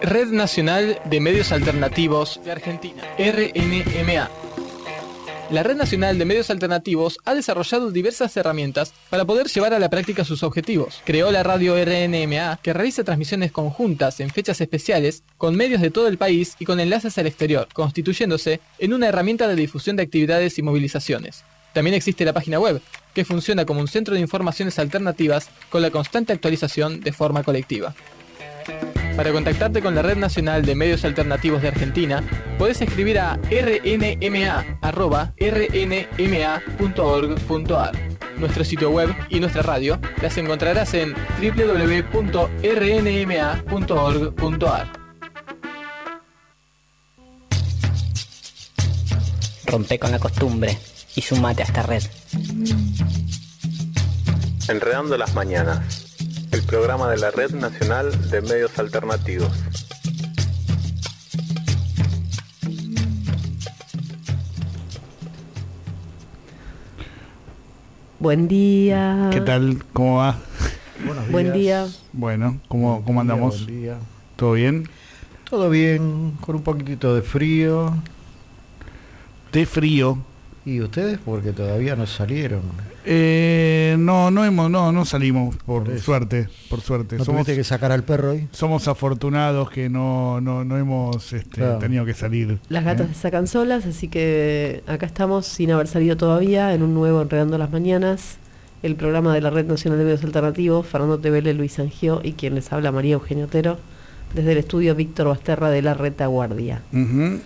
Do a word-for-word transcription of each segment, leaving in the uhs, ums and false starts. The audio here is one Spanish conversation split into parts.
Red Nacional de Medios Alternativos de Argentina, R N M A. La Red Nacional de Medios Alternativos ha desarrollado diversas herramientas para poder llevar a la práctica sus objetivos. Creó la radio R N M A, que realiza transmisiones conjuntas en fechas especiales con medios de todo el país y con enlaces al exterior, constituyéndose en una herramienta de difusión de actividades y movilizaciones. También existe la página web, que funciona como un centro de informaciones alternativas con la constante actualización de forma colectiva. Para contactarte con la Red Nacional de Medios Alternativos de Argentina, podés escribir a r n m a arroba r n m a punto org punto a r. Nuestro sitio web y nuestra radio las encontrarás en w w w punto r n m a punto org punto a r. Rompe con la costumbre y sumate a esta red. Enredando las mañanas. El programa de la Red Nacional de Medios Alternativos. Buen día. ¿Qué tal? ¿Cómo va? Buenos días. Buen día. Bueno, ¿cómo, cómo andamos? Buen día. ¿Todo bien? Todo bien, con un poquitito de frío. De frío. ¿Y ustedes? Porque todavía no salieron. Eh, no, no hemos, no, no salimos, por, por suerte, por suerte. ¿No somos, tuviste que sacar al perro hoy? Somos afortunados que no, no, no hemos este, claro. tenido que salir. Las gatas ¿eh? se sacan solas, así que acá estamos sin haber salido todavía en un nuevo Enredando las Mañanas, el programa de la Red Nacional de Medios Alternativos. Fernando Tevele, Luis Sangió y quien les habla, María Eugenia Otero, desde el estudio Víctor Basterra de la Retaguardia. Uh-huh.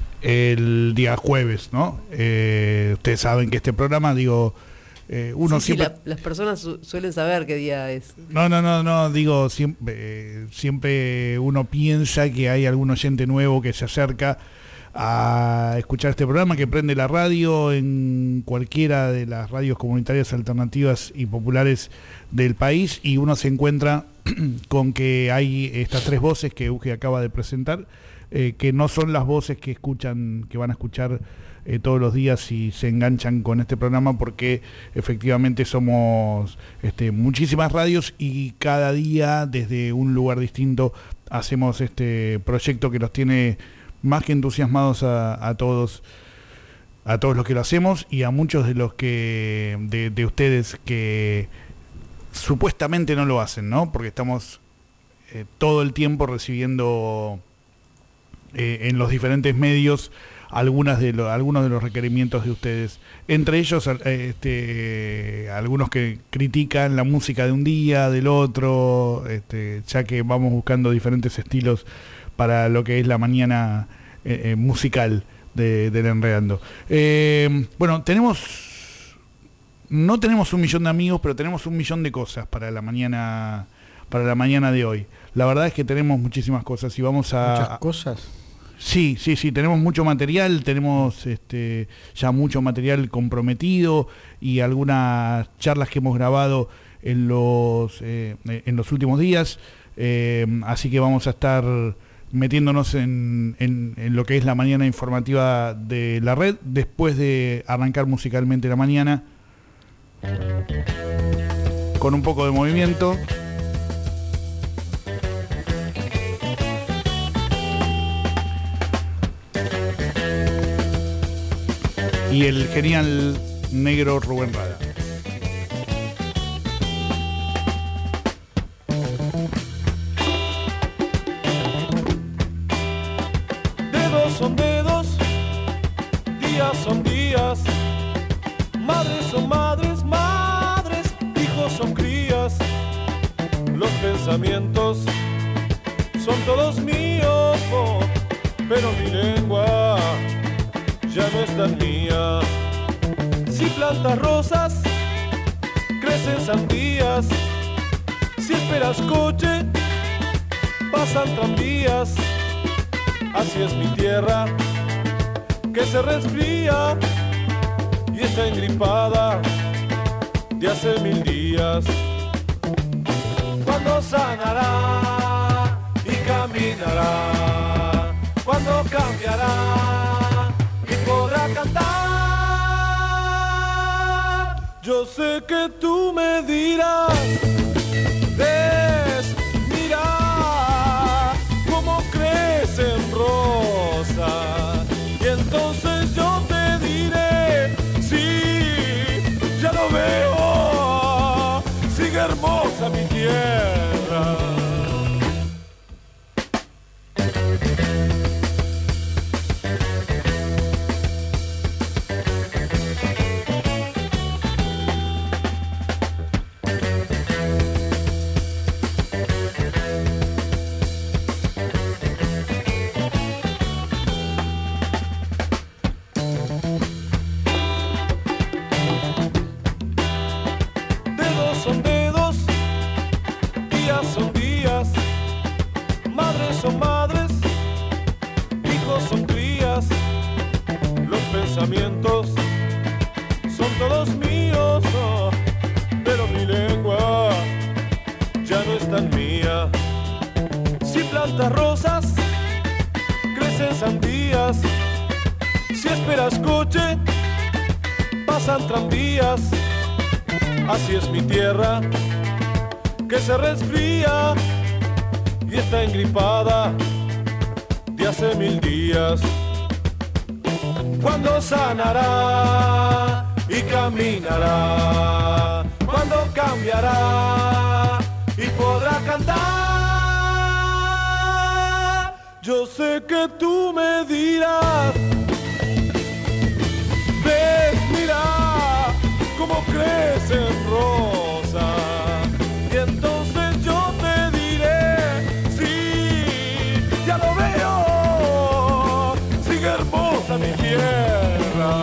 El día jueves, ¿no? Eh, ustedes saben que este programa, digo, eh, uno sí, siempre... Sí, la, las personas su- suelen saber qué día es. No, no, no, no, digo, siempre, eh, siempre uno piensa que hay algún oyente nuevo que se acerca a escuchar este programa, que prende la radio en cualquiera de las radios comunitarias alternativas y populares del país, y uno se encuentra con que hay estas tres voces que Uge acaba de presentar, eh, que no son las voces que escuchan, que van a escuchar eh, todos los días si se enganchan con este programa, porque efectivamente somos este, muchísimas radios y cada día desde un lugar distinto hacemos este proyecto que nos tiene más que entusiasmados a, a todos, a todos los que lo hacemos, y a muchos de los que de, de ustedes que supuestamente no lo hacen, ¿no? Porque estamos eh, todo el tiempo recibiendo eh, en los diferentes medios algunas de lo, algunos de los requerimientos de ustedes, entre ellos eh, este, algunos que critican la música de un día, del otro, este, ya que vamos buscando diferentes estilos para lo que es la mañana eh, eh, musical de, del Enredando. Eh, bueno, tenemos, no tenemos un millón de amigos, pero tenemos un millón de cosas para la mañana, para la mañana de hoy. La verdad es que tenemos muchísimas cosas y vamos a... ¿Muchas cosas? Sí, sí, sí, tenemos mucho material, tenemos este, ya mucho material comprometido y algunas charlas que hemos grabado en los, eh, en los últimos días, eh, así que vamos a estar metiéndonos en, en, en lo que es la mañana informativa de la red, después de arrancar musicalmente la mañana, con un poco de movimiento. Y el genial negro Rubén Rada. Dedos son dedos, días son días, madres son madres, madres, hijos son crías. Los pensamientos son todos míos, oh, pero mi lengua ya no es tan mía. Si plantas rosas, crecen sandías. Si esperas coche, pasan tranvías. Así es mi tierra, que se resfría y está engripada de hace mil días. Cuando sanará y caminará, cuando cambiará podrá cantar. Yo sé que tú me dirás, ves, mira, cómo crees son madres, hijos son crías, los pensamientos son todos míos, oh, pero mi lengua ya no es tan mía. Si plantas rosas, crecen sandías. Si esperas coche, pasan tranvías. Así es mi tierra, que se resfría y está engripada de hace mil días. Cuando sanará y caminará, cuando cambiará y podrá cantar. Yo sé que tú me dirás, ves, mira cómo crecen rosas, y entonces yo te diré, sí, ya lo veo, sigue hermosa mi tierra.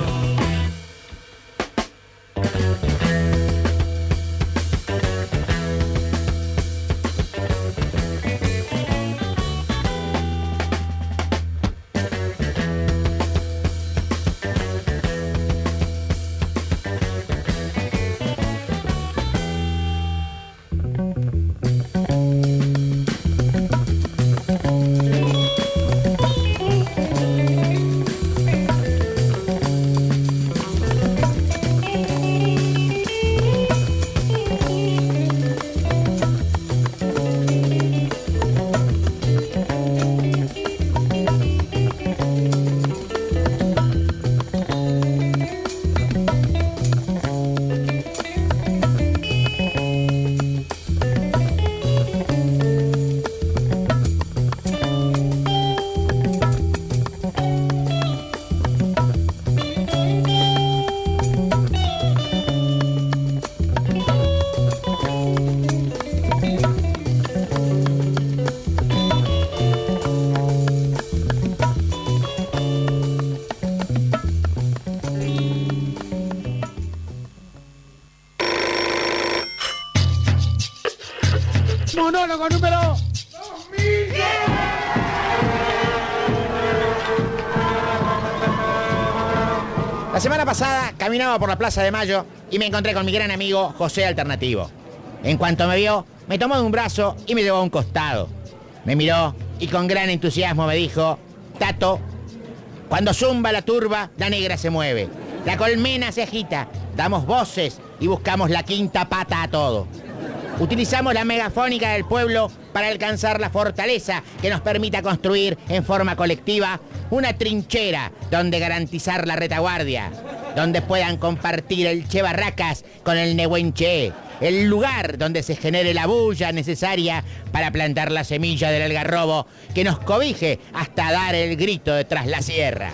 Monólogo número dos mil. La semana pasada caminaba por la Plaza de Mayo y me encontré con mi gran amigo José Alternativo. En cuanto me vio, me tomó de un brazo y me llevó a un costado. Me miró y con gran entusiasmo me dijo: Tato, cuando zumba la turba, la negra se mueve. La colmena se agita, damos voces y buscamos la quinta pata a todo. Utilizamos la megafónica del pueblo para alcanzar la fortaleza que nos permita construir en forma colectiva una trinchera donde garantizar la retaguardia, donde puedan compartir el Che Barracas con el Nehuenche, el lugar donde se genere la bulla necesaria para plantar la semilla del algarrobo que nos cobije hasta dar el grito de tras la sierra.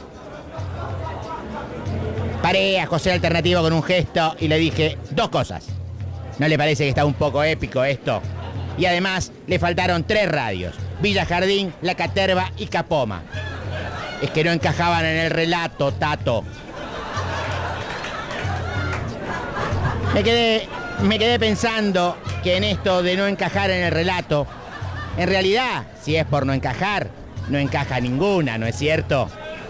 Paré a José Alternativo con un gesto y le dije dos cosas. ¿No le parece que está un poco épico esto? Y además le faltaron tres radios: Villa Jardín, La Caterva y Capoma. Es que no encajaban en el relato, Tato. Me quedé, me quedé pensando que en esto de no encajar en el relato, en realidad, si es por no encajar, no encaja ninguna, ¿no es cierto?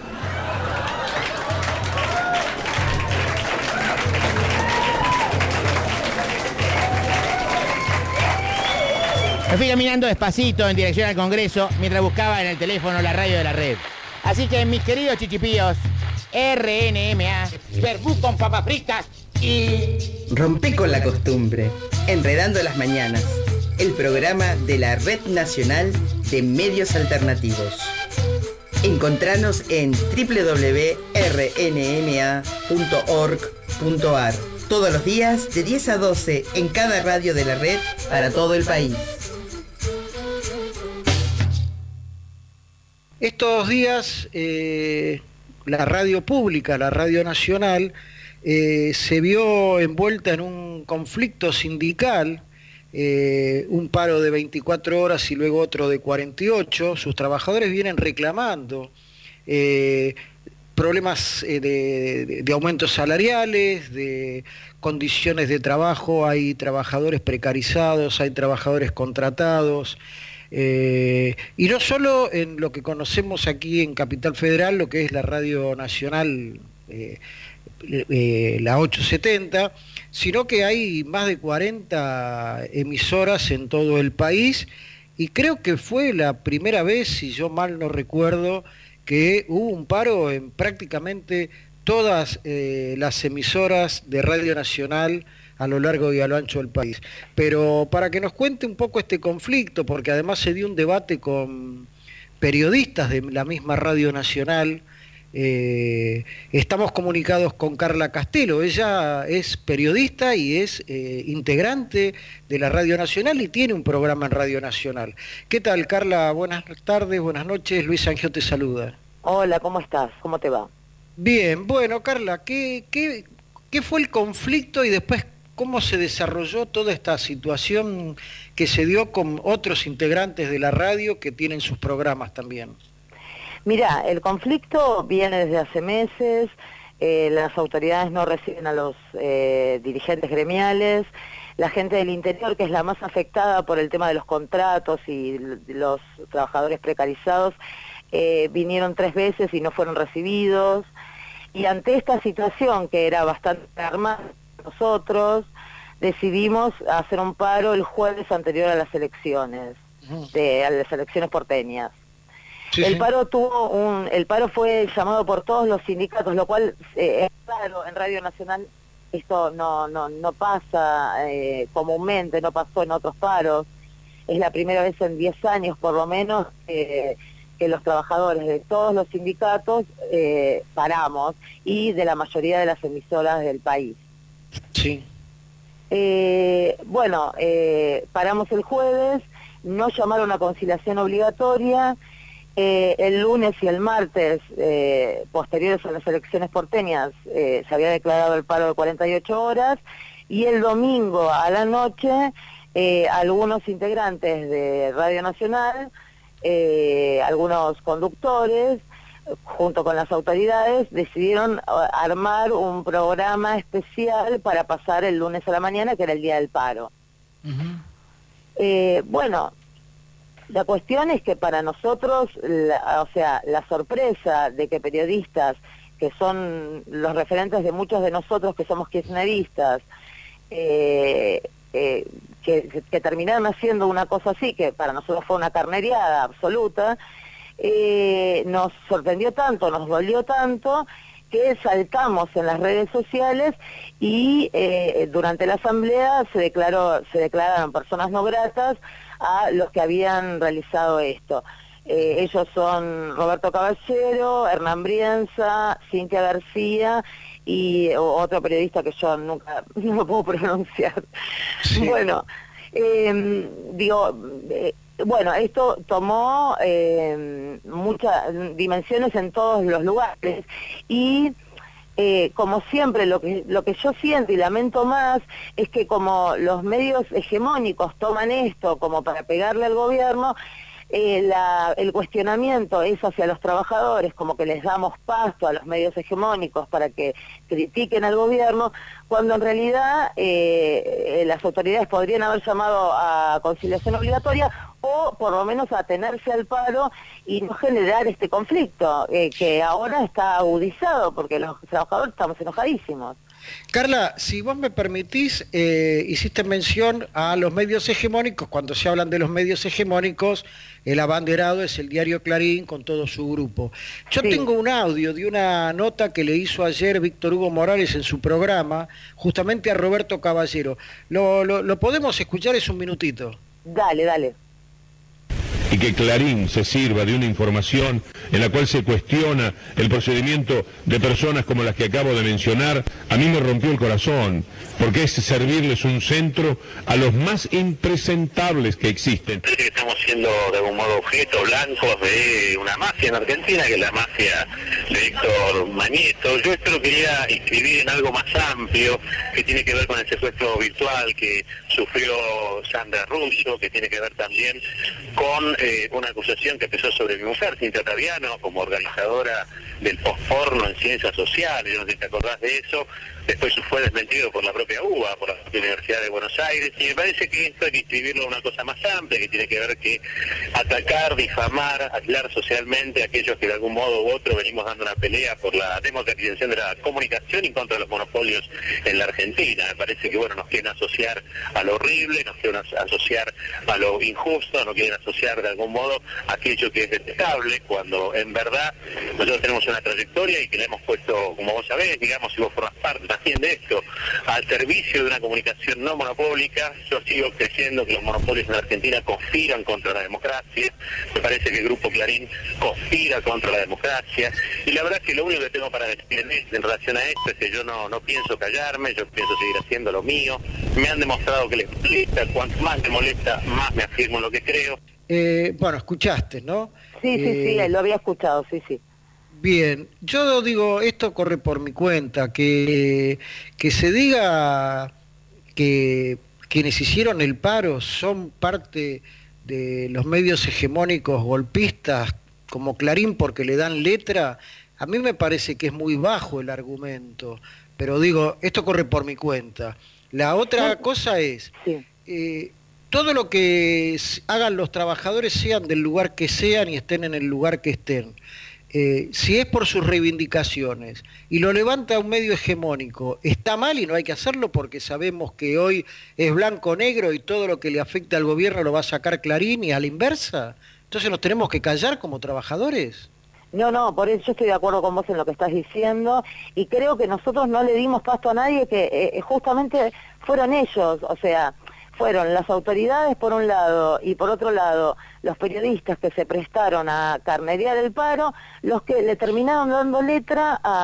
Me fui caminando despacito en dirección al Congreso mientras buscaba en el teléfono la radio de la red. Así que, mis queridos chichipíos, R N M A, verbú con papas fritas y... Rompé con la costumbre, enredando las mañanas, el programa de la Red Nacional de Medios Alternativos. Encontranos en doble u doble u doble u punto r n m a punto org punto a r todos los días de diez a doce en cada radio de la red para todo el país. Estos días eh, la radio pública, la radio nacional, eh, se vio envuelta en un conflicto sindical, eh, un paro de veinticuatro horas y luego otro de cuarenta y ocho. Sus trabajadores vienen reclamando eh, problemas eh, de, de, de aumentos salariales, de condiciones de trabajo. Hay trabajadores precarizados, hay trabajadores contratados. Eh, y no solo en lo que conocemos aquí en Capital Federal, lo que es la Radio Nacional, eh, eh, la ochocientos setenta, sino que hay más de cuarenta emisoras en todo el país, y creo que fue la primera vez, si yo mal no recuerdo, que hubo un paro en prácticamente todas eh, las emisoras de Radio Nacional a lo largo y a lo ancho del país. Pero para que nos cuente un poco este conflicto, porque además se dio un debate con periodistas de la misma Radio Nacional, eh, estamos comunicados con Carla Castelo. Ella es periodista y es eh, integrante de la Radio Nacional y tiene un programa en Radio Nacional. ¿Qué tal, Carla? Buenas tardes, buenas noches. Luis Angio te saluda. Hola, ¿cómo estás? ¿Cómo te va? Bien, bueno, Carla, ¿qué, qué, qué fue el conflicto y después cómo se desarrolló toda esta situación que se dio con otros integrantes de la radio que tienen sus programas también? Mira, el conflicto viene desde hace meses, eh, las autoridades no reciben a los eh, dirigentes gremiales, la gente del interior, que es la más afectada por el tema de los contratos y los trabajadores precarizados, eh, vinieron tres veces y no fueron recibidos, y ante esta situación que era bastante alarmante, nosotros decidimos hacer un paro el jueves anterior a las elecciones, de, a las elecciones porteñas. Sí, el sí. paro tuvo un, el paro fue llamado por todos los sindicatos, lo cual eh, es claro, en Radio Nacional esto no, no, no pasa eh, comúnmente, no pasó en otros paros. Es la primera vez en diez años por lo menos eh, que los trabajadores de todos los sindicatos eh, paramos, y de la mayoría de las emisoras del país. Sí. Eh, bueno, eh, paramos el jueves, no llamaron a conciliación obligatoria, eh, el lunes y el martes, eh, posteriores a las elecciones porteñas, eh, se había declarado el paro de cuarenta y ocho horas, y el domingo a la noche, eh, algunos integrantes de Radio Nacional, eh, algunos conductores, junto con las autoridades, decidieron armar un programa especial para pasar el lunes a la mañana, que era el día del paro. Uh-huh. eh, bueno, la cuestión es que para nosotros, la, o sea, la sorpresa de que periodistas, que son los referentes de muchos de nosotros que somos kirchneristas, eh, eh, que, que terminaron haciendo una cosa así, que para nosotros fue una carnereada absoluta, Eh, nos sorprendió tanto, nos dolió tanto, que saltamos en las redes sociales y eh, durante la asamblea se declaró, se declararon personas no gratas a los que habían realizado esto. Eh, ellos son Roberto Caballero, Hernán Brienza, Cintia García y otro periodista que yo nunca no lo puedo pronunciar. Sí. Bueno, eh, digo... Eh, Bueno, esto tomó eh, muchas dimensiones en todos los lugares y eh, como siempre lo que, lo que yo siento y lamento más es que como los medios hegemónicos toman esto como para pegarle al gobierno, eh, la, el cuestionamiento es hacia los trabajadores, como que les damos pasto a los medios hegemónicos para que critiquen al gobierno, cuando en realidad eh, las autoridades podrían haber llamado a conciliación obligatoria o por lo menos atenerse al paro y no generar este conflicto, eh, que ahora está agudizado porque los trabajadores estamos enojadísimos. Carla, si vos me permitís, eh, hiciste mención a los medios hegemónicos. Cuando se hablan de los medios hegemónicos, el abanderado es el diario Clarín con todo su grupo. Yo sí. tengo un audio de una nota que le hizo ayer Víctor Hugo Morales en su programa, justamente a Roberto Caballero. ¿Lo, lo, lo podemos escuchar? Es un minutito. Dale, dale. Y que Clarín se sirva de una información en la cual se cuestiona el procedimiento de personas como las que acabo de mencionar, a mí me rompió el corazón, porque es servirles un centro a los más impresentables que existen. Parece que estamos siendo de algún modo objeto blancos de una mafia en Argentina, que es la mafia de Héctor Mañeto. Yo esto lo quería inscribir en algo más amplio, que tiene que ver con el secuestro virtual que sufrió Sandra Russo, que tiene que ver también con eh, una acusación que empezó sobre mi mujer, Cintia Taviano, como organizadora del post-porno en ciencias sociales. Yo no sé si te acordás de eso, después fue desmentido por la propia U B A, por la propia Universidad de Buenos Aires, y me parece que esto hay que inscribirlo en una cosa más amplia, que tiene que ver que atacar, difamar, aislar socialmente a aquellos que de algún modo u otro venimos dando una pelea por la democratización de la comunicación y contra los monopolios en la Argentina. Me parece que, bueno, nos quieren asociar a lo horrible, nos quieren asociar a lo injusto, nos quieren asociar de algún modo a aquello que es detestable, cuando en verdad nosotros tenemos una trayectoria y que la hemos puesto, como vos sabés, digamos, si vos formas parte también de esto, al servicio de una comunicación no monopólica. Yo sigo creyendo que los monopolios en la Argentina conspiran contra la democracia, me parece que el Grupo Clarín conspira contra la democracia, y la verdad es que lo único que tengo para decir en, en relación a esto es que yo no, no pienso callarme, yo pienso seguir haciendo lo mío. Me han demostrado que les molesta, cuanto más me molesta, más me afirmo en lo que creo. Eh, bueno, escuchaste, ¿no? Sí, sí, Eh, sí, lo había escuchado, sí, sí. Bien, yo digo, esto corre por mi cuenta, que, que se diga que quienes hicieron el paro son parte de los medios hegemónicos golpistas como Clarín porque le dan letra, a mí me parece que es muy bajo el argumento, pero digo, esto corre por mi cuenta. La otra cosa es, eh, todo lo que hagan los trabajadores, sean del lugar que sean y estén en el lugar que estén, Eh, si es por sus reivindicaciones y lo levanta un medio hegemónico, está mal y no hay que hacerlo porque sabemos que hoy es blanco-negro y todo lo que le afecta al gobierno lo va a sacar Clarín y a la inversa. Entonces nos tenemos que callar como trabajadores. No, no, por eso yo estoy de acuerdo con vos en lo que estás diciendo y creo que nosotros no le dimos pasto a nadie, que eh, justamente fueron ellos, o sea, fueron las autoridades por un lado y por otro lado los periodistas que se prestaron a carnerear el paro, los que le terminaron dando letra a,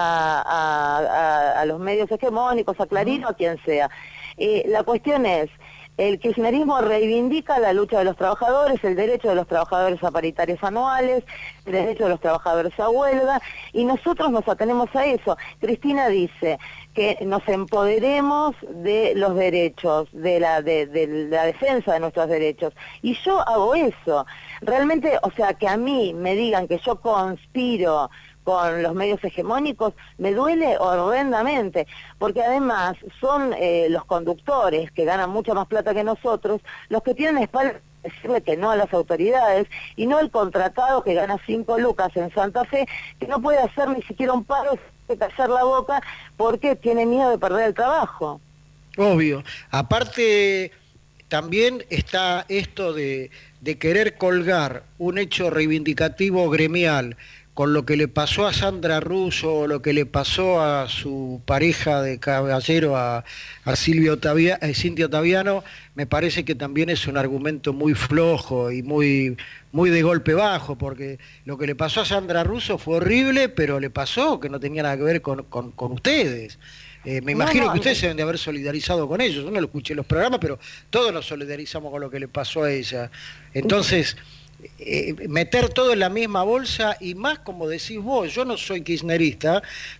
a, a, a los medios hegemónicos, a Clarín o a quien sea. Eh, la cuestión es, el kirchnerismo reivindica la lucha de los trabajadores, el derecho de los trabajadores a paritarias anuales, el derecho de los trabajadores a huelga, y nosotros nos atenemos a eso. Cristina dice que nos empoderemos de los derechos, de la, de, de la defensa de nuestros derechos, y yo hago eso. Realmente, o sea, que a mí me digan que yo conspiro con los medios hegemónicos, me duele horrendamente, porque además son eh, los conductores, que ganan mucha más plata que nosotros, los que tienen espalda para decirle que no a las autoridades, y no el contratado que gana cinco lucas en Santa Fe, que no puede hacer ni siquiera un paro, de callar la boca, porque tiene miedo de perder el trabajo. Obvio. Aparte, también está esto de, de querer colgar un hecho reivindicativo gremial con lo que le pasó a Sandra Russo o lo que le pasó a su pareja de caballero, a, a Silvio Otavia, a Cintia Ottaviano, me parece que también es un argumento muy flojo y muy, muy de golpe bajo, porque lo que le pasó a Sandra Russo fue horrible, pero le pasó que no tenía nada que ver con, con, con ustedes. Eh, me imagino no, no, que ustedes no. se deben de haber solidarizado con ellos. Yo no lo escuché en los programas, pero todos nos solidarizamos con lo que le pasó a ella. Entonces, eh, meter todo en la misma bolsa, y más como decís vos, yo no soy kirchnerista,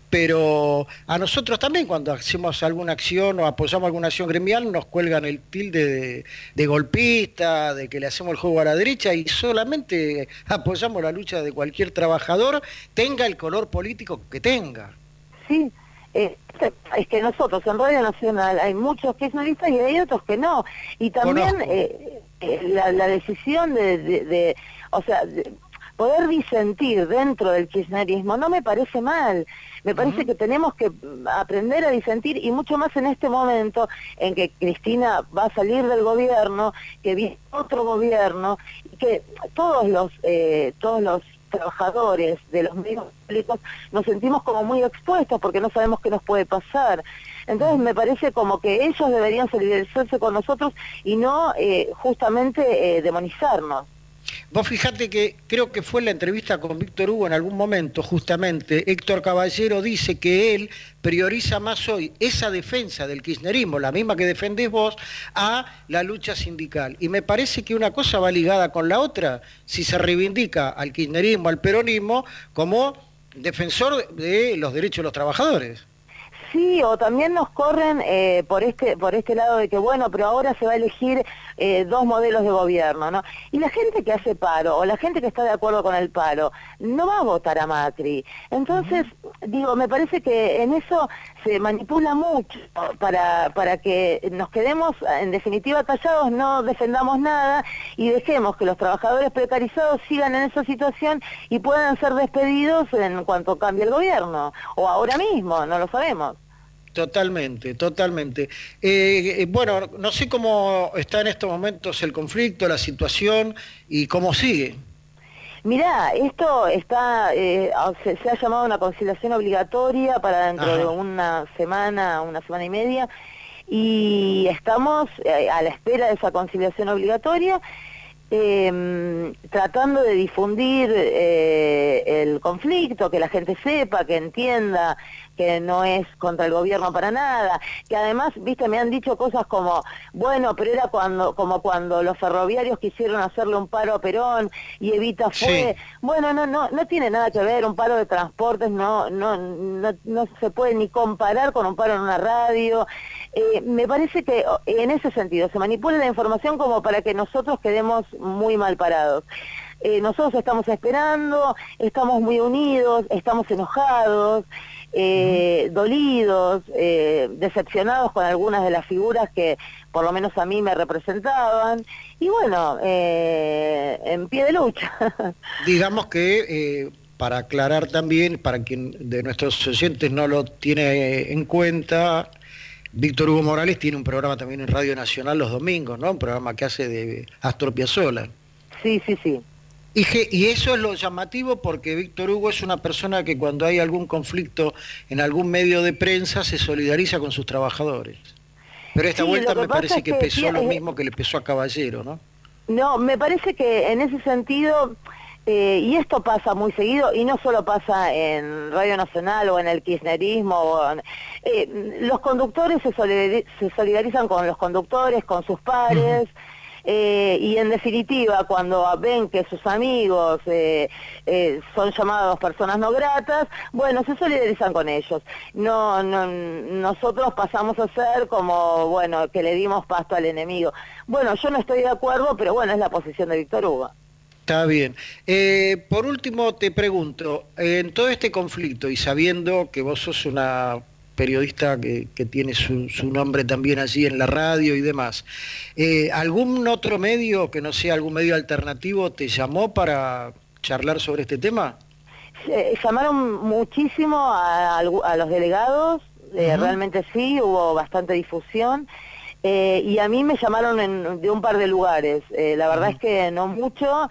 pero a nosotros también cuando hacemos alguna acción o apoyamos alguna acción gremial nos cuelgan el tilde de, de golpista, de que le hacemos el juego a la derecha, y solamente apoyamos la lucha de cualquier trabajador, tenga el color político que tenga. Sí. Eh, es que nosotros en Radio Nacional hay muchos kirchneristas y hay otros que no, y también eh, eh, la, la decisión de, de, de o sea, de poder disentir dentro del kirchnerismo no me parece mal, me parece uh-huh. que tenemos que aprender a disentir, y mucho más en este momento en que Cristina va a salir del gobierno, que viene otro gobierno, y que todos los eh, todos los trabajadores de los medios públicos nos sentimos como muy expuestos porque no sabemos qué nos puede pasar. Entonces me parece como que ellos deberían solidarizarse con nosotros y no eh, justamente eh, demonizarnos. Vos fijate que creo que fue en la entrevista con Víctor Hugo en algún momento, justamente, Héctor Caballero dice que él prioriza más hoy esa defensa del kirchnerismo, la misma que defendés vos, a la lucha sindical. Y me parece que una cosa va ligada con la otra, si se reivindica al kirchnerismo, al peronismo, como defensor de los derechos de los trabajadores. Sí, o también nos corren eh, por este por este lado de que, bueno, pero ahora se va a elegir eh, dos modelos de gobierno, ¿no? Y la gente que hace paro, o la gente que está de acuerdo con el paro, no va a votar a Macri. Entonces, digo, me parece que en eso se manipula mucho para, para que nos quedemos, en definitiva, callados, no defendamos nada y dejemos que los trabajadores precarizados sigan en esa situación y puedan ser despedidos en cuanto cambie el gobierno, o ahora mismo, no lo sabemos. Totalmente, totalmente. Eh, eh, bueno, no sé cómo está en estos momentos el conflicto, la situación y cómo sigue. Mirá, esto está, eh, se, se ha llamado una conciliación obligatoria para dentro Ajá. de una semana, una semana y media, y estamos eh, a la espera de esa conciliación obligatoria, eh, tratando de difundir eh, el conflicto, que la gente sepa, que entienda que no es contra el gobierno para nada, que además, viste, me han dicho cosas como, bueno, pero era cuando como cuando los ferroviarios quisieron hacerle un paro a Perón y Evita fue, sí. Bueno, no no no tiene nada que ver, un paro de transportes no no no, no se puede ni comparar con un paro en una radio. Eh, me parece que en ese sentido se manipula la información como para que nosotros quedemos muy mal parados. Eh, nosotros estamos esperando, estamos muy unidos, estamos enojados, eh, uh-huh. dolidos, eh, decepcionados con algunas de las figuras que por lo menos a mí me representaban, y bueno, eh, en pie de lucha. Digamos que, eh, para aclarar también, para quien de nuestros oyentes no lo tiene en cuenta, Víctor Hugo Morales tiene un programa también en Radio Nacional los domingos, ¿no? Un programa que hace de Astor Piazzolla. Sí, sí, sí. Y, que, y eso es lo llamativo porque Víctor Hugo es una persona que cuando hay algún conflicto en algún medio de prensa se solidariza con sus trabajadores. Pero esta sí, vuelta me parece es que, que pesó sí, lo mismo que le pesó a Caballero, ¿no? No, me parece que en ese sentido, eh, y esto pasa muy seguido, y no solo pasa en Radio Nacional o en el kirchnerismo, o en, eh, los conductores se, solidariz se solidarizan con los conductores, con sus pares, uh-huh. Eh, y en definitiva, cuando ven que sus amigos eh, eh, son llamados personas no gratas, bueno, se solidarizan con ellos. No, no, nosotros pasamos a ser como, bueno, que le dimos pasto al enemigo. Bueno, yo no estoy de acuerdo, pero bueno, es la posición de Víctor Hugo. Está bien. Eh, por último, te pregunto, en todo este conflicto, y sabiendo que vos sos una periodista que, que tiene su, su nombre también allí en la radio y demás, eh, ¿algún otro medio, que no sea algún medio alternativo, te llamó para charlar sobre este tema? Eh, llamaron muchísimo a, a los delegados, eh, uh-huh. realmente sí, hubo bastante difusión, eh, y a mí me llamaron en, de un par de lugares, eh, la verdad uh-huh. es que no mucho,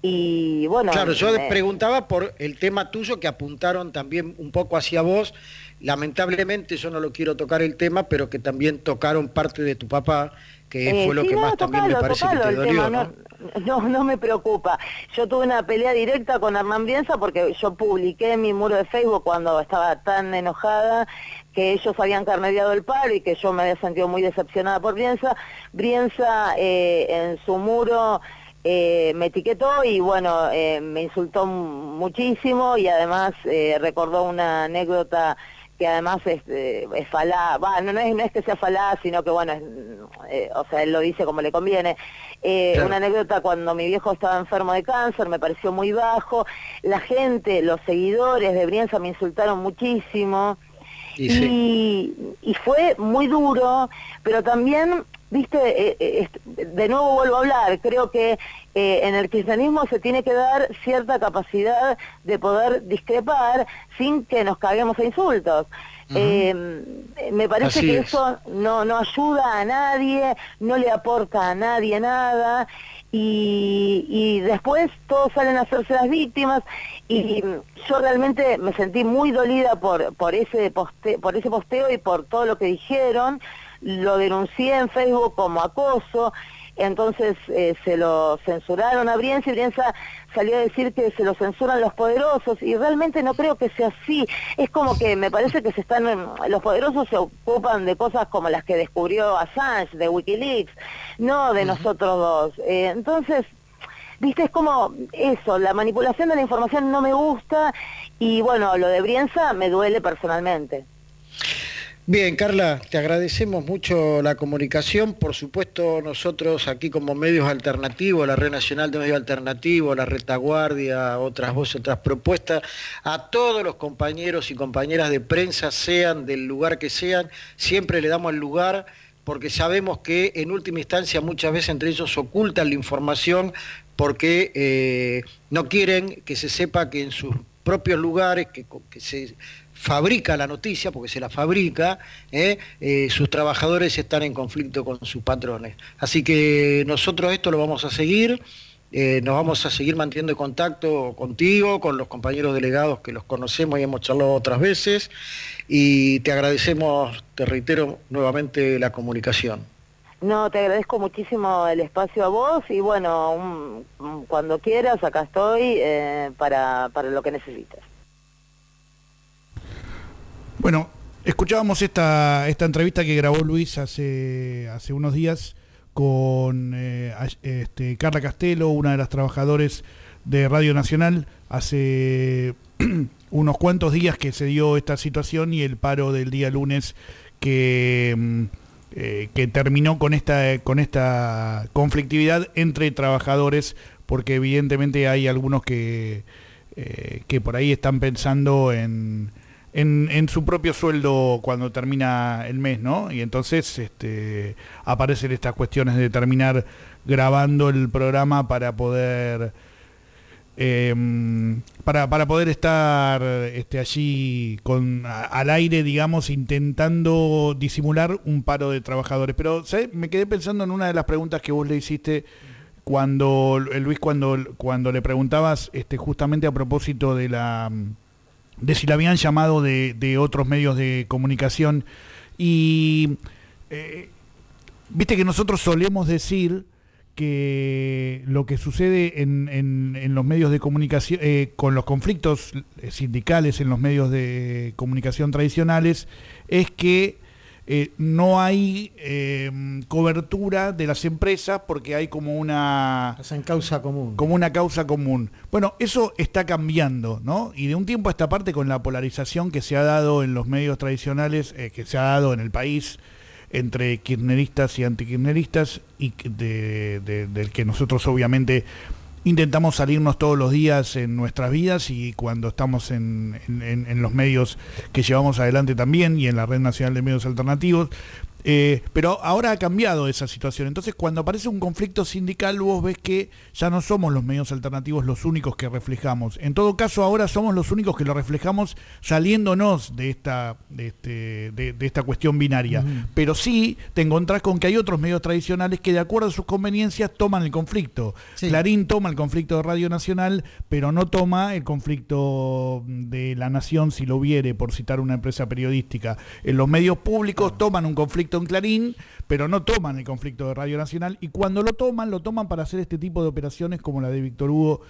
y bueno... Claro, yo me... preguntaba por el tema tuyo, que apuntaron también un poco hacia vos. Lamentablemente yo no lo quiero tocar el tema, pero que también tocaron parte de tu papá, que eh, fue lo sí, que no, más tocalo, también me parece tocalo, que te dolió, tema, ¿no? No, no, no me preocupa. Yo tuve una pelea directa con Hernán Brienza porque yo publiqué en mi muro de Facebook cuando estaba tan enojada que ellos habían carnereado el paro y que yo me había sentido muy decepcionada por Brienza. Brienza eh, en su muro... Eh, me etiquetó y bueno, eh, me insultó muchísimo y además eh, recordó una anécdota que además es, eh, es falaz, bah, no, no, es, no es que sea falaz, sino que bueno, es, eh, o sea, él lo dice como le conviene. Eh, claro. Una anécdota cuando mi viejo estaba enfermo de cáncer, me pareció muy bajo, la gente, los seguidores de Brienza me insultaron muchísimo. Y, sí. y, y fue muy duro, pero también, viste, eh, eh, de nuevo vuelvo a hablar, creo que eh, en el kirchnerismo se tiene que dar cierta capacidad de poder discrepar sin que nos caguemos a insultos. Uh-huh. eh, me parece Así que es. eso no, no ayuda a nadie, no le aporta a nadie nada, y, y después todos salen a hacerse las víctimas, y yo realmente me sentí muy dolida por, por, ese poste, por ese posteo y por todo lo que dijeron. Lo denuncié en Facebook como acoso, entonces eh, se lo censuraron a Brienza y Brienza salió a decir que se lo censuran los poderosos, y realmente no creo que sea así. Es como que me parece que se están, los poderosos se ocupan de cosas como las que descubrió Assange de Wikileaks, no de uh-huh. nosotros dos. Eh, entonces, viste, es como eso, la manipulación de la información no me gusta, y bueno, lo de Brienza me duele personalmente. Bien, Carla, te agradecemos mucho la comunicación. Por supuesto, nosotros aquí como medios alternativos, la Red Nacional de Medios Alternativos, la Retaguardia, otras voces, otras propuestas, a todos los compañeros y compañeras de prensa, sean del lugar que sean, siempre le damos el lugar, porque sabemos que en última instancia muchas veces entre ellos ocultan la información porque eh, no quieren que se sepa que en sus propios lugares, que, que se fabrica la noticia, porque se la fabrica, ¿eh? Eh, sus trabajadores están en conflicto con sus patrones. Así que nosotros esto lo vamos a seguir, eh, nos vamos a seguir manteniendo en contacto contigo, con los compañeros delegados que los conocemos y hemos charlado otras veces, y te agradecemos, te reitero nuevamente la comunicación. No, te agradezco muchísimo el espacio a vos y bueno, un, un, cuando quieras, acá estoy eh, para, para lo que necesites. Bueno, escuchábamos esta, esta entrevista que grabó Luis hace, hace unos días con eh, este, Carla Castelo, una de las trabajadores de Radio Nacional. Hace unos cuantos días que se dio esta situación y el paro del día lunes que, eh, que terminó con esta, con esta conflictividad entre trabajadores, porque evidentemente hay algunos que, eh, que por ahí están pensando en... En, en su propio sueldo cuando termina el mes, ¿no? Y entonces este, aparecen estas cuestiones de terminar grabando el programa para poder eh, para, para poder estar este, allí con a, al aire, digamos, intentando disimular un paro de trabajadores. Pero, ¿sabes? Me quedé pensando en una de las preguntas que vos le hiciste cuando, Luis, cuando, cuando le preguntabas este, justamente a propósito de la... de si la habían llamado de, de otros medios de comunicación. Y eh, viste que nosotros solemos decir que lo que sucede en, en, en los medios de comunicación, eh, con los conflictos sindicales en los medios de comunicación tradicionales, es que Eh, no hay eh, cobertura de las empresas porque hay como una... Hacen causa común. Como una causa común. Bueno, eso está cambiando, ¿no? Y de un tiempo a esta parte, con la polarización que se ha dado en los medios tradicionales, eh, que se ha dado en el país, entre kirchneristas y antikirchneristas, y de, de, del que nosotros obviamente intentamos salirnos todos los días en nuestras vidas, y cuando estamos en, en, en los medios que llevamos adelante también, y en la Red Nacional de Medios Alternativos, eh, pero ahora ha cambiado esa situación. Entonces, cuando aparece un conflicto sindical, vos ves que ya no somos los medios alternativos los únicos que reflejamos. En todo caso, ahora somos los únicos que lo reflejamos saliéndonos de esta, de este, de, de esta cuestión binaria. Uh-huh. Pero sí te encontrás con que hay otros medios tradicionales que, de acuerdo a sus conveniencias, toman el conflicto. Sí. Clarín toma el conflicto de Radio Nacional, pero no toma el conflicto de La Nación, si lo hubiere, por citar una empresa periodística. En los medios públicos uh-huh. toman un conflicto en Clarín, pero no toman el conflicto de Radio Nacional, y cuando lo toman, lo toman para hacer este tipo de operaciones como la de Víctor Hugo,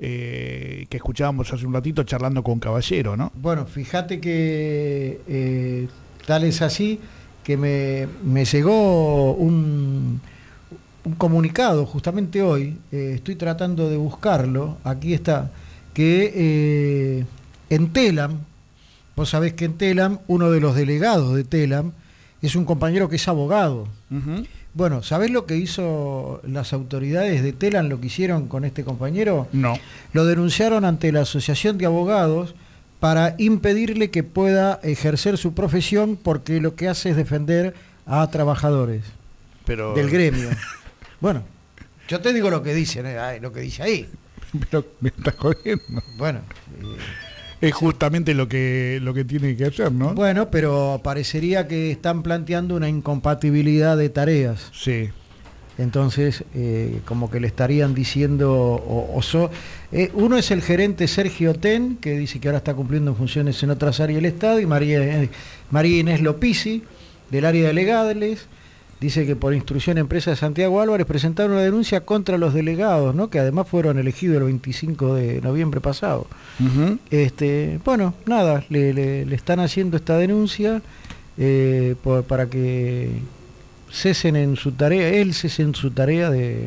eh, que escuchábamos hace un ratito charlando con Caballero, ¿no? Bueno, fíjate que eh, tal es así que me, me llegó un, un comunicado justamente hoy, eh, estoy tratando de buscarlo, aquí está, que eh, en Telam, vos sabés que en Telam, uno de los delegados de Telam, es un compañero que es abogado. Uh-huh. Bueno, ¿sabés lo que hizo las autoridades de Telam, lo que hicieron con este compañero? No. Lo denunciaron ante la Asociación de Abogados para impedirle que pueda ejercer su profesión, porque lo que hace es defender a trabajadores Pero... del gremio. Bueno, yo te digo lo que dice, ¿eh? Lo que dice ahí. Pero me estás jodiendo. Bueno... Eh... Es justamente lo que lo que tiene que hacer, ¿no? Bueno, pero parecería que están planteando una incompatibilidad de tareas. Sí. Entonces, eh, como que le estarían diciendo... O, o so, eh, uno es el gerente Sergio Ten, que dice que ahora está cumpliendo funciones en otras áreas del Estado, y María, eh, María Inés Lopisi, del área de legales, dice que por instrucción de empresa de Santiago Álvarez presentaron una denuncia contra los delegados, ¿no? Que además fueron elegidos el veinticinco de noviembre pasado. Uh-huh. Este, bueno, nada, le, le, le están haciendo esta denuncia eh, por, para que cesen en su tarea, él cese en su tarea de,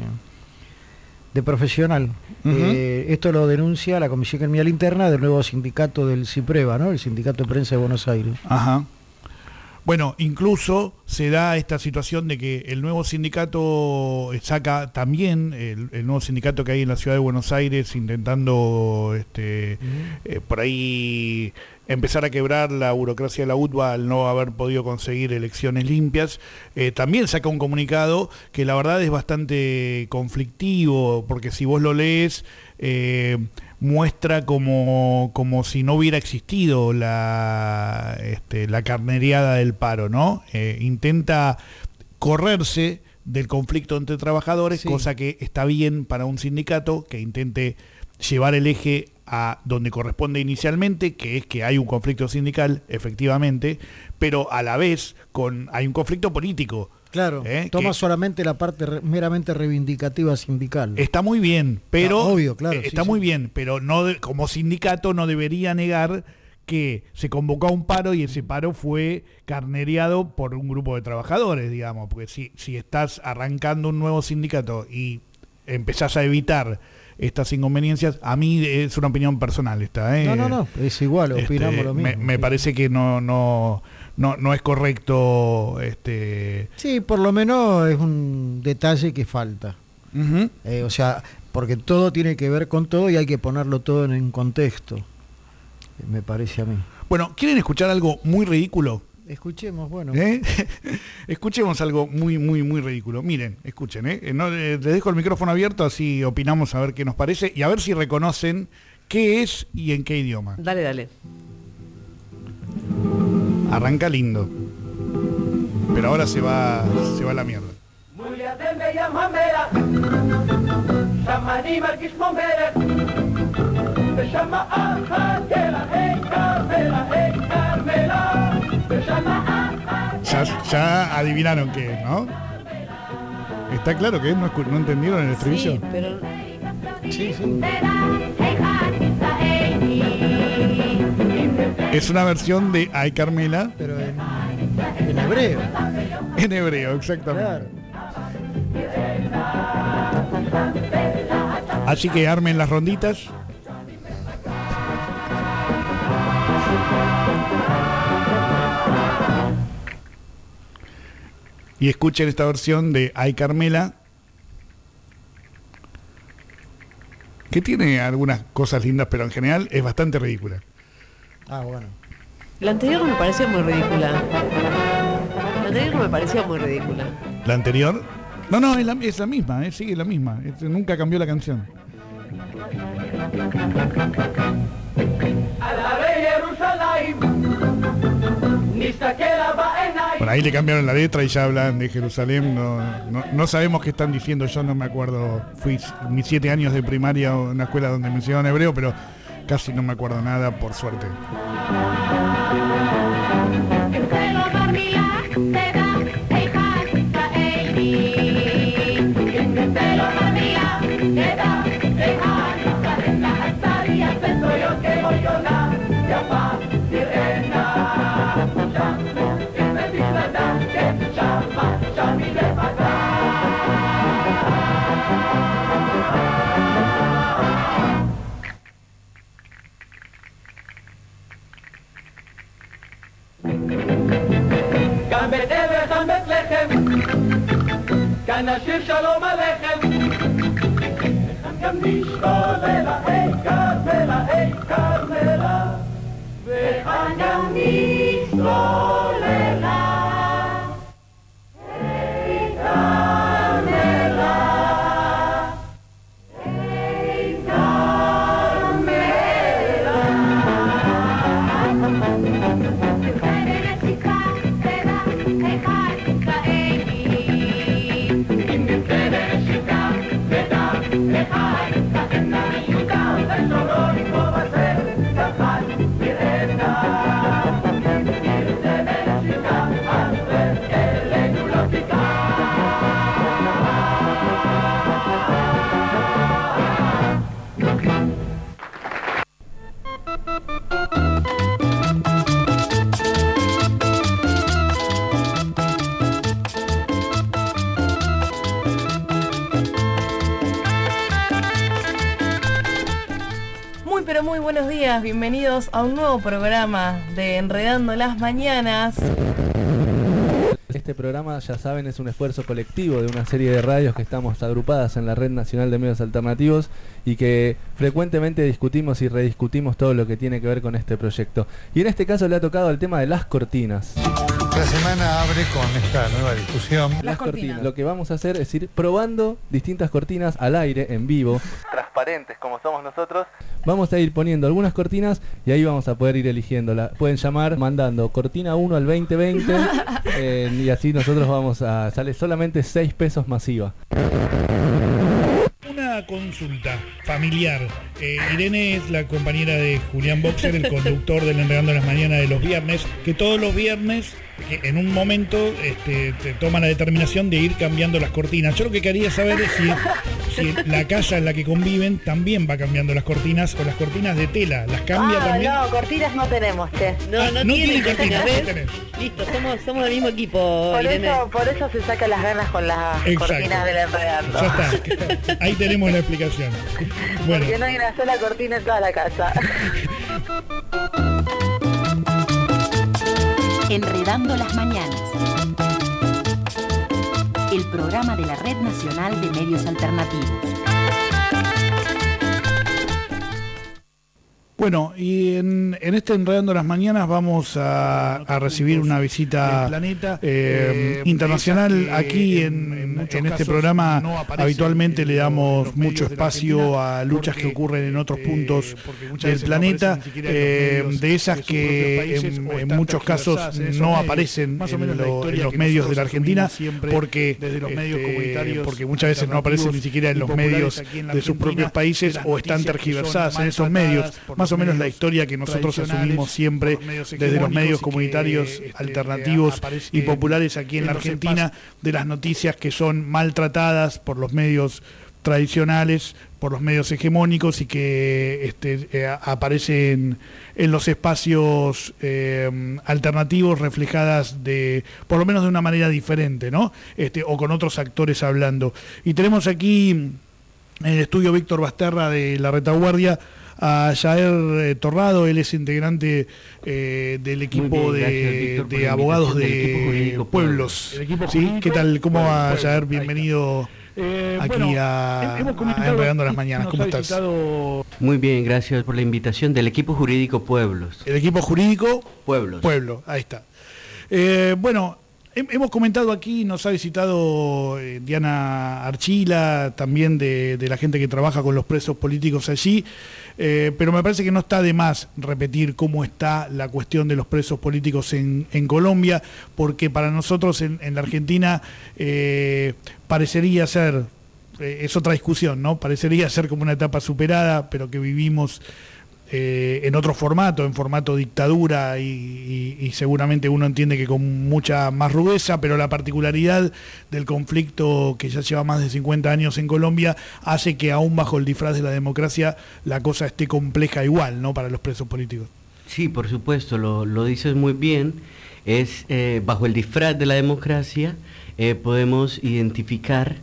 de profesional. Uh-huh. Eh, esto lo denuncia la Comisión Gremial Interna del nuevo sindicato del CIPREVA, ¿no? El Sindicato de Prensa de Buenos Aires. Ajá. Bueno, incluso se da esta situación de que el nuevo sindicato saca también, el, el nuevo sindicato que hay en la ciudad de Buenos Aires, intentando este, uh-huh. eh, por ahí empezar a quebrar la burocracia de la U T B A al no haber podido conseguir elecciones limpias, eh, también saca un comunicado que la verdad es bastante conflictivo, porque si vos lo lees, eh, muestra como, como si no hubiera existido la, este, la carnereada del paro, ¿no? Eh, intenta correrse del conflicto entre trabajadores, sí. cosa que está bien para un sindicato que intente llevar el eje a donde corresponde inicialmente, que es que hay un conflicto sindical, efectivamente, pero a la vez con hay un conflicto político. Claro, ¿eh? toma que solamente la parte re, meramente reivindicativa sindical. Está muy bien, pero... Ah, obvio, claro. Eh, está sí, muy sí. bien, pero no de, como sindicato no debería negar que se convocó a un paro y ese paro fue carnereado por un grupo de trabajadores, digamos, porque si, si estás arrancando un nuevo sindicato y empezás a evitar estas inconveniencias, a mí es una opinión personal esta, ¿eh? No, no, no, es igual, opinamos este, lo mismo. Me, me sí. parece que no, no, no, no es correcto. Este... Sí, por lo menos es un detalle que falta. Uh-huh. Eh, o sea, porque todo tiene que ver con todo y hay que ponerlo todo en, en contexto, me parece a mí. Bueno, ¿quieren escuchar algo muy ridículo? Escuchemos, bueno. ¿Eh? Escuchemos algo muy, muy, muy ridículo. Miren, escuchen, ¿eh? No, eh, les dejo el micrófono abierto, así opinamos a ver qué nos parece y a ver si reconocen qué es y en qué idioma. Dale, dale. Arranca lindo. Pero ahora se va, se va a la mierda. Ya, ya adivinaron qué es, ¿no? Está claro que es, ¿no, no entendieron el estribillo? Sí, pero... Sí, sí. Es una versión de Ay Carmela. Pero en, en hebreo. En hebreo, exactamente. Claro. Así que armen las ronditas. Y escuchen esta versión de Ay Carmela, que tiene algunas cosas lindas, pero en general es bastante ridícula. Ah, bueno. La anterior me pareció muy ridícula. La anterior me pareció muy ridícula. ¿La anterior? No, no, es la, es la misma, eh, sigue la misma. Es, nunca cambió la canción. Por ahí le cambiaron la letra y ya hablan de Jerusalén. No, no, no sabemos qué están diciendo. Yo no me acuerdo. Fui mis siete años de primaria a una escuela donde me enseñaban hebreo, pero casi no me acuerdo nada, por suerte. כאן נשיר שלום עליכם וכאן גם נשקול אל היי כרמלה, היי כרמלה וכאן גם נשקול אל היי כרמלה, היי pero muy buenos días, bienvenidos a un nuevo programa de Enredando las Mañanas. este programa, ya saben, es un esfuerzo colectivo de una serie de radios que estamos agrupadas en la Red Nacional de Medios Alternativos y que frecuentemente discutimos y rediscutimos todo lo que tiene que ver con este proyecto. Y en este caso le ha tocado el tema de las cortinas. La semana abre con esta nueva discusión. Las, las cortinas. cortinas. Lo que vamos a hacer es ir probando distintas cortinas al aire, en vivo, transparentes como somos nosotros. Vamos a ir poniendo algunas cortinas y ahí vamos a poder ir eligiéndola. Pueden llamar mandando cortina uno al veinte veinte eh, y así nosotros vamos a... Sale solamente seis pesos masiva. Una consulta familiar. Eh, Irene es la compañera de Julián Boxer, el conductor del Enredando las Mañanas de los viernes, que todos los viernes, que en un momento, este, te toma la determinación de ir cambiando las cortinas. Yo lo que quería saber es si, si la casa en la que conviven también va cambiando las cortinas o las cortinas de tela. ¿Las cambia ah, también? No, cortinas no tenemos, che. No, ah, no, no tienen cortinas. cortinas. Listo, somos, somos del mismo equipo, por Irene. Eso, por eso se saca las ganas con las Exacto. cortinas del Enredando. Ya está. Ahí tenemos la explicación. Bueno. Porque no hay una sola cortina en toda la casa. Enredando las Mañanas. El programa de la Red Nacional de Medios Alternativos. Bueno, y en, en este Enredando las Mañanas vamos a, a recibir una visita planeta, eh, eh, internacional. Aquí en, en, en este programa no habitualmente le damos mucho espacio a luchas que ocurren en otros puntos del planeta, eh, de esas que en, en muchos casos no aparecen en, lo, en los medios de la Argentina, porque, este, porque muchas veces no aparecen ni siquiera en los medios de sus propios países o están tergiversadas en esos medios. Más o menos la historia que nosotros asumimos siempre desde los medios comunitarios alternativos y populares aquí en la Argentina, de las noticias que son maltratadas por los medios tradicionales, por los medios hegemónicos y que este, eh, aparecen en los espacios eh, alternativos reflejadas de, por lo menos de una manera diferente, ¿no? Este, o con otros actores hablando. Y tenemos aquí en el estudio Víctor Basterra de La Retaguardia a Jair eh, Torrado. Él es integrante eh, del equipo bien, de, gracias, Víctor, de abogados de Pueblos. ¿Sí? ¿Qué tal? ¿Cómo va, Jair? Bienvenido eh, aquí bueno, a, a Enredando las Mañanas. ¿Cómo estás? Visitado... Muy bien, gracias por la invitación del equipo jurídico Pueblos. El equipo jurídico Pueblos. Pueblo, ahí está. Eh, bueno, hemos comentado aquí, nos ha visitado eh, Diana Archila, también de, de la gente que trabaja con los presos políticos allí, eh, pero me parece que no está de más repetir cómo está la cuestión de los presos políticos en, en Colombia, porque para nosotros en, en la Argentina eh, parecería ser, eh, es otra discusión, ¿no? Parecería ser como una etapa superada, pero que vivimos Eh, en otro formato, en formato dictadura y, y, y seguramente uno entiende que con mucha más rudeza, pero la particularidad del conflicto que ya lleva más de cincuenta años en Colombia hace que aún bajo el disfraz de la democracia la cosa esté compleja igual, ¿no?, para los presos políticos. Sí, por supuesto, lo, lo dices muy bien. Es eh, bajo el disfraz de la democracia eh, podemos identificar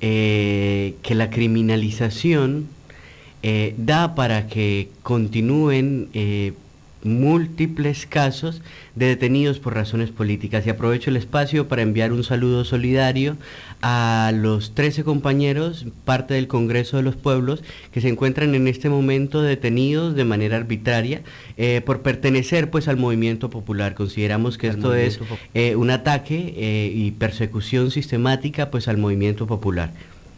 eh, que la criminalización Eh, da para que continúen eh, múltiples casos de detenidos por razones políticas. Y aprovecho el espacio para enviar un saludo solidario a los trece compañeros, parte del Congreso de los Pueblos, que se encuentran en este momento detenidos de manera arbitraria eh, por pertenecer pues al movimiento popular. Consideramos que esto es eh, un ataque eh, y persecución sistemática pues al movimiento popular.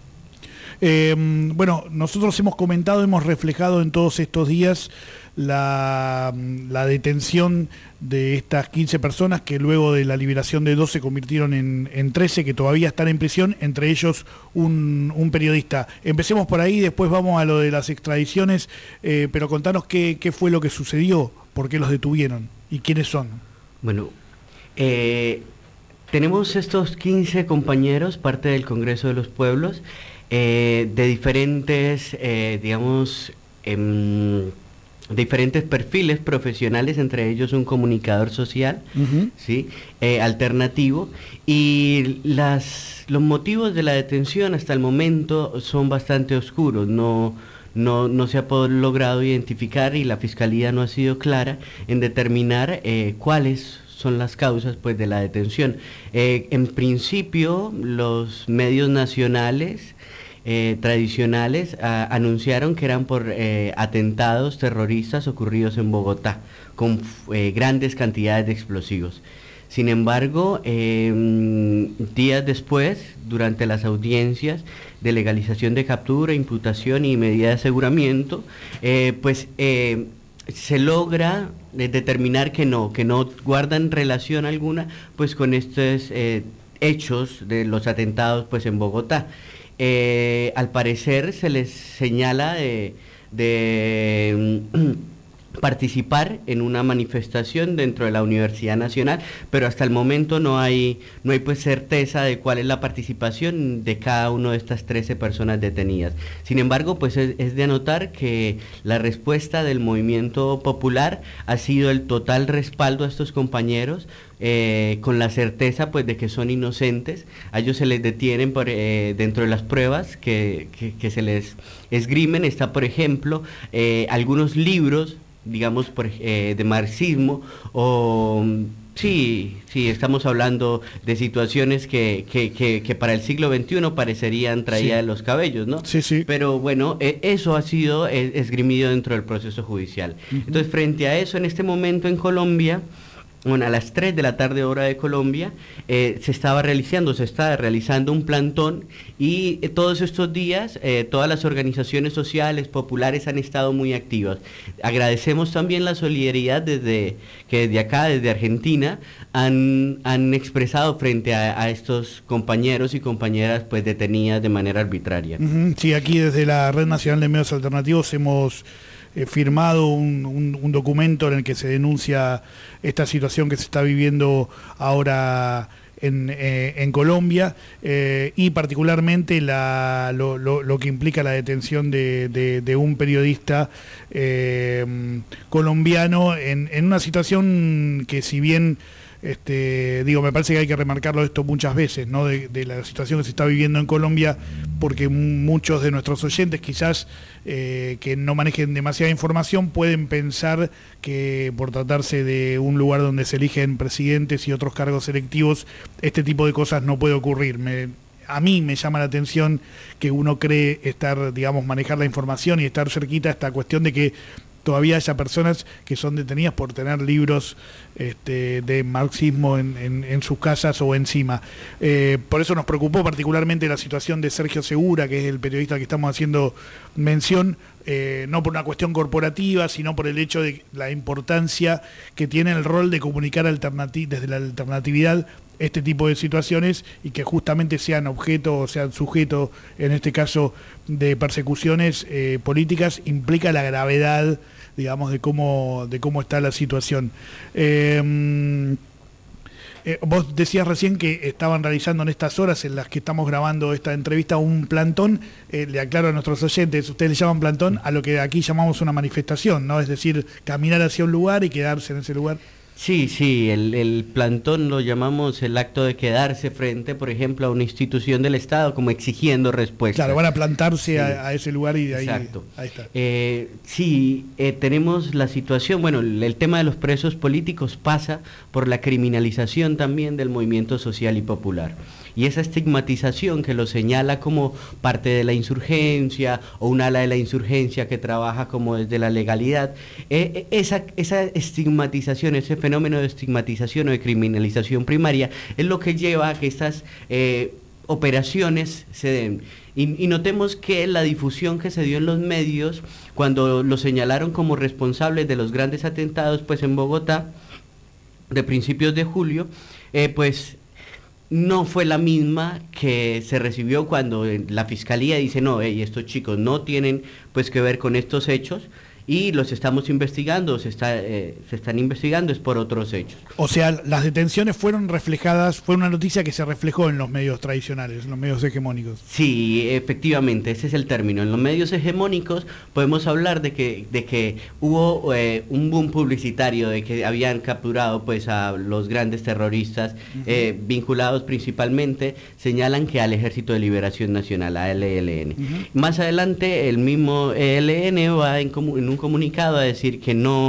Eh, bueno, nosotros hemos comentado, hemos reflejado en todos estos días la, la detención de estas quince personas que luego de la liberación de dos se convirtieron en, en trece que todavía están en prisión, entre ellos un, un periodista. Empecemos por ahí, después vamos a lo de las extradiciones, eh, pero contanos qué, qué fue lo que sucedió, por qué los detuvieron y quiénes son. Bueno, eh, tenemos estos quince compañeros, parte del Congreso de los Pueblos, Eh, de diferentes, eh, digamos, eh, diferentes perfiles profesionales, entre ellos un comunicador social, uh-huh. ¿sí? eh, alternativo, y las, los motivos de la detención hasta el momento son bastante oscuros, no, no, no se ha logrado identificar y la Fiscalía no ha sido clara en determinar eh, cuáles son las causas pues de la detención. Eh, en principio, los medios nacionales eh, tradicionales a, anunciaron que eran por eh, atentados terroristas ocurridos en Bogotá, con eh, grandes cantidades de explosivos. Sin embargo, eh, días después, durante las audiencias de legalización de captura, imputación y medida de aseguramiento, eh, pues eh, se logra eh, determinar que no, que no guardan relación alguna pues con estos eh, hechos de los atentados pues en Bogotá. Eh, al parecer se les señala de... de participar en una manifestación dentro de la Universidad Nacional, pero hasta el momento no hay no hay pues certeza de cuál es la participación de cada una de estas trece personas detenidas. Sin embargo, pues es, es de anotar que la respuesta del movimiento popular ha sido el total respaldo a estos compañeros, eh, con la certeza pues de que son inocentes. A ellos se les detienen por, eh, dentro de las pruebas que, que, que se les esgrimen. Está, por ejemplo, eh, algunos libros, digamos, por, eh, de marxismo, o sí, sí, estamos hablando de situaciones que, que, que, que para el siglo veintiuno parecerían traídas de sí. los cabellos, ¿no? Sí, sí. Pero bueno, eh, eso ha sido eh, esgrimido dentro del proceso judicial. Uh-huh. Entonces, frente a eso, en este momento en Colombia, bueno, a las tres de la tarde hora de Colombia, eh, se estaba realizando, se está realizando un plantón, y eh, todos estos días eh, todas las organizaciones sociales, populares han estado muy activas. Agradecemos también la solidaridad desde que desde acá, desde Argentina, han, han expresado frente a, a estos compañeros y compañeras pues detenidas de manera arbitraria. Uh-huh. Sí, aquí desde la Red Nacional de Medios Alternativos hemos Eh, firmado un, un, un documento en el que se denuncia esta situación que se está viviendo ahora en, eh, en Colombia, eh, y particularmente la, lo, lo, lo que implica la detención de, de, de un periodista eh, colombiano en, en una situación que, si bien Este, digo, me parece que hay que remarcarlo esto muchas veces, ¿no? De, de la situación que se está viviendo en Colombia, porque muchos de nuestros oyentes, quizás eh, que no manejen demasiada información, pueden pensar que por tratarse de un lugar donde se eligen presidentes y otros cargos electivos, este tipo de cosas no puede ocurrir. Me, a mí me llama la atención que uno cree estar, digamos, manejar la información y estar cerquita a esta cuestión de que todavía haya personas que son detenidas por tener libros este, de marxismo en, en, en sus casas o encima. Eh, por eso nos preocupó particularmente la situación de Sergio Segura, que es el periodista que estamos haciendo mención, eh, no por una cuestión corporativa, sino por el hecho de la importancia que tiene el rol de comunicar alternati- desde la alternatividad este tipo de situaciones, y que justamente sean objeto o sean sujeto, en este caso, de persecuciones eh, políticas, implica la gravedad, digamos, de cómo de cómo está la situación. Eh, eh, vos decías recién que estaban realizando en estas horas en las que estamos grabando esta entrevista un plantón. Eh, le aclaro a nuestros oyentes, ustedes le llaman plantón a lo que aquí llamamos una manifestación, ¿no? Es decir, caminar hacia un lugar y quedarse en ese lugar. Sí, sí, el, el plantón lo llamamos el acto de quedarse frente, por ejemplo, a una institución del Estado, como exigiendo respuestas. Claro, van a plantarse sí. a, a ese lugar y de ahí, Exacto. ahí está. Eh, sí, eh, tenemos la situación, bueno, el, el tema de los presos políticos pasa por la criminalización también del movimiento social y popular. Y esa estigmatización que lo señala como parte de la insurgencia o un ala de la insurgencia que trabaja como desde la legalidad, eh, esa, esa estigmatización, ese fenómeno de estigmatización o de criminalización primaria es lo que lleva a que estas eh, operaciones se den. Y, y notemos que la difusión que se dio en los medios cuando lo señalaron como responsables de los grandes atentados pues en Bogotá de principios de julio, eh, pues no fue la misma que se recibió cuando la fiscalía dice no, hey, estos chicos no tienen pues que ver con estos hechos y los estamos investigando, se está eh, se están investigando es por otros hechos. O sea, las detenciones fueron reflejadas, fue una noticia que se reflejó en los medios tradicionales, en los medios hegemónicos. Sí, efectivamente, ese es el término. En los medios hegemónicos podemos hablar de que de que hubo eh, un boom publicitario, de que habían capturado pues a los grandes terroristas, uh-huh. eh, vinculados principalmente, señalan que al Ejército de Liberación Nacional, a L L N. Uh-huh. Más adelante el mismo E L N va en, en un comunicado a decir que no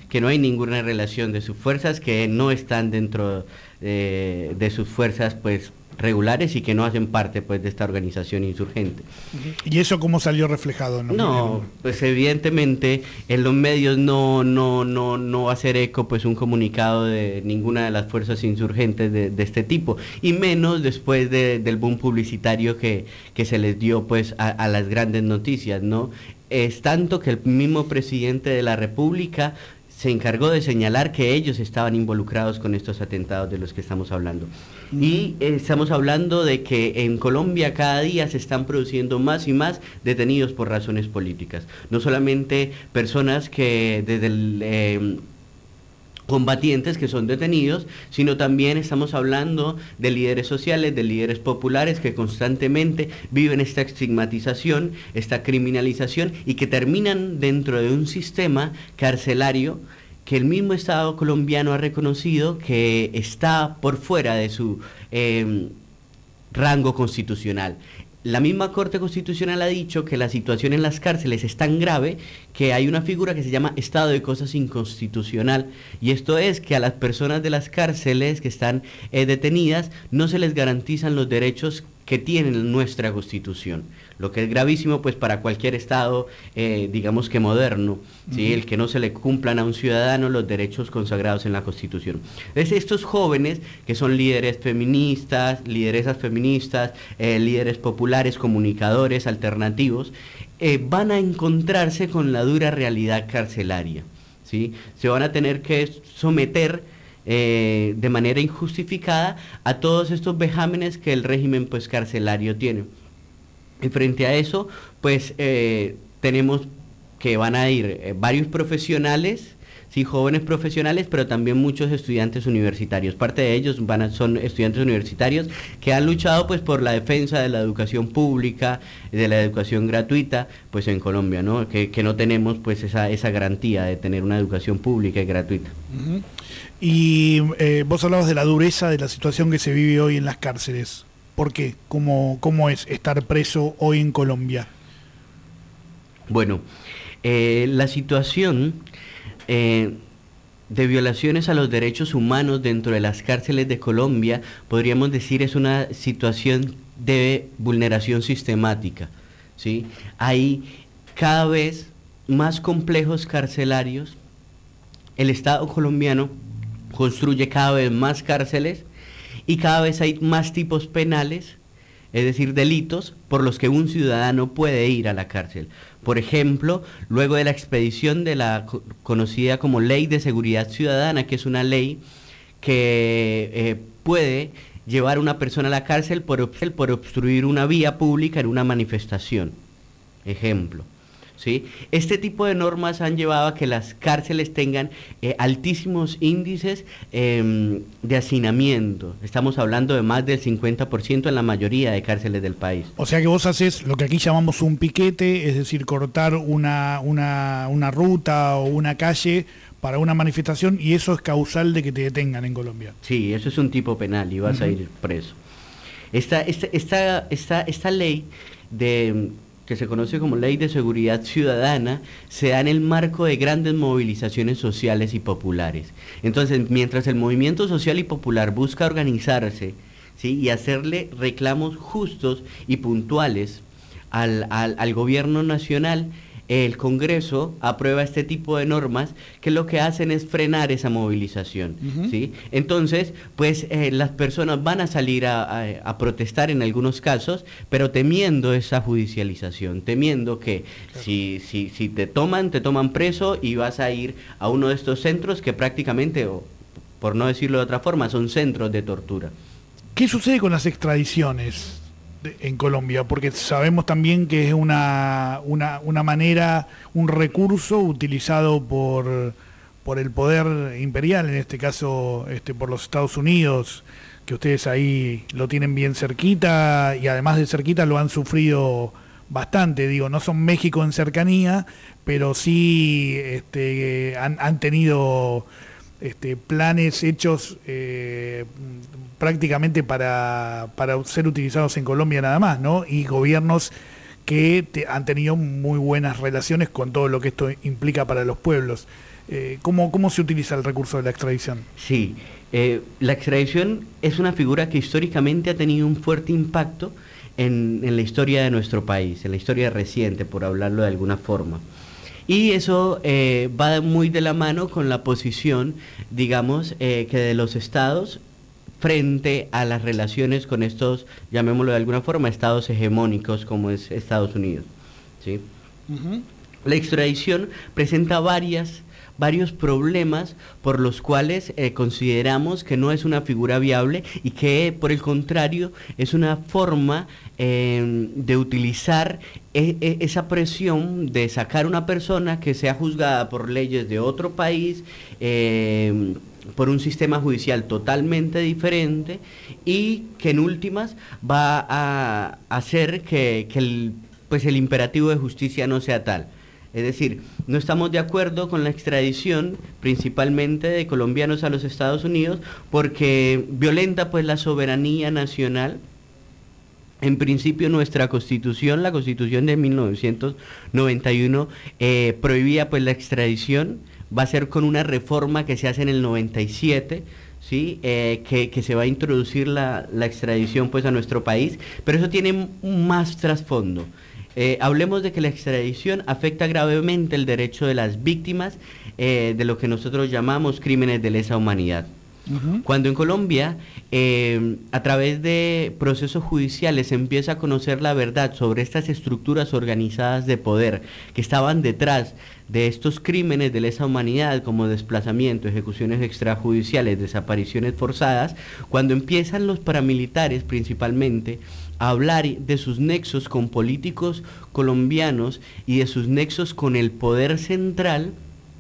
que no hay ninguna relación de sus fuerzas, que no están dentro eh, de sus fuerzas pues regulares y que no hacen parte pues de esta organización insurgente. ¿Y eso cómo salió reflejado? No, no pues evidentemente en los medios no no no no va a hacer eco pues un comunicado de ninguna de las fuerzas insurgentes de, de este tipo, y menos después de, del boom publicitario que, que se les dio pues a, a las grandes noticias, ¿no? Es tanto que el mismo presidente de la República se encargó de señalar que ellos estaban involucrados con estos atentados de los que estamos hablando. Uh-huh. Y eh, estamos hablando de que en Colombia cada día se están produciendo más y más detenidos por razones políticas. No solamente personas que desde el... Eh, combatientes que son detenidos, sino también estamos hablando de líderes sociales, de líderes populares que constantemente viven esta estigmatización, esta criminalización y que terminan dentro de un sistema carcelario que el mismo Estado colombiano ha reconocido que está por fuera de su eh, rango constitucional. La misma Corte Constitucional ha dicho que la situación en las cárceles es tan grave que hay una figura que se llama estado de cosas inconstitucional, y esto es que a las personas de las cárceles que están eh, detenidas no se les garantizan los derechos que tiene nuestra Constitución, lo que es gravísimo pues para cualquier Estado, eh, digamos que moderno, ¿sí? Uh-huh. El que no se le cumplan a un ciudadano los derechos consagrados en la Constitución. Es estos jóvenes que son líderes feministas, lideresas feministas, eh, líderes populares, comunicadores alternativos, eh, van a encontrarse con la dura realidad carcelaria, ¿sí? Se van a tener que someter Eh, de manera injustificada a todos estos vejámenes que el régimen pues carcelario tiene. Y frente a eso pues eh, tenemos que van a ir eh, varios profesionales, sí, jóvenes profesionales, pero también muchos estudiantes universitarios. Parte de ellos van a, son estudiantes universitarios que han luchado pues por la defensa de la educación pública, de la educación gratuita, pues en Colombia, ¿no? Que, que no tenemos pues esa, esa garantía de tener una educación pública y gratuita. Uh-huh. Y eh, vos hablabas de la dureza de la situación que se vive hoy en las cárceles. ¿Por qué? ¿Cómo, cómo es estar preso hoy en Colombia? Bueno, eh, la situación eh, de violaciones a los derechos humanos dentro de las cárceles de Colombia, podríamos decir, es una situación de vulneración sistemática, ¿sí? Hay cada vez más complejos carcelarios, el Estado colombiano construye cada vez más cárceles y cada vez hay más tipos penales, es decir, delitos por los que un ciudadano puede ir a la cárcel. Por ejemplo, luego de la expedición de la co- conocida como Ley de Seguridad Ciudadana, que es una ley que eh, puede llevar a una persona a la cárcel por, ob- por obstruir una vía pública en una manifestación. Ejemplo. ¿Sí? Este tipo de normas han llevado a que las cárceles tengan eh, altísimos índices eh, de hacinamiento. Estamos hablando de más del cincuenta por ciento en la mayoría de cárceles del país. O sea que vos haces lo que aquí llamamos un piquete, es decir, cortar una, una, una ruta o una calle para una manifestación, y eso es causal de que te detengan en Colombia. Sí, eso es un tipo penal y vas uh-huh. a ir preso. Esta, esta, esta, esta, esta ley de... que se conoce como Ley de Seguridad Ciudadana, se da en el marco de grandes movilizaciones sociales y populares. Entonces, mientras el movimiento social y popular busca organizarse, ¿sí? y hacerle reclamos justos y puntuales al, al, al gobierno nacional, el Congreso aprueba este tipo de normas que lo que hacen es frenar esa movilización, uh-huh. ¿sí? Entonces, pues eh, las personas van a salir a, a, a protestar en algunos casos, pero temiendo esa judicialización, temiendo que claro. si, si, si te toman, te toman preso y vas a ir a uno de estos centros que prácticamente, o por no decirlo de otra forma, son centros de tortura. ¿Qué sucede con las extradiciones en Colombia? Porque sabemos también que es una, una, una manera, un recurso utilizado por, por el poder imperial, en este caso este, por los Estados Unidos, que ustedes ahí lo tienen bien cerquita, y además de cerquita lo han sufrido bastante. Digo, no son México en cercanía, pero sí este, han, han tenido este, planes hechos eh, prácticamente para, para ser utilizados en Colombia nada más, ¿no? Y gobiernos que te, han tenido muy buenas relaciones con todo lo que esto implica para los pueblos. Eh, ¿cómo, ¿Cómo se utiliza el recurso de la extradición? Sí, eh, la extradición es una figura que históricamente ha tenido un fuerte impacto en, en la historia de nuestro país, en la historia reciente, por hablarlo de alguna forma. Y eso eh, va muy de la mano con la posición, digamos, eh, que de los estados frente a las relaciones con estos, llamémoslo de alguna forma, estados hegemónicos como es Estados Unidos, ¿sí? Uh-huh. La extradición presenta varias, varios problemas por los cuales eh, consideramos que no es una figura viable y que, por el contrario, es una forma eh, de utilizar e- e- esa presión de sacar una persona que sea juzgada por leyes de otro país, eh, por un sistema judicial totalmente diferente y que en últimas va a hacer que, que el, pues el imperativo de justicia no sea tal. Es decir, no estamos de acuerdo con la extradición principalmente de colombianos a los Estados Unidos porque violenta pues la soberanía nacional. En principio nuestra Constitución, la Constitución de mil novecientos noventa y uno, eh, prohibía pues la extradición. Va a ser con una reforma que se hace en el noventa y siete, ¿sí? eh, que, que se va a introducir la, la extradición pues a nuestro país, pero eso tiene más trasfondo. Eh, hablemos de que la extradición afecta gravemente el derecho de las víctimas eh, de lo que nosotros llamamos crímenes de lesa humanidad. Uh-huh. Cuando en Colombia, eh, a través de procesos judiciales, se empieza a conocer la verdad sobre estas estructuras organizadas de poder que estaban detrás de estos crímenes de lesa humanidad como desplazamiento, ejecuciones extrajudiciales, desapariciones forzadas, cuando empiezan los paramilitares principalmente a hablar de sus nexos con políticos colombianos y de sus nexos con el poder central,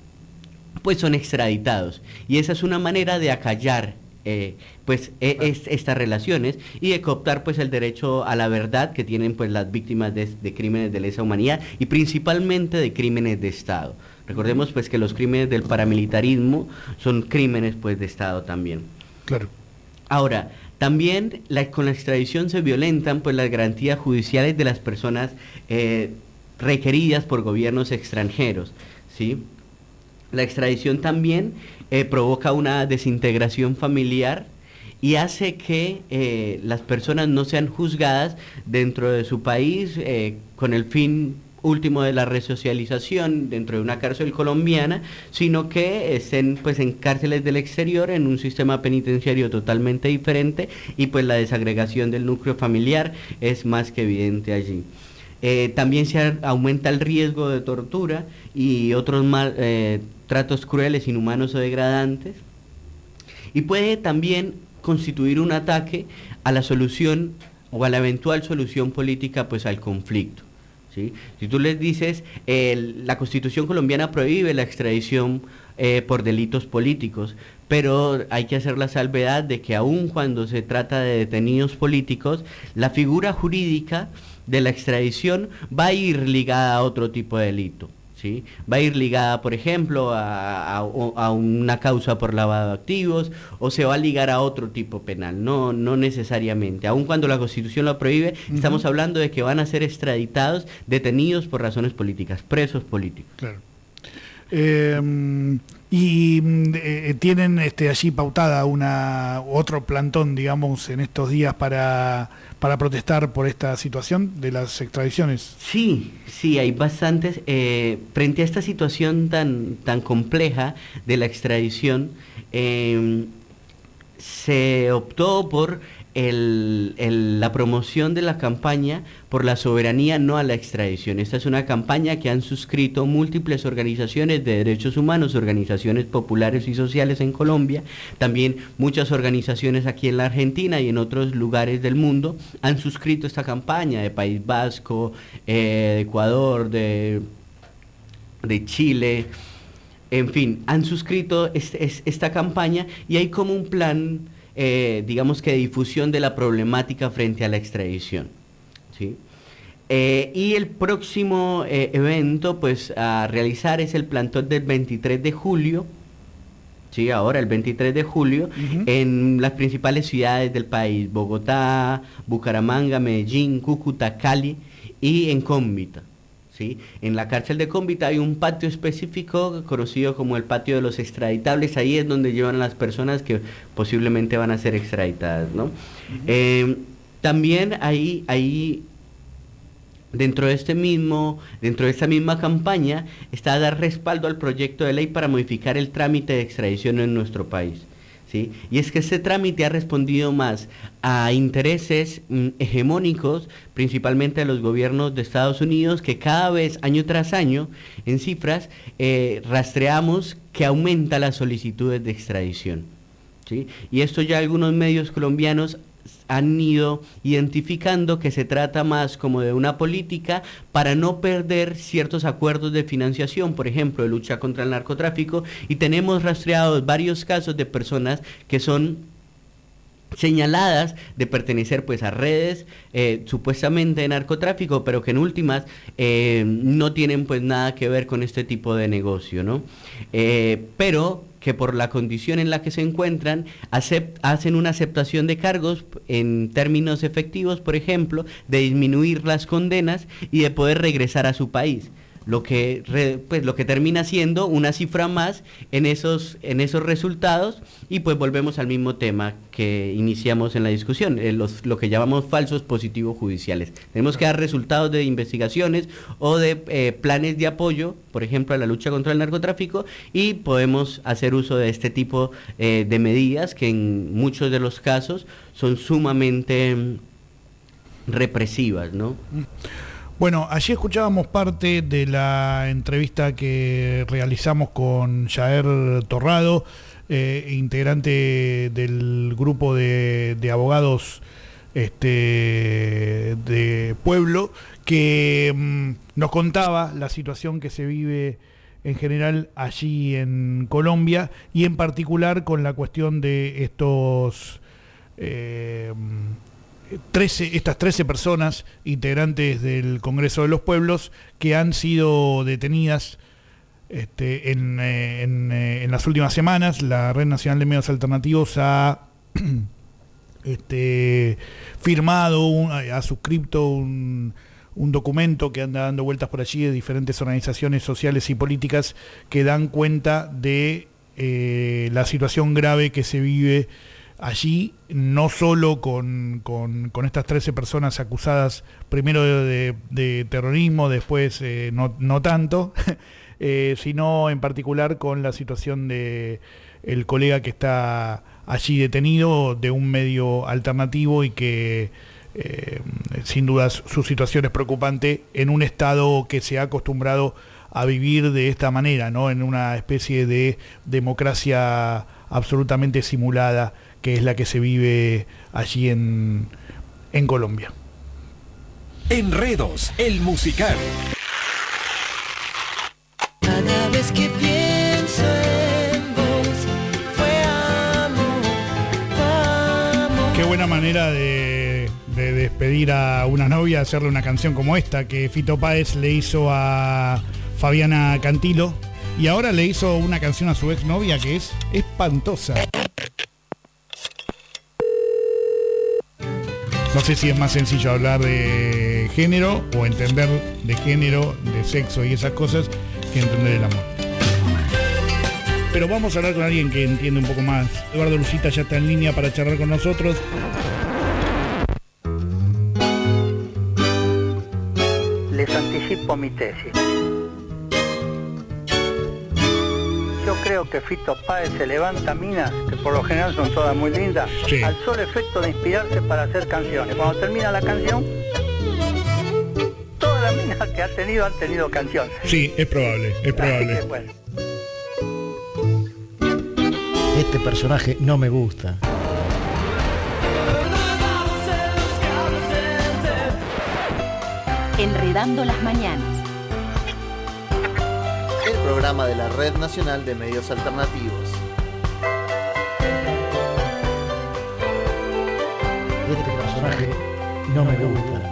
pues son extraditados. Y esa es una manera de acallar eh, pues e, es, estas relaciones y de cooptar pues el derecho a la verdad que tienen pues las víctimas de, de crímenes de lesa humanidad y principalmente de crímenes de Estado. Recordemos pues que los crímenes del paramilitarismo son crímenes pues de Estado también. Claro. Ahora, también la, con la extradición se violentan pues las garantías judiciales de las personas eh, requeridas por gobiernos extranjeros, ¿sí? La extradición también eh, provoca una desintegración familiar y hace que eh, las personas no sean juzgadas dentro de su país eh, con el fin último de la resocialización dentro de una cárcel colombiana, sino que estén pues en cárceles del exterior, en un sistema penitenciario totalmente diferente y pues la desagregación del núcleo familiar es más que evidente allí. Eh, también se aumenta el riesgo de tortura y otros mal, eh, tratos crueles, inhumanos o degradantes, y puede también constituir un ataque a la solución o a la eventual solución política pues al conflicto, ¿sí? Si tú les dices, eh, la Constitución colombiana prohíbe la extradición eh, por delitos políticos, pero hay que hacer la salvedad de que aun cuando se trata de detenidos políticos, la figura jurídica de la extradición va a ir ligada a otro tipo de delito, ¿sí? Va a ir ligada, por ejemplo, a, a, a una causa por lavado de activos, o se va a ligar a otro tipo penal, no, no necesariamente. Aun cuando la Constitución lo prohíbe, uh-huh. Estamos hablando de que van a ser extraditados, detenidos por razones políticas, presos políticos. Claro. Eh, y eh, tienen este, allí pautada una otro plantón, digamos, en estos días para, para protestar por esta situación de las extradiciones. Sí, sí, hay bastantes. Eh, frente a esta situación tan, tan compleja de la extradición, eh, se optó por el, el, la promoción de la campaña por la soberanía, no a la extradición. Esta es una campaña que han suscrito múltiples organizaciones de derechos humanos, organizaciones populares y sociales en Colombia, también muchas organizaciones aquí en la Argentina y en otros lugares del mundo han suscrito esta campaña, de País Vasco, eh, de Ecuador, de, de Chile, en fin, han suscrito este, es, esta campaña y hay como un plan, eh, digamos que de difusión de la problemática frente a la extradición, ¿sí? Eh, y el próximo eh, evento pues a realizar es el plantón del veintitrés de julio, sí, ahora el veintitrés de julio, uh-huh. en las principales ciudades del país, Bogotá, Bucaramanga, Medellín, Cúcuta, Cali y en Cómbita. ¿Sí? En la cárcel de Cómbita hay un patio específico conocido como el patio de los extraditables. Ahí es donde llevan a las personas que posiblemente van a ser extraditadas, ¿no? Uh-huh. eh, también ahí, ahí dentro de este mismo, dentro de esta misma campaña está dar respaldo al proyecto de ley para modificar el trámite de extradición en nuestro país. ¿Sí? Y es que este trámite ha respondido más a intereses mm, hegemónicos, principalmente de los gobiernos de Estados Unidos, que cada vez, año tras año, en cifras, eh, rastreamos que aumenta las solicitudes de extradición. ¿Sí? Y esto ya algunos medios colombianos han ido identificando que se trata más como de una política para no perder ciertos acuerdos de financiación, por ejemplo, de lucha contra el narcotráfico, y tenemos rastreados varios casos de personas que son señaladas de pertenecer pues a redes eh, supuestamente de narcotráfico, pero que en últimas eh, no tienen pues nada que ver con este tipo de negocio, ¿no? Eh, pero que por la condición en la que se encuentran acept, hacen una aceptación de cargos en términos efectivos, por ejemplo, de disminuir las condenas y de poder regresar a su país. Lo que, re, pues, lo que termina siendo una cifra más en esos, en esos resultados, y pues volvemos al mismo tema que iniciamos en la discusión, eh, los, lo que llamamos falsos positivos judiciales. Tenemos que dar resultados de investigaciones o de eh, planes de apoyo, por ejemplo, a la lucha contra el narcotráfico, y podemos hacer uso de este tipo eh, de medidas que en muchos de los casos son sumamente mm, represivas, ¿no? Bueno, allí escuchábamos parte de la entrevista que realizamos con Jair Torrado, eh, integrante del grupo de, de abogados este, de Pueblo, que mmm, nos contaba la situación que se vive en general allí en Colombia, y en particular con la cuestión de estos... Eh, trece, estas trece personas integrantes del Congreso de los Pueblos que han sido detenidas este, en, en, en las últimas semanas. La Red Nacional de Medios Alternativos ha este, firmado, un, ha suscrito un, un documento que anda dando vueltas por allí de diferentes organizaciones sociales y políticas que dan cuenta de eh, la situación grave que se vive allí, no solo con, con, con estas trece personas acusadas primero de, de, de terrorismo, después eh, no, no tanto, eh, sino en particular con la situación de el colega que está allí detenido de un medio alternativo y que eh, sin dudas su situación es preocupante en un estado que se ha acostumbrado a vivir de esta manera, ¿no? En una especie de democracia absolutamente simulada, que es la que se vive allí en, en Colombia. Enredos, el musical. Cada vez que pienso en vos, fue amor, amor. Qué buena manera de, de despedir a una novia, hacerle una canción como esta, que Fito Páez le hizo a Fabiana Cantilo, y ahora le hizo una canción a su exnovia que es espantosa. No sé si es más sencillo hablar de género o entender de género, de sexo y esas cosas, que entender el amor. Pero vamos a hablar con alguien que entiende un poco más. Eduardo Lucita ya está en línea para charlar con nosotros. Les anticipo mi tesis. Yo creo que Fito Páez se levanta minas, que por lo general son todas muy lindas, sí, al solo efecto de inspirarse para hacer canciones. Cuando termina la canción, todas las minas que ha tenido han tenido canciones. Sí, es probable, es probable. Que, bueno. Este personaje no me gusta. Enredando las mañanas. El programa de la Red Nacional de Medios Alternativos. Este personaje no me gusta.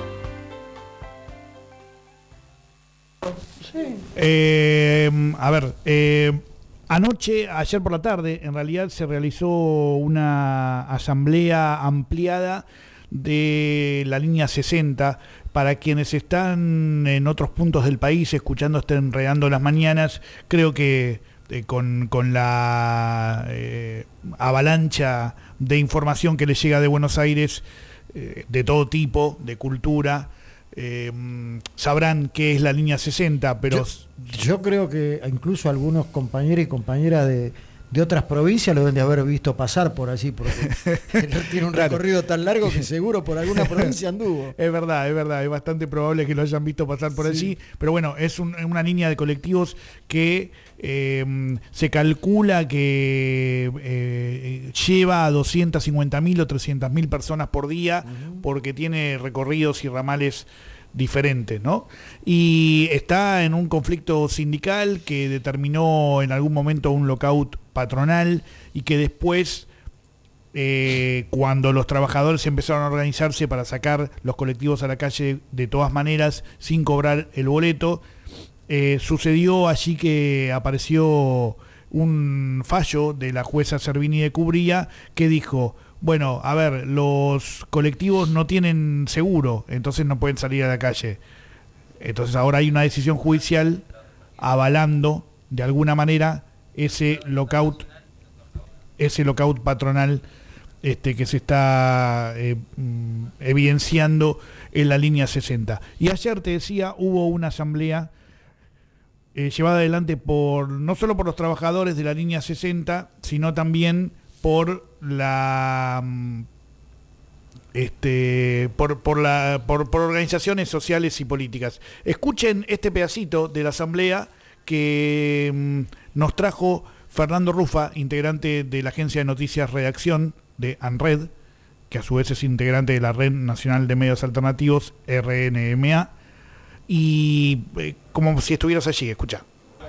Sí. Eh, a ver, eh, anoche, ayer por la tarde, en realidad se realizó una asamblea ampliada de la línea sesenta para quienes están en otros puntos del país escuchando este Enredando las Mañanas, creo que eh, con, con la eh, avalancha de información que les llega de Buenos Aires, eh, de todo tipo, de cultura, eh, sabrán qué es la línea sesenta, pero... Yo, yo creo que incluso algunos compañeros y compañeras de... de otras provincias lo deben de haber visto pasar por allí, porque tiene un recorrido tan largo que seguro por alguna provincia anduvo. Es verdad, es verdad, es bastante probable que lo hayan visto pasar por sí. allí, pero bueno, es un, una línea de colectivos que eh, se calcula que eh, lleva a doscientas cincuenta mil o trescientas mil personas por día, uh-huh. porque tiene recorridos y ramales diferentes, ¿no? Y está en un conflicto sindical que determinó en algún momento un lockout patronal y que después, eh, cuando los trabajadores empezaron a organizarse para sacar los colectivos a la calle de todas maneras sin cobrar el boleto, eh, sucedió allí que apareció un fallo de la jueza Servini de Cubría que dijo: bueno, a ver, los colectivos no tienen seguro, entonces no pueden salir a la calle. Entonces ahora hay una decisión judicial avalando de alguna manera ese lockout, ese lockout patronal este, que se está eh, evidenciando en la línea sesenta. Y ayer, te decía, hubo una asamblea eh, llevada adelante por no solo por los trabajadores de la línea sesenta, sino también por la este por por la por, por organizaciones sociales y políticas. Escuchen este pedacito de la asamblea que mm, nos trajo Fernando Rufa, integrante de la agencia de noticias Redacción de ANRED, que a su vez es integrante de la Red Nacional de Medios Alternativos, R N M A, y eh, como si estuvieras allí. Escucha.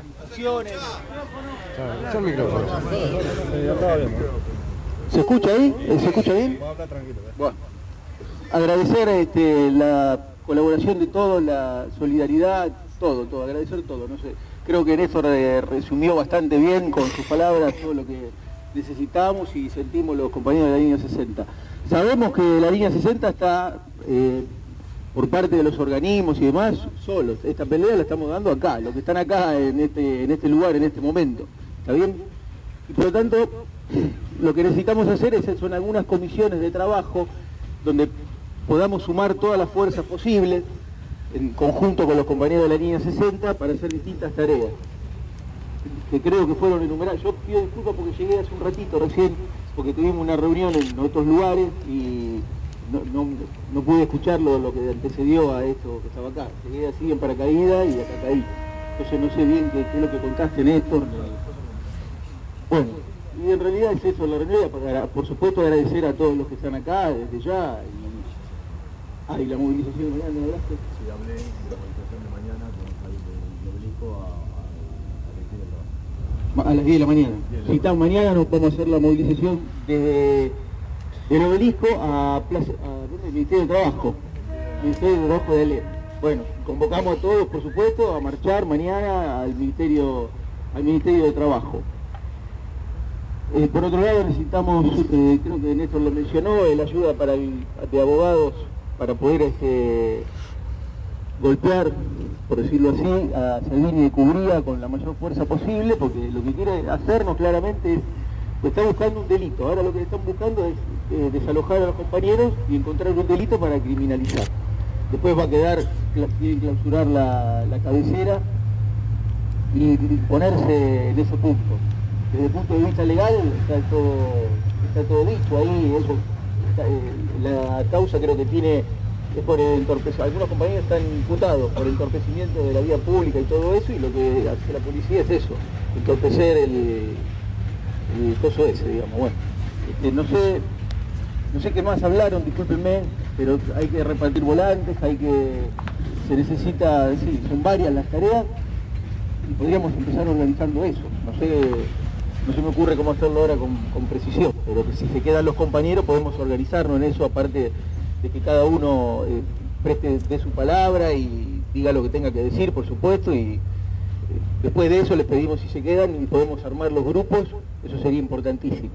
¿Se escucha ahí? ¿Se escucha bien? Bueno, agradecer este, la colaboración de todos, la solidaridad, todo, todo, agradecer todo, no sé. Creo que Néstor eh, resumió bastante bien con sus palabras todo lo que necesitamos y sentimos los compañeros de la línea sesenta. Sabemos que la línea sesenta está, eh, por parte de los organismos y demás, solos. Esta pelea la estamos dando acá, los que están acá en este, en este lugar, en este momento. ¿Está bien? Y por lo tanto, lo que necesitamos hacer es, son algunas comisiones de trabajo donde podamos sumar todas las fuerzas posibles en conjunto con los compañeros de la línea sesenta para hacer distintas tareas que creo que fueron enumeradas. Yo pido disculpas porque llegué hace un ratito recién, porque tuvimos una reunión en otros lugares y no, no, no pude escuchar lo, lo que antecedió a esto que estaba acá. Llegué así en paracaídas y acá caí. Entonces no sé bien qué, qué es lo que contaste, Néstor. Bueno, y en realidad es eso la reunión, para, por supuesto agradecer a todos los que están acá desde ya. Y, ah, y la movilización de mañana, ¿no hablaste? Sí, hablé de la movilización de mañana con el obelisco a, a, a, a las diez de la mañana. Si está mañana nos vamos a hacer la movilización desde el obelisco a Plaza, a, el Ministerio de Trabajo, Ministerio de Trabajo de Ale. Bueno, convocamos a todos, por supuesto, a marchar mañana al Ministerio, al Ministerio de Trabajo. Eh, por otro lado necesitamos, eh, creo que Néstor lo mencionó, la ayuda para el, de abogados para poder este, golpear, por decirlo así, a Salvini de Cubría con la mayor fuerza posible, porque lo que quiere hacernos claramente es, está buscando un delito. Ahora lo que están buscando es eh, desalojar a los compañeros y encontrar un delito para criminalizar. Después va a quedar, tiene que clausurar la, la cabecera y ponerse en ese punto. Desde el punto de vista legal está todo, está todo dicho ahí, eso, está, eh, la causa creo que tiene, es por el entorpecimiento, algunos compañeros están imputados por entorpecimiento de la vía pública y todo eso, y lo que hace la policía es eso, entorpecer el, el coso ese, digamos. Bueno, este, no sé, no sé qué más hablaron, discúlpenme, pero hay que repartir volantes, hay que, se necesita, sí, son varias las tareas, y podríamos empezar organizando eso, no sé. No se me ocurre cómo hacerlo ahora con, con precisión, pero que si se quedan los compañeros podemos organizarnos en eso, aparte de que cada uno eh, preste de su palabra y diga lo que tenga que decir, por supuesto, y eh, después de eso les pedimos si se quedan y podemos armar los grupos, eso sería importantísimo.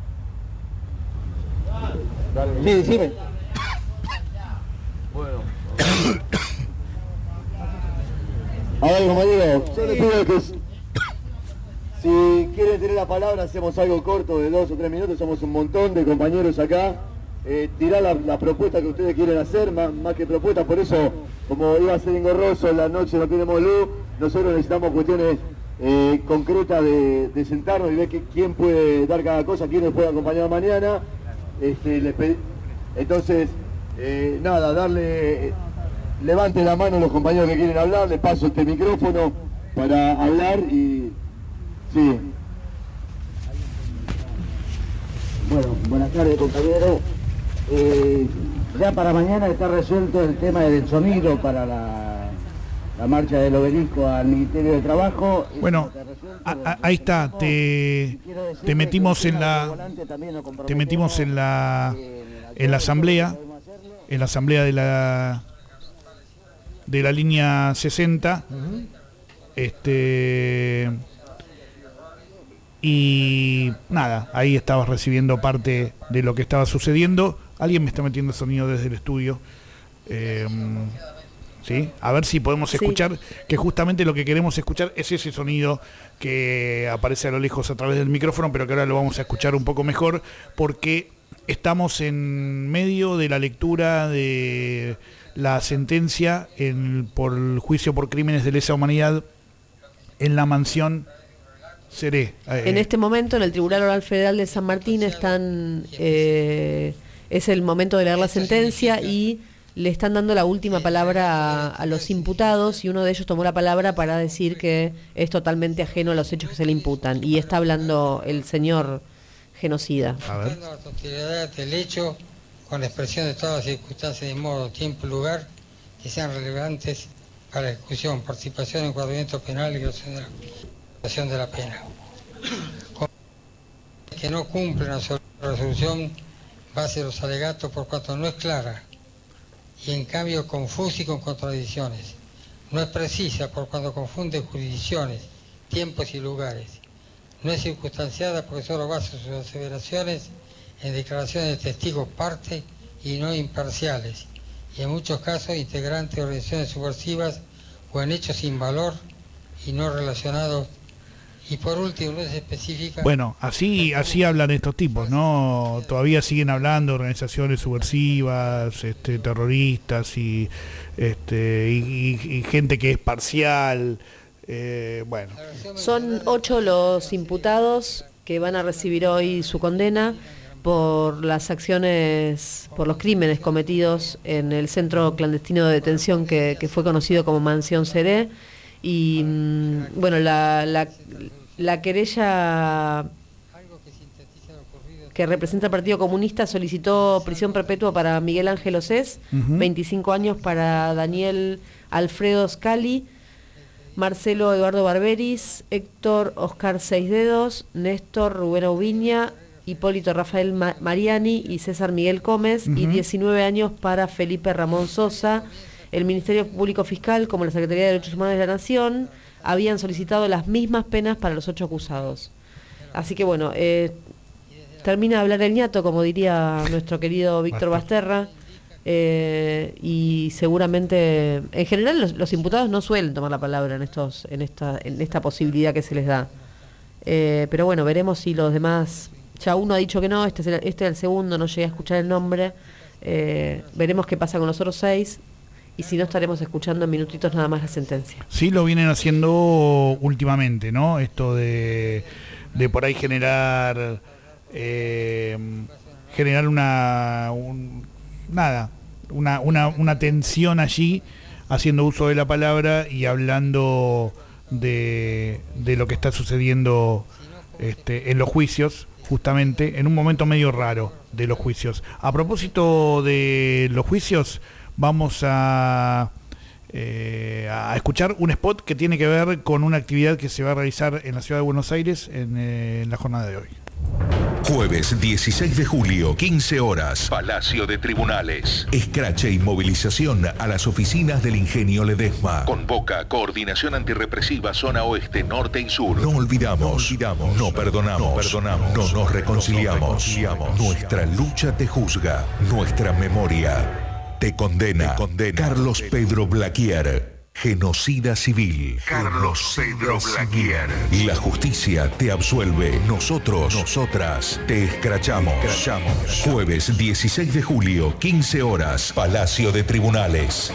Sí, decime. Bueno, A ver, compañero, yo les pido que si quieren tener la palabra, hacemos algo corto de dos o tres minutos, somos un montón de compañeros acá. Eh, tirar la, la propuesta que ustedes quieren hacer, más, más que propuestas, por eso, como iba a ser engorroso, en la noche no tenemos luz, nosotros necesitamos cuestiones eh, concretas de, de sentarnos y ver que, quién puede dar cada cosa, quién nos puede acompañar mañana. Este, les pedí, entonces, eh, nada, darle, levanten la mano los compañeros que quieren hablar, les paso este micrófono para hablar y... sí. Bueno, buenas tardes, compañeros. Eh, ya para mañana está resuelto el tema del sonido para la, la marcha del obelisco al Ministerio de Trabajo. Bueno, a, a, ahí está, te, te metimos en la te metimos en la en la asamblea, en la asamblea de la de la línea sesenta. Uh-huh. Este y nada, ahí estabas recibiendo parte de lo que estaba sucediendo. Alguien me está metiendo sonido desde el estudio. Eh, ¿sí? A ver si podemos escuchar, sí. Que justamente lo que queremos escuchar es ese sonido que aparece a lo lejos a través del micrófono, pero que ahora lo vamos a escuchar un poco mejor, porque estamos en medio de la lectura de la sentencia en, por el juicio por crímenes de lesa humanidad en la mansión Seré. Eh, en este momento en el Tribunal Oral Federal de San Martín están... Eh, es el momento de leer la sentencia y le están dando la última palabra a, a los imputados, y uno de ellos tomó la palabra para decir que es totalmente ajeno a los hechos que se le imputan, y está hablando el señor genocida. A ver. La totalidad del hecho con la expresión de todas las circunstancias de modo, tiempo y lugar que sean relevantes para la ejecución, participación, encuadramiento penal y graduación de la, graduación de la pena. Que no cumplen la resolución base de los alegatos por cuanto no es clara y en cambio confusa y con contradicciones. No es precisa por cuanto confunde jurisdicciones, tiempos y lugares. No es circunstanciada porque solo basa sus aseveraciones en declaraciones de testigos parte y no imparciales, y en muchos casos integrantes de organizaciones subversivas o en hechos sin valor y no relacionados. Y por último, no es específica... Bueno, así así hablan estos tipos, ¿no? Todavía siguen hablando de organizaciones subversivas, este, terroristas y, este, y, y, y gente que es parcial. Eh, bueno. Son ocho los imputados que van a recibir hoy su condena por las acciones, por los crímenes cometidos en el centro clandestino de detención que, que fue conocido como Mansión Seré. Y bueno, la, la, la querella que representa el Partido Comunista solicitó prisión perpetua para Miguel Ángel Océs, uh-huh. veinticinco años para Daniel Alfredo Scali, Marcelo Eduardo Barberis, Héctor Oscar Seis Dedos, Néstor Rubén Aubiña, Hipólito Rafael Ma- Mariani y César Miguel Gómez, uh-huh. y diecinueve años para Felipe Ramón Sosa. El Ministerio Público Fiscal, como la Secretaría de Derechos Humanos de la Nación, habían solicitado las mismas penas para los ocho acusados. Así que bueno, eh, termina de hablar el ñato, como diría nuestro querido Víctor Basterra, eh, y seguramente, en general, los, los imputados no suelen tomar la palabra en estos, en esta, en esta posibilidad que se les da. Eh, pero bueno, veremos si los demás, ya uno ha dicho que no, este es el, este es el segundo, no llegué a escuchar el nombre, eh, veremos qué pasa con los otros seis. Y si no, estaremos escuchando en minutitos nada más la sentencia. Sí, lo vienen haciendo últimamente, ¿no? Esto de, de por ahí generar eh, generar una un, nada, una, una, una tensión allí, haciendo uso de la palabra y hablando de, de lo que está sucediendo este, en los juicios, justamente, en un momento medio raro de los juicios. A propósito de los juicios, vamos a, eh, a escuchar un spot que tiene que ver con una actividad que se va a realizar en la ciudad de Buenos Aires en, eh, en la jornada de hoy. Jueves dieciséis de julio, quince horas, Palacio de Tribunales. Escrache y movilización a las oficinas del Ingenio Ledesma. Convoca Coordinación Antirrepresiva Zona Oeste, Norte y Sur. No olvidamos, no, olvidamos, no perdonamos, no, perdonamos, no nos reconciliamos. No nos reconciliamos. Nuestra lucha te juzga, nuestra memoria. te condena. Te condena. Carlos Pedro Blaquier, genocida civil. Carlos Pedro Blaquier. La justicia te absuelve. Nosotros, nosotras, te escrachamos. escrachamos. Jueves dieciséis de julio, quince horas, Palacio de Tribunales.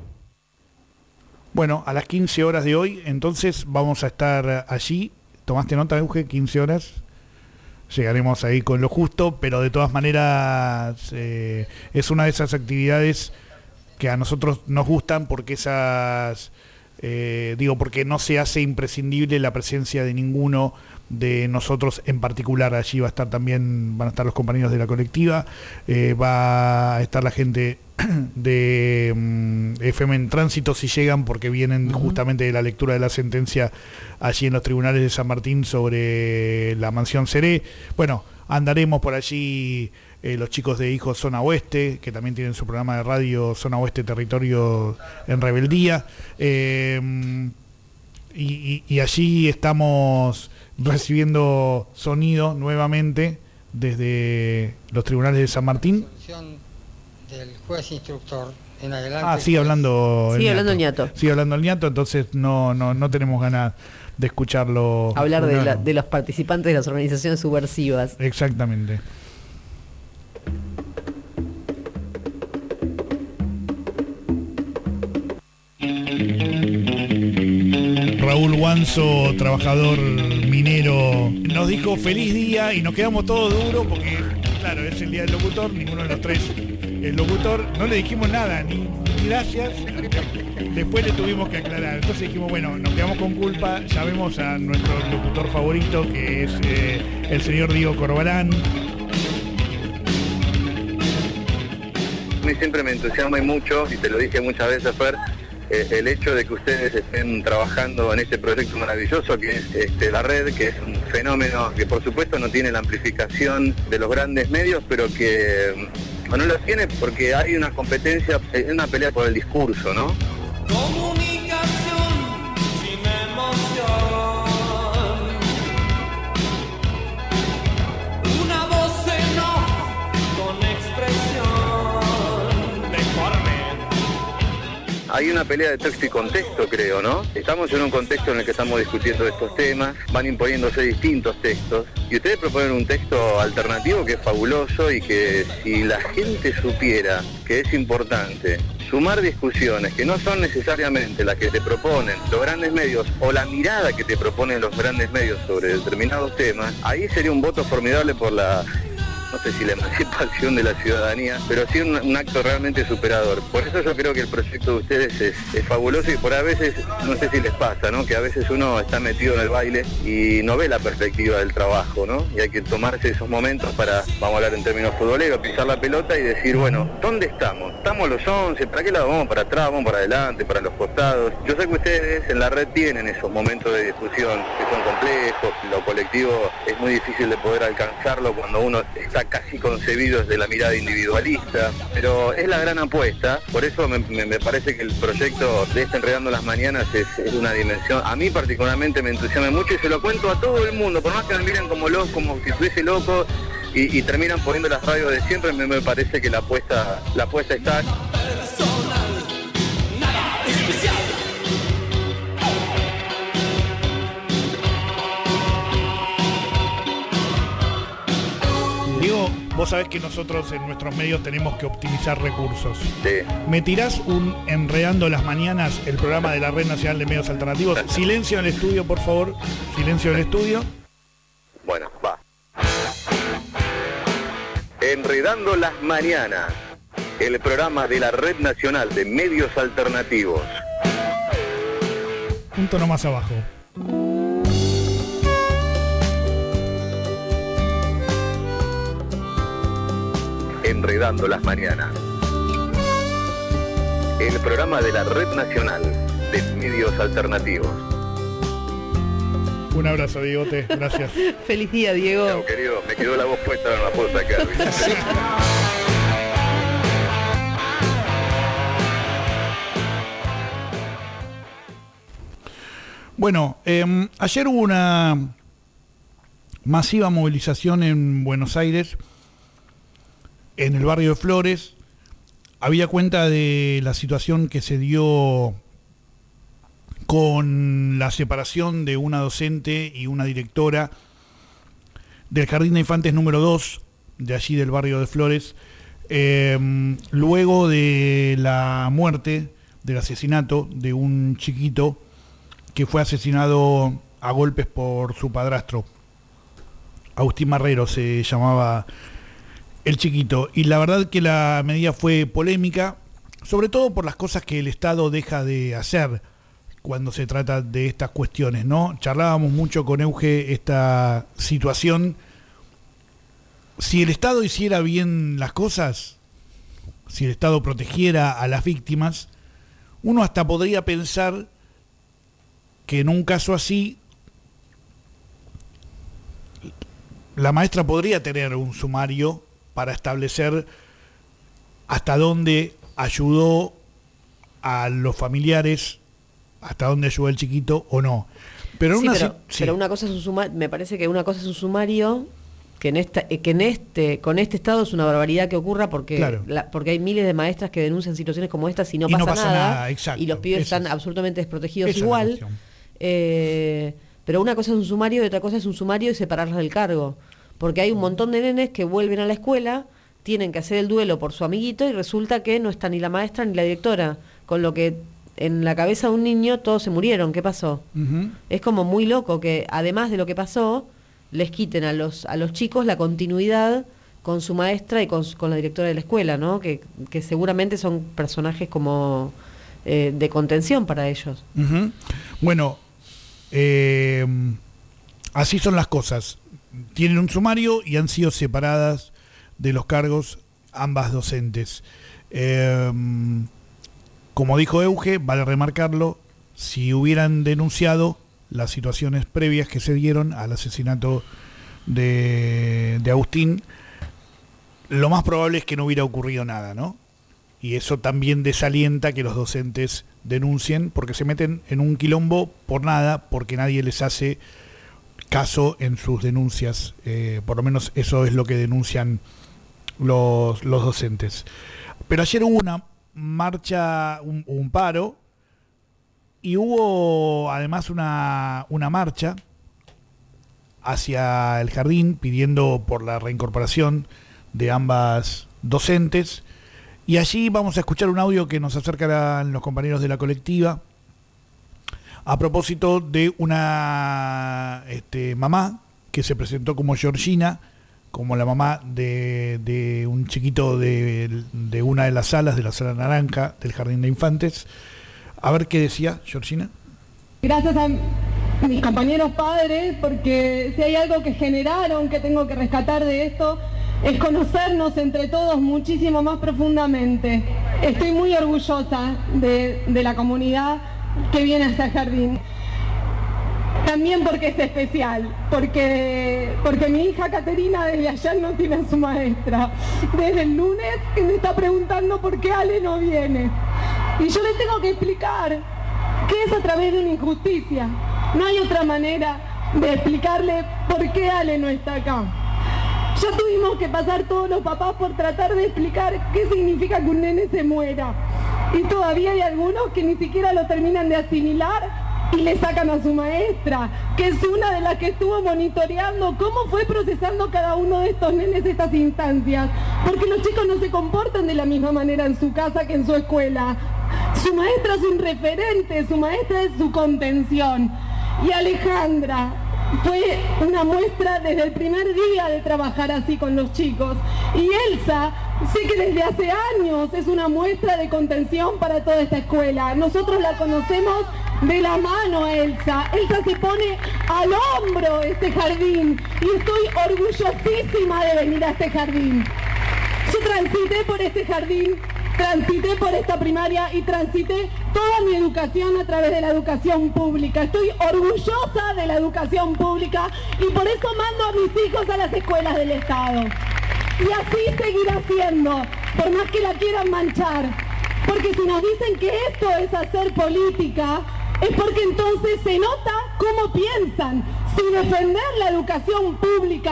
Bueno, a las quince horas de hoy, entonces vamos a estar allí. ¿Tomaste nota, Euge? quince horas. Llegaremos ahí con lo justo, pero de todas maneras eh, es una de esas actividades que a nosotros nos gustan porque esas, eh, digo, porque no se hace imprescindible la presencia de ninguno de nosotros en particular. Allí va a estar también, van a estar los compañeros de la colectiva, eh, va a estar la gente de um, F M en Tránsito si llegan, porque vienen uh-huh. justamente de la lectura de la sentencia allí en los tribunales de San Martín sobre la mansión Seré. Bueno, andaremos por allí eh, los chicos de Hijos Zona Oeste, que también tienen su programa de radio Zona Oeste Territorio en Rebeldía, eh, y, y, y allí estamos recibiendo sonido nuevamente desde los tribunales de San Martín. Del juez instructor en adelante. Ah, sigue hablando sigue hablando el ñato. Sigue hablando el ñato, entonces no, no, no tenemos ganas de escucharlo. Hablar de, no, la, no. de los participantes de las organizaciones subversivas. Exactamente. Raúl Guanzo, trabajador minero, nos dijo feliz día y nos quedamos todos duros porque, claro, es el día del locutor, ninguno de los tres es locutor, no le dijimos nada, ni, ni gracias, después le tuvimos que aclarar, entonces dijimos, bueno, nos quedamos con culpa, llamemos a nuestro locutor favorito, que es eh, el señor Diego Corbalán. A mí siempre me entusiasma y mucho, y te lo dije muchas veces, Fer, eh, el hecho de que ustedes estén trabajando en este proyecto maravilloso que es este, la red, que es un fenómeno que por supuesto no tiene la amplificación de los grandes medios, pero que no lo tiene porque hay una competencia, una pelea por el discurso, ¿no? Comunicación sin emoción. Una voz en off con expresión deforme. Hay una pelea de texto y contexto, creo, ¿no? Estamos en un contexto en el que estamos discutiendo estos temas, van imponiéndose distintos textos, y ustedes proponen un texto alternativo que es fabuloso y que si la gente supiera que es importante sumar discusiones que no son necesariamente las que te proponen los grandes medios o la mirada que te proponen los grandes medios sobre determinados temas, ahí sería un voto formidable por la... no sé si la emancipación de la ciudadanía, pero sí un, un acto realmente superador. Por eso yo creo que el proyecto de ustedes es, es fabuloso y por a veces, no sé si les pasa, ¿no? Que a veces uno está metido en el baile y no ve la perspectiva del trabajo, ¿no? Y hay que tomarse esos momentos para, vamos a hablar en términos futboleros, pisar la pelota y decir, bueno, ¿dónde estamos? ¿Estamos los once? ¿Para qué lado vamos? ¿Para atrás? ¿Vamos para adelante? ¿Para los costados? Yo sé que ustedes en la red tienen esos momentos de discusión que son complejos, lo colectivo es muy difícil de poder alcanzarlo cuando uno está casi concebido desde la mirada individualista, pero es la gran apuesta, por eso me, me, me parece que el proyecto de este Enredando las Mañanas es, es una dimensión, a mí particularmente me entusiasma mucho y se lo cuento a todo el mundo, por más que me miren como loco, como si estuviese loco y, y terminan poniendo las radios de siempre, me, me parece que la apuesta, la apuesta está... Diego, vos sabés que nosotros en nuestros medios tenemos que optimizar recursos. Sí. ¿Me tirás un Enredando las Mañanas, el programa de la Red Nacional de Medios Alternativos? Silencio en el estudio, por favor. Silencio en el estudio. Bueno, va. Enredando las Mañanas, el programa de la Red Nacional de Medios Alternativos. Un tono más abajo. Enredando las Mañanas, el programa de la Red Nacional de Medios Alternativos. Un abrazo, Diegote, gracias. Feliz día, Diego. Chao, querido, me quedó la voz puesta, no la puedo sacar. Bueno, eh, ayer hubo una masiva movilización en Buenos Aires, en el barrio de Flores, había cuenta de la situación que se dio con la separación de una docente y una directora del Jardín de Infantes número dos, de allí del barrio de Flores, eh, luego de la muerte, del asesinato de un chiquito que fue asesinado a golpes por su padrastro. Agustín Marrero se llamaba el chiquito, y la verdad que la medida fue polémica, sobre todo por las cosas que el Estado deja de hacer cuando se trata de estas cuestiones, ¿no? Charlábamos mucho con Euge esta situación. Si el Estado hiciera bien las cosas, si el Estado protegiera a las víctimas, uno hasta podría pensar que en un caso así la maestra podría tener un sumario para establecer hasta dónde ayudó a los familiares, hasta dónde ayudó el chiquito o no. Pero, sí, una, pero, sí. pero una cosa es un sumario, me parece que una cosa es un sumario que en esta, que en este, con este estado es una barbaridad que ocurra porque, claro. la, porque hay miles de maestras que denuncian situaciones como estas y no, y pasa, no pasa nada, nada exacto, y los pibes están es. absolutamente desprotegidos Esa igual. Eh, pero una cosa es un sumario y otra cosa es un sumario y separarlos del cargo. Porque hay un montón de nenes que vuelven a la escuela, tienen que hacer el duelo por su amiguito y resulta que no está ni la maestra ni la directora, con lo que en la cabeza de un niño todos se murieron. ¿Qué pasó? Uh-huh. Es como muy loco que además de lo que pasó, les quiten a los a los chicos la continuidad con su maestra y con, con la directora de la escuela, ¿no? Que, que seguramente son personajes como eh, de contención para ellos. Uh-huh. Bueno, eh, así son las cosas. Tienen un sumario y han sido separadas de los cargos ambas docentes. Eh, como dijo Euge, vale remarcarlo, si hubieran denunciado las situaciones previas que se dieron al asesinato de, de Agustín, lo más probable es que no hubiera ocurrido nada, ¿no? Y eso también desalienta que los docentes denuncien, porque se meten en un quilombo por nada, porque nadie les hace caso en sus denuncias. Eh, por lo menos eso es lo que denuncian los, los docentes. Pero ayer hubo una marcha, un, un paro, y hubo además una, una marcha hacia el jardín pidiendo por la reincorporación de ambas docentes, y allí vamos a escuchar un audio que nos acercarán los compañeros de la colectiva a propósito de una este, mamá que se presentó como Georgina, como la mamá de, de un chiquito de, de una de las salas, de la sala naranja del Jardín de Infantes. A ver qué decía Georgina. Gracias a mis compañeros padres, porque si hay algo que generaron, que tengo que rescatar de esto, es conocernos entre todos muchísimo más profundamente. Estoy muy orgullosa de, de la comunidad que viene a este jardín. También porque es especial, porque, porque mi hija Caterina desde ayer no tiene a su maestra. Desde el lunes que me está preguntando por qué Ale no viene. Y yo le tengo que explicar que es a través de una injusticia. No hay otra manera de explicarle por qué Ale no está acá. Ya tuvimos que pasar todos los papás por tratar de explicar qué significa que un nene se muera. Y todavía hay algunos que ni siquiera lo terminan de asimilar y le sacan a su maestra, que es una de las que estuvo monitoreando cómo fue procesando cada uno de estos nenes estas instancias. Porque los chicos no se comportan de la misma manera en su casa que en su escuela. Su maestra es un referente, su maestra es su contención. Y Alejandra fue una muestra desde el primer día de trabajar así con los chicos. Y Elsa, sé que desde hace años es una muestra de contención para toda esta escuela. Nosotros la conocemos de la mano a Elsa. Elsa se pone al hombro este jardín y estoy orgullosísima de venir a este jardín. Yo transité por este jardín, transité por esta primaria y transité toda mi educación a través de la educación pública. Estoy orgullosa de la educación pública y por eso mando a mis hijos a las escuelas del Estado. Y así seguirá siendo, por más que la quieran manchar. Porque si nos dicen que esto es hacer política, es porque entonces se nota cómo piensan. Si defender la educación pública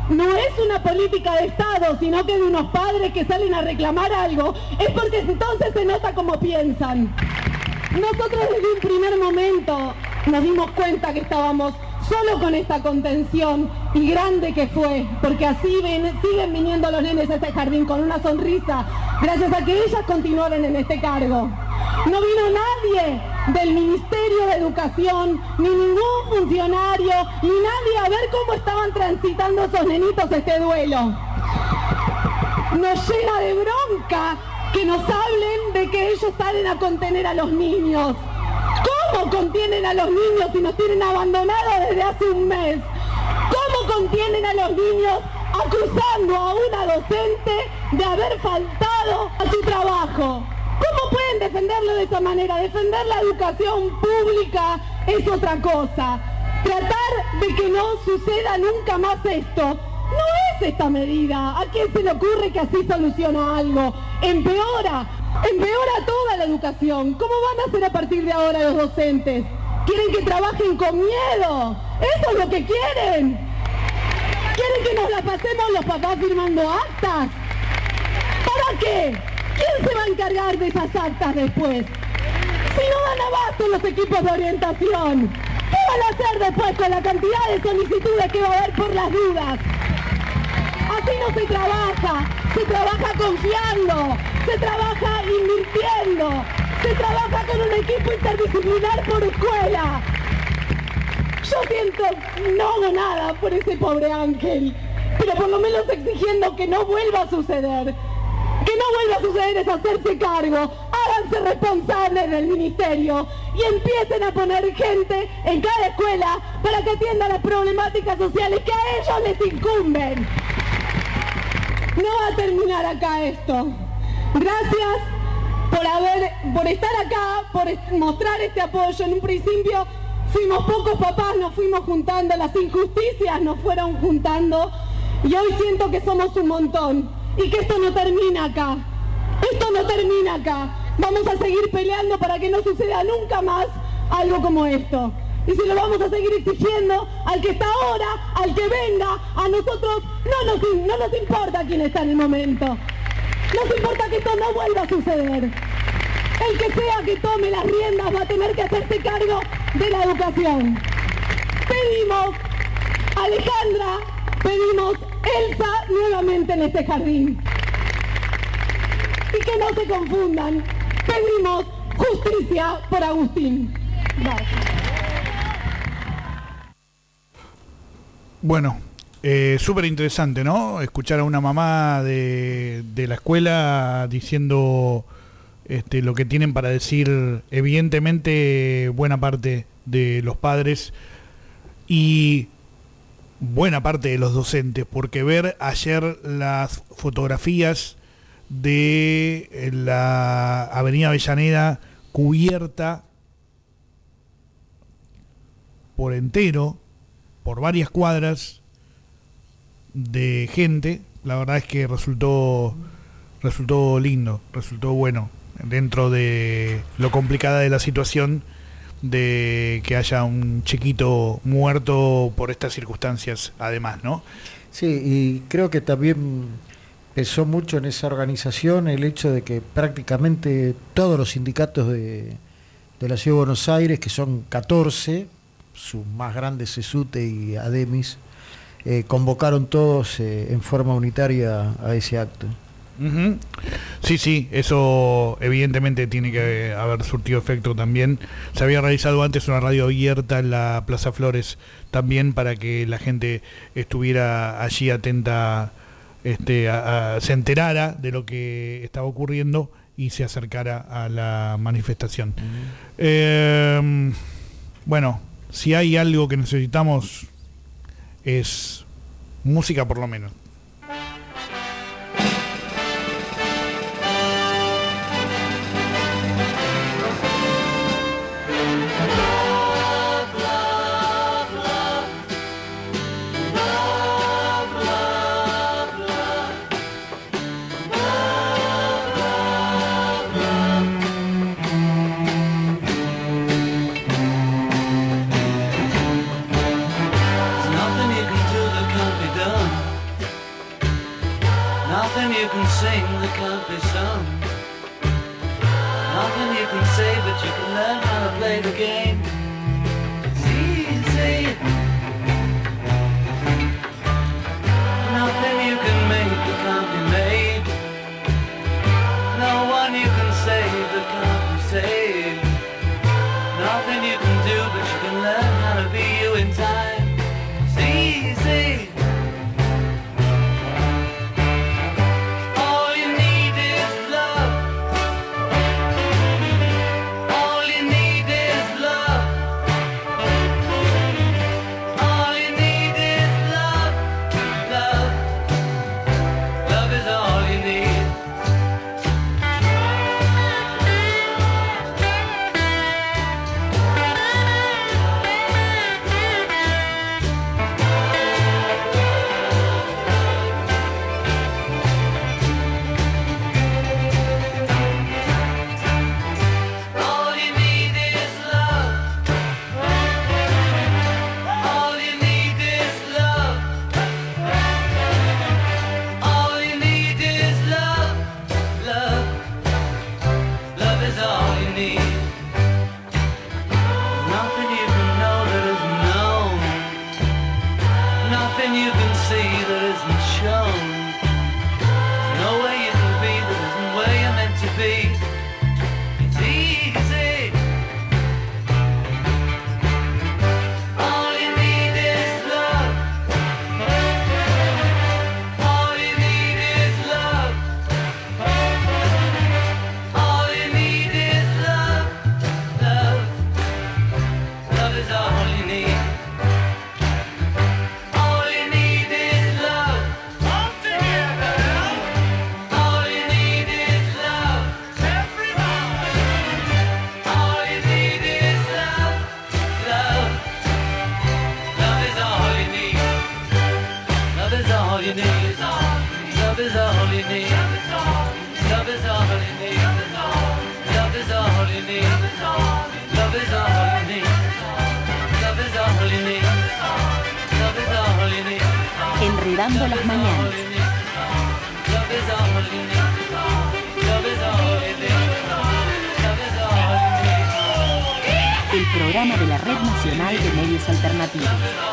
no es una política de Estado, sino que de unos padres que salen a reclamar algo, es porque entonces se nota cómo piensan. Nosotros desde un primer momento nos dimos cuenta que estábamos solo con esta contención, y grande que fue, porque así ven, siguen viniendo los nenes a este jardín con una sonrisa, gracias a que ellas continuaron en este cargo. No vino nadie del Ministerio de Educación, ni ningún funcionario, ni nadie a ver cómo estaban transitando esos nenitos este duelo. Nos llena de bronca que nos hablen de que ellos salen a contener a los niños. ¿Cómo contienen a los niños si nos tienen abandonados desde hace un mes? ¿Cómo contienen a los niños acusando a una docente de haber faltado a su trabajo? ¿Cómo pueden defenderlo de esa manera? Defender la educación pública es otra cosa. Tratar de que no suceda nunca más esto. No es esta medida. ¿A quién se le ocurre que así soluciona algo? Empeora. Empeora toda la educación. ¿Cómo van a hacer a partir de ahora los docentes? ¿Quieren que trabajen con miedo? ¿Eso es lo que quieren? ¿Quieren que nos la pasemos los papás firmando actas? ¿Para qué? ¿Quién se va a encargar de esas actas después? Si no dan abasto los equipos de orientación, ¿qué van a hacer después con la cantidad de solicitudes que va a haber por las dudas? Así no se trabaja, se trabaja confiando, se trabaja invirtiendo, se trabaja con un equipo interdisciplinar por escuela. Yo siento, no hago nada por ese pobre Ángel, pero por lo menos exigiendo que no vuelva a suceder. Que no vuelva a suceder es hacerse cargo. Háganse responsables del ministerio y empiecen a poner gente en cada escuela para que atienda las problemáticas sociales que a ellos les incumben. No va a terminar acá esto. Gracias por haber, por estar acá, por mostrar este apoyo. En un principio fuimos pocos papás, nos fuimos juntando, las injusticias nos fueron juntando y hoy siento que somos un montón. Y que esto no termina acá. Esto no termina acá. Vamos a seguir peleando para que no suceda nunca más algo como esto. Y si lo vamos a seguir exigiendo al que está ahora, al que venga, a nosotros no nos, no nos importa quién está en el momento. Nos importa que esto no vuelva a suceder. El que sea que tome las riendas va a tener que hacerse cargo de la educación. Pedimos, Alejandra, pedimos Elsa nuevamente en este jardín. Y que no se confundan, pedimos justicia por Agustín. Gracias. Bueno, eh, súper interesante, ¿no? Escuchar a una mamá de, de la escuela diciendo este, lo que tienen para decir, evidentemente, buena parte de los padres y buena parte de los docentes, porque ver ayer las fotografías de la Avenida Avellaneda cubierta por entero, por varias cuadras de gente, la verdad es que resultó resultó lindo, resultó bueno, dentro de lo complicada de la situación, de que haya un chiquito muerto por estas circunstancias además, ¿no? Sí, y creo que también pesó mucho en esa organización el hecho de que prácticamente todos los sindicatos de, de la Ciudad de Buenos Aires, que son catorce, sus más grandes CESUTE y ADEMIS, eh, convocaron todos eh, en forma unitaria a ese acto. Uh-huh. Sí, sí, eso evidentemente tiene que haber surtido efecto también. Se había realizado antes una radio abierta en la Plaza Flores también para que la gente estuviera allí atenta, este, a, a, se enterara de lo que estaba ocurriendo y se acercara a la manifestación. Uh-huh. eh, bueno, si hay algo que necesitamos es música por lo menos. Nothing you can do that can't be done. Nothing you can sing that can't be sung. Nothing you can say, but you can learn how to play the game. It's easy. Nothing you can make that can't be made. No one you can save that can't be saved. Nothing you can do, but you can learn how to be you in time. It's easy. All you need is love. All you need is love. All you need is love. Love. Love is all you need. All you need is love. All you need is love. All you need is love. Love. Love is all you need. Nothing you can know that isn't known. Nothing you can see that isn't shown. There's no way you can be that isn't where you're meant to be. It's easy. All you need is love. All you need is love. All you need is love. Love. Love is all you need. All you need is love. All together. All you need is love. Everybody. All you need is love. Love. Love is all you need. Love is all you need. Love is all you need. Love is all you need. Love is all you need. Love is all you need. Love is all you need. Love is all you need. Enredando las mañanas. Love is all you need. Love is all you need. Love is all you need. El programa de la Red Nacional de Medios Alternativos.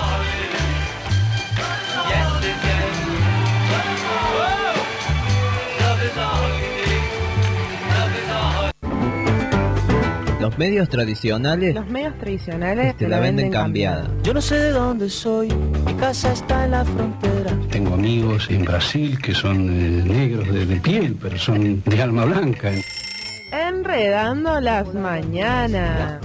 Los medios tradicionales Los medios tradicionales te la venden cambiada. Yo no sé de dónde soy, mi casa está en la frontera. Tengo amigos en Brasil que son eh, negros de, de piel, pero son de alma blanca. Enredando las mañanas.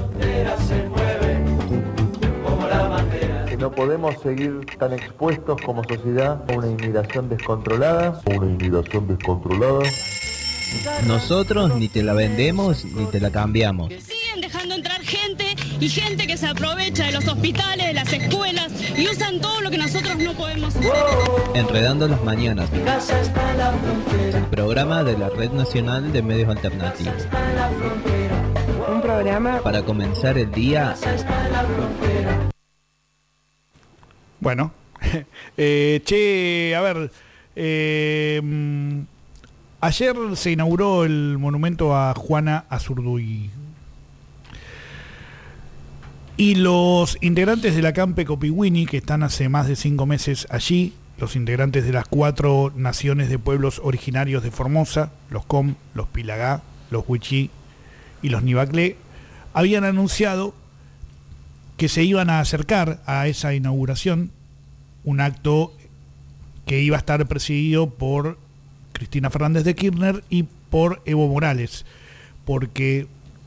Que no podemos seguir tan expuestos como sociedad a una inmigración descontrolada. A una inmigración descontrolada. Nosotros ni te la vendemos ni te la cambiamos. Siguen dejando entrar gente y gente que se aprovecha de los hospitales, de las escuelas y usan todo lo que nosotros no podemos hacer. Enredando las mañanas. El programa de la Red Nacional de Medios Alternativos. Un programa para comenzar el día. Bueno, eh, che, a ver, eh, ayer se inauguró el monumento a Juana Azurduy. Y los integrantes de la Campe Copiwini, que están hace más de cinco meses allí, los integrantes de las cuatro naciones de pueblos originarios de Formosa, los Com, los Pilagá, los Huichí y los Nibaclé, habían anunciado que se iban a acercar a esa inauguración, un acto que iba a estar presidido por Cristina Fernández de Kirchner y por Evo Morales, porque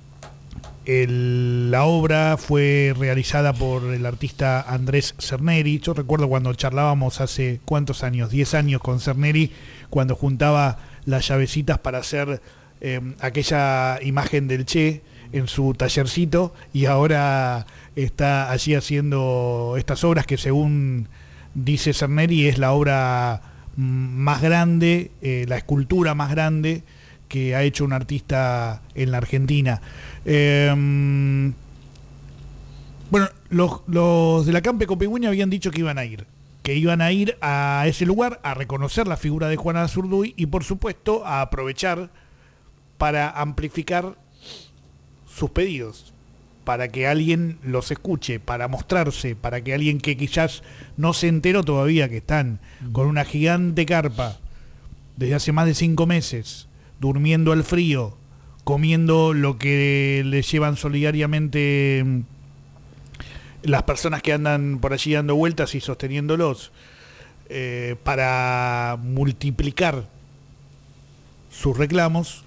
el, la obra fue realizada por el artista Andrés Cerneri. Yo recuerdo cuando charlábamos hace cuántos años, diez años con Cerneri, cuando juntaba las llavecitas para hacer eh, aquella imagen del Che en su tallercito, y ahora está allí haciendo estas obras que, según dice Cerneri, es la obra más grande, eh, la escultura más grande que ha hecho un artista en la Argentina. Eh, bueno, los, los de la Campe Copiwini habían dicho que iban a ir. que iban a ir a ese lugar a reconocer la figura de Juana Azurduy y por supuesto a aprovechar para amplificar sus pedidos, para que alguien los escuche, para mostrarse, para que alguien que quizás no se enteró todavía que están con una gigante carpa desde hace más de cinco meses, durmiendo al frío, comiendo lo que les llevan solidariamente las personas que andan por allí dando vueltas y sosteniéndolos, eh, para multiplicar sus reclamos.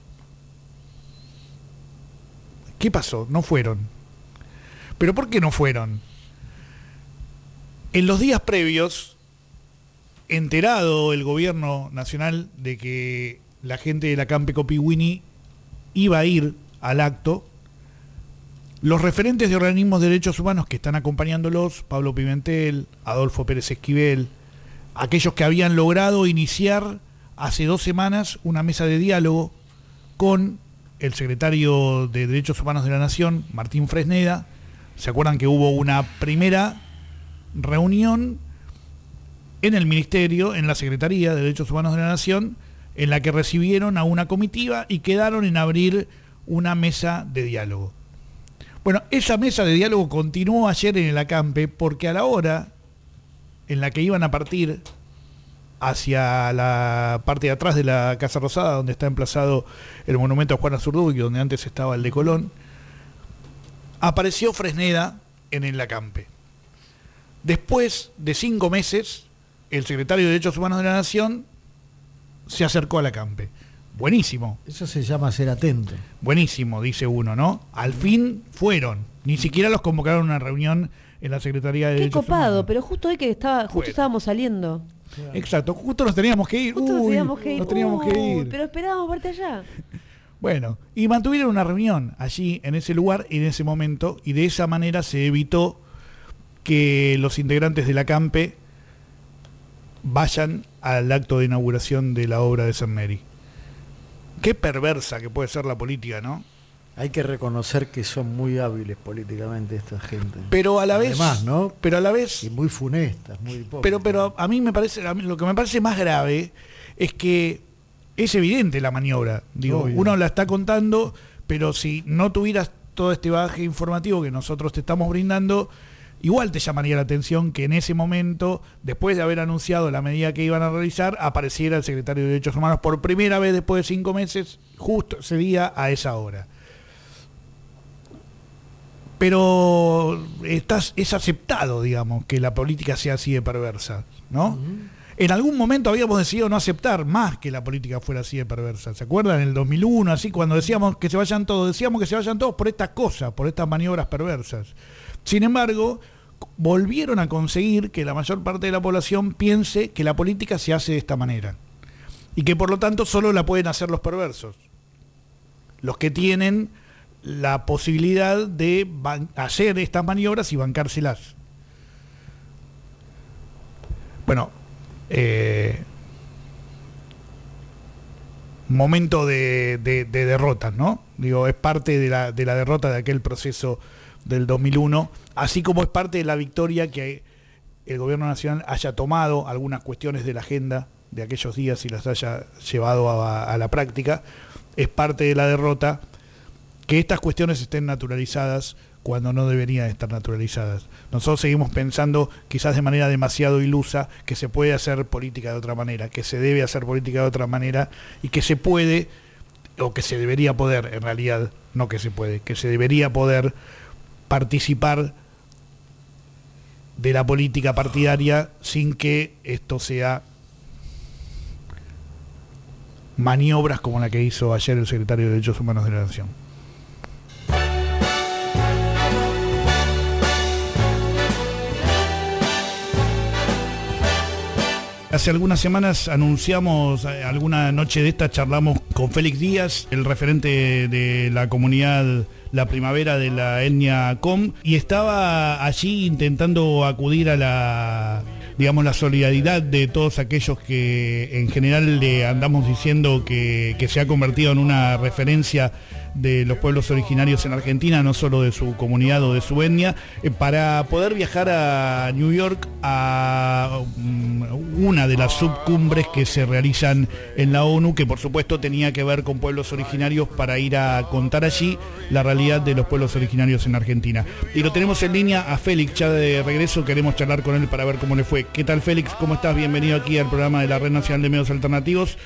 ¿Qué pasó? No fueron. ¿Pero por qué no fueron? En los días previos, enterado el gobierno nacional de que la gente de la Campe Copihue iba a ir al acto, los referentes de organismos de derechos humanos que están acompañándolos, Pablo Pimentel, Adolfo Pérez Esquivel, aquellos que habían logrado iniciar hace dos semanas una mesa de diálogo con el secretario de Derechos Humanos de la Nación, Martín Fresneda. ¿Se acuerdan que hubo una primera reunión en el Ministerio, en la Secretaría de Derechos Humanos de la Nación, en la que recibieron a una comitiva y quedaron en abrir una mesa de diálogo? Bueno, esa mesa de diálogo continuó ayer en el Acampe, porque a la hora en la que iban a partir hacia la parte de atrás de la Casa Rosada, donde está emplazado el monumento a Juana Azurduy, donde antes estaba el de Colón, apareció Fresneda en el Acampe. Después de cinco meses, el secretario de Derechos Humanos de la Nación se acercó al Acampe. Buenísimo. Eso se llama ser atento. Buenísimo, dice uno, ¿no? Al fin fueron. Ni siquiera los convocaron a una reunión en la Secretaría de Qué Derechos copado, Humanos. pero justo hoy que estaba, justo Fueron. estábamos saliendo. Exacto, justo nos teníamos que ir. Justo nos Uy, teníamos que ir. nos teníamos que Uy, ir. pero esperábamos verte allá. Bueno, y mantuvieron una reunión allí, en ese lugar, en ese momento, y de esa manera se evitó que los integrantes de la Campe vayan al acto de inauguración de la obra de Cerneri. Qué perversa que puede ser la política, ¿no? Hay que reconocer que son muy hábiles políticamente esta gente. Pero a la vez, Además, ¿no? Pero a la vez, y muy funestas, muy hipócritas. pero pero a mí me parece, a mí lo que me parece más grave es que es evidente la maniobra. Digo, Obvio. uno la está contando, pero si no tuvieras todo este bagaje informativo que nosotros te estamos brindando, igual te llamaría la atención que en ese momento, después de haber anunciado la medida que iban a realizar, apareciera el secretario de Derechos Humanos por primera vez después de cinco meses, justo ese día, a esa hora. Pero estás, es aceptado, digamos, que la política sea así de perversa, ¿no? Uh-huh. En algún momento habíamos decidido no aceptar más que la política fuera así de perversa. ¿Se acuerdan? En el dos mil uno, así, cuando decíamos que se vayan todos, decíamos que se vayan todos por estas cosas, por estas maniobras perversas. Sin embargo, volvieron a conseguir que la mayor parte de la población piense que la política se hace de esta manera y que por lo tanto solo la pueden hacer los perversos, los que tienen la posibilidad de hacer estas maniobras y bancárselas. Bueno, eh, momento de, de, de derrotas, ¿no? Digo, es parte de la, de la derrota de aquel proceso del dos mil uno, así como es parte de la victoria que el gobierno nacional haya tomado algunas cuestiones de la agenda de aquellos días y las haya llevado a, a la práctica. Es parte de la derrota que estas cuestiones estén naturalizadas cuando no deberían estar naturalizadas. Nosotros seguimos pensando, quizás de manera demasiado ilusa, que se puede hacer política de otra manera, que se debe hacer política de otra manera y que se puede, o que se debería poder, en realidad, no que se puede, que se debería poder participar de la política partidaria sin que esto sea maniobras como la que hizo ayer el secretario de Derechos Humanos de la Nación. Hace algunas semanas anunciamos, alguna noche de esta charlamos con Félix Díaz, el referente de la comunidad La Primavera de la etnia Com, y estaba allí intentando acudir a la, digamos, la solidaridad de todos aquellos que en general le andamos diciendo que, que se ha convertido en una referencia de los pueblos originarios en Argentina, no solo de su comunidad o de su etnia, eh, para poder viajar a New York a una de las subcumbres que se realizan en la ONU, que por supuesto tenía que ver con pueblos originarios, para ir a contar allí la realidad de los pueblos originarios en Argentina. Y lo tenemos en línea a Félix, ya de regreso, queremos charlar con él para ver cómo le fue. ¿Qué tal, Félix? ¿Cómo estás? Bienvenido aquí al programa de la Red Nacional de Medios Alternativos.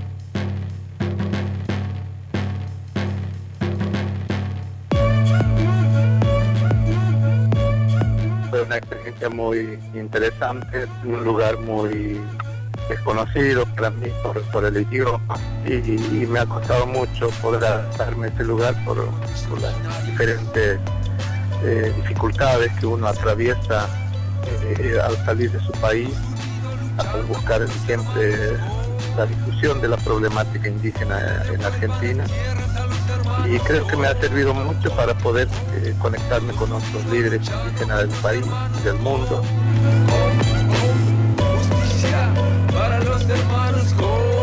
Fue una experiencia muy interesante, un lugar muy desconocido para mí por, por el idioma, y, y me ha costado mucho poder adaptarme a ese lugar por, por las diferentes eh, dificultades que uno atraviesa eh, al salir de su país, al buscar siempre la difusión de la problemática indígena en Argentina. Y creo que me ha servido mucho para poder eh, conectarme con otros líderes indígenas del país y del mundo. Justicia para los hermanos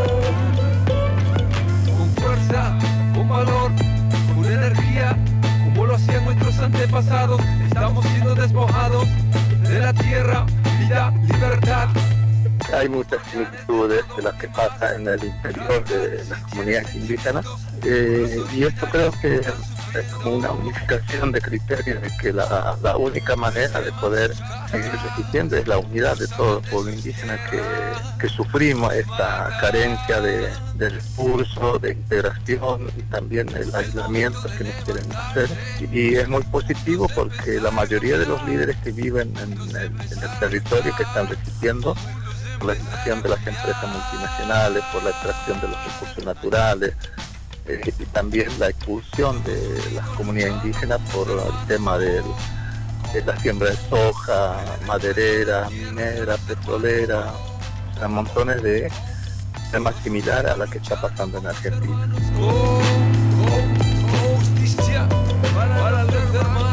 con, con fuerza, con valor, con energía, como lo hacían nuestros antepasados. Estamos siendo despojados de la tierra, vida, libertad. Hay muchas similitudes de las que pasa en el interior de las comunidades indígenas, eh, y esto creo que es como una unificación de criterios de que la, la única manera de poder seguir resistiendo es la unidad de todos los pueblos indígenas que, que sufrimos esta carencia de, de recursos, de integración y también el aislamiento que nos quieren hacer. Y es muy positivo porque la mayoría de los líderes que viven en el, en el territorio, que están resistiendo por la extracción de las empresas multinacionales, por la extracción de los recursos naturales, eh, y también la expulsión de las comunidades indígenas por el tema del, de la siembra de soja, maderera, minera, petrolera, o sea, montones de temas similares a la que está pasando en Argentina. Justicia para los hermanos.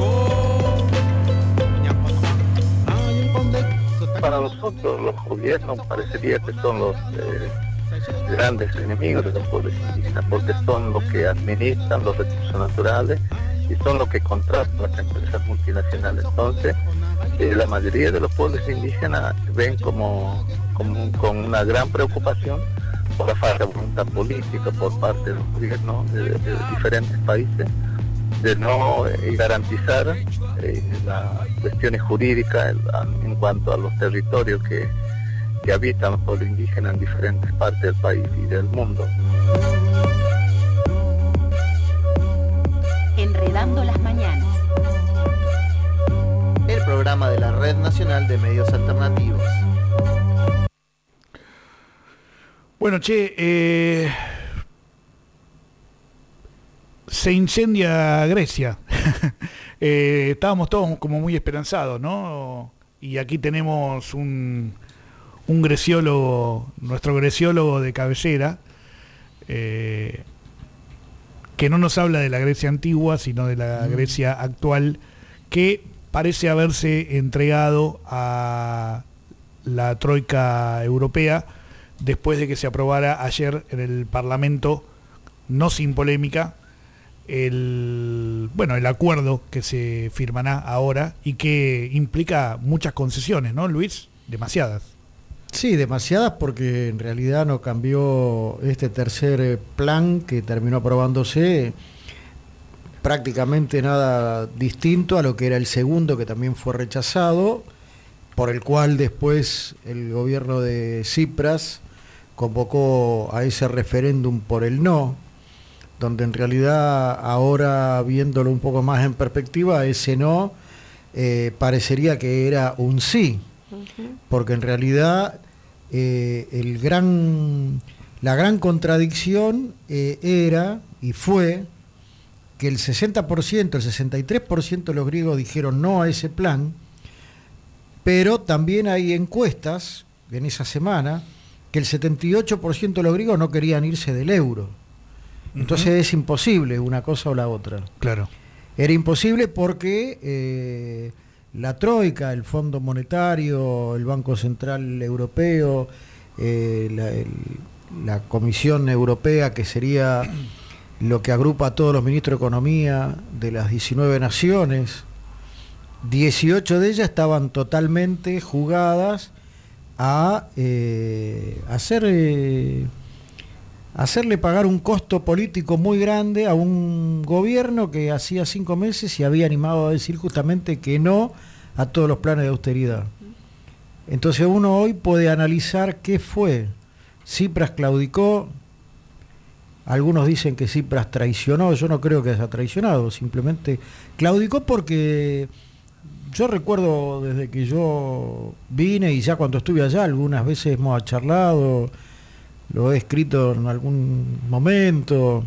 Para nosotros los gobiernos parecería que son los eh, grandes enemigos de los pueblos indígenas, porque son los que administran los recursos naturales y son los que contratan las empresas multinacionales. Entonces, eh, la mayoría de los pueblos indígenas ven como, como con una gran preocupación por la falta de voluntad política por parte de los gobiernos de, de, de diferentes países, de no eh, garantizar eh, las cuestiones jurídicas en, en cuanto a los territorios que, que habitan los pueblos indígenas en diferentes partes del país y del mundo. Enredando las mañanas. El programa de la Red Nacional de Medios Alternativos. Bueno, che, eh... se incendia Grecia. eh, estábamos todos como muy esperanzados, ¿no? Y aquí tenemos un, un greciólogo, nuestro greciólogo de cabecera, eh, que no nos habla de la Grecia antigua, sino de la Grecia actual, que parece haberse entregado a la troika europea después de que se aprobara ayer en el Parlamento, no sin polémica, el bueno el acuerdo que se firmará ahora y que implica muchas concesiones, ¿no, Luis? Demasiadas. Sí, demasiadas, porque en realidad no cambió este tercer plan que terminó aprobándose prácticamente nada distinto a lo que era el segundo, que también fue rechazado, por el cual después el gobierno de Tsipras convocó a ese referéndum por el no, donde en realidad ahora, viéndolo un poco más en perspectiva, ese no eh, parecería que era un sí, uh-huh. porque en realidad eh, el gran, la gran contradicción eh, era y fue que el sesenta por ciento, el sesenta y tres por ciento de los griegos dijeron no a ese plan, pero también hay encuestas en esa semana que el setenta y ocho por ciento de los griegos no querían irse del euro. Entonces uh-huh. es imposible una cosa o la otra. Claro. Era imposible porque eh, la Troika, el Fondo Monetario, el Banco Central Europeo, eh, la, el, la Comisión Europea, que sería lo que agrupa a todos los ministros de Economía de las diecinueve naciones, dieciocho de ellas estaban totalmente jugadas a eh, hacer, eh, hacerle pagar un costo político muy grande a un gobierno que hacía cinco meses se había animado a decir justamente que no a todos los planes de austeridad. Entonces uno hoy puede analizar qué fue. Tsipras claudicó, algunos dicen que Tsipras traicionó, yo no creo que haya traicionado, simplemente claudicó porque yo recuerdo desde que yo vine y ya cuando estuve allá, algunas veces hemos charlado, lo he escrito en algún momento,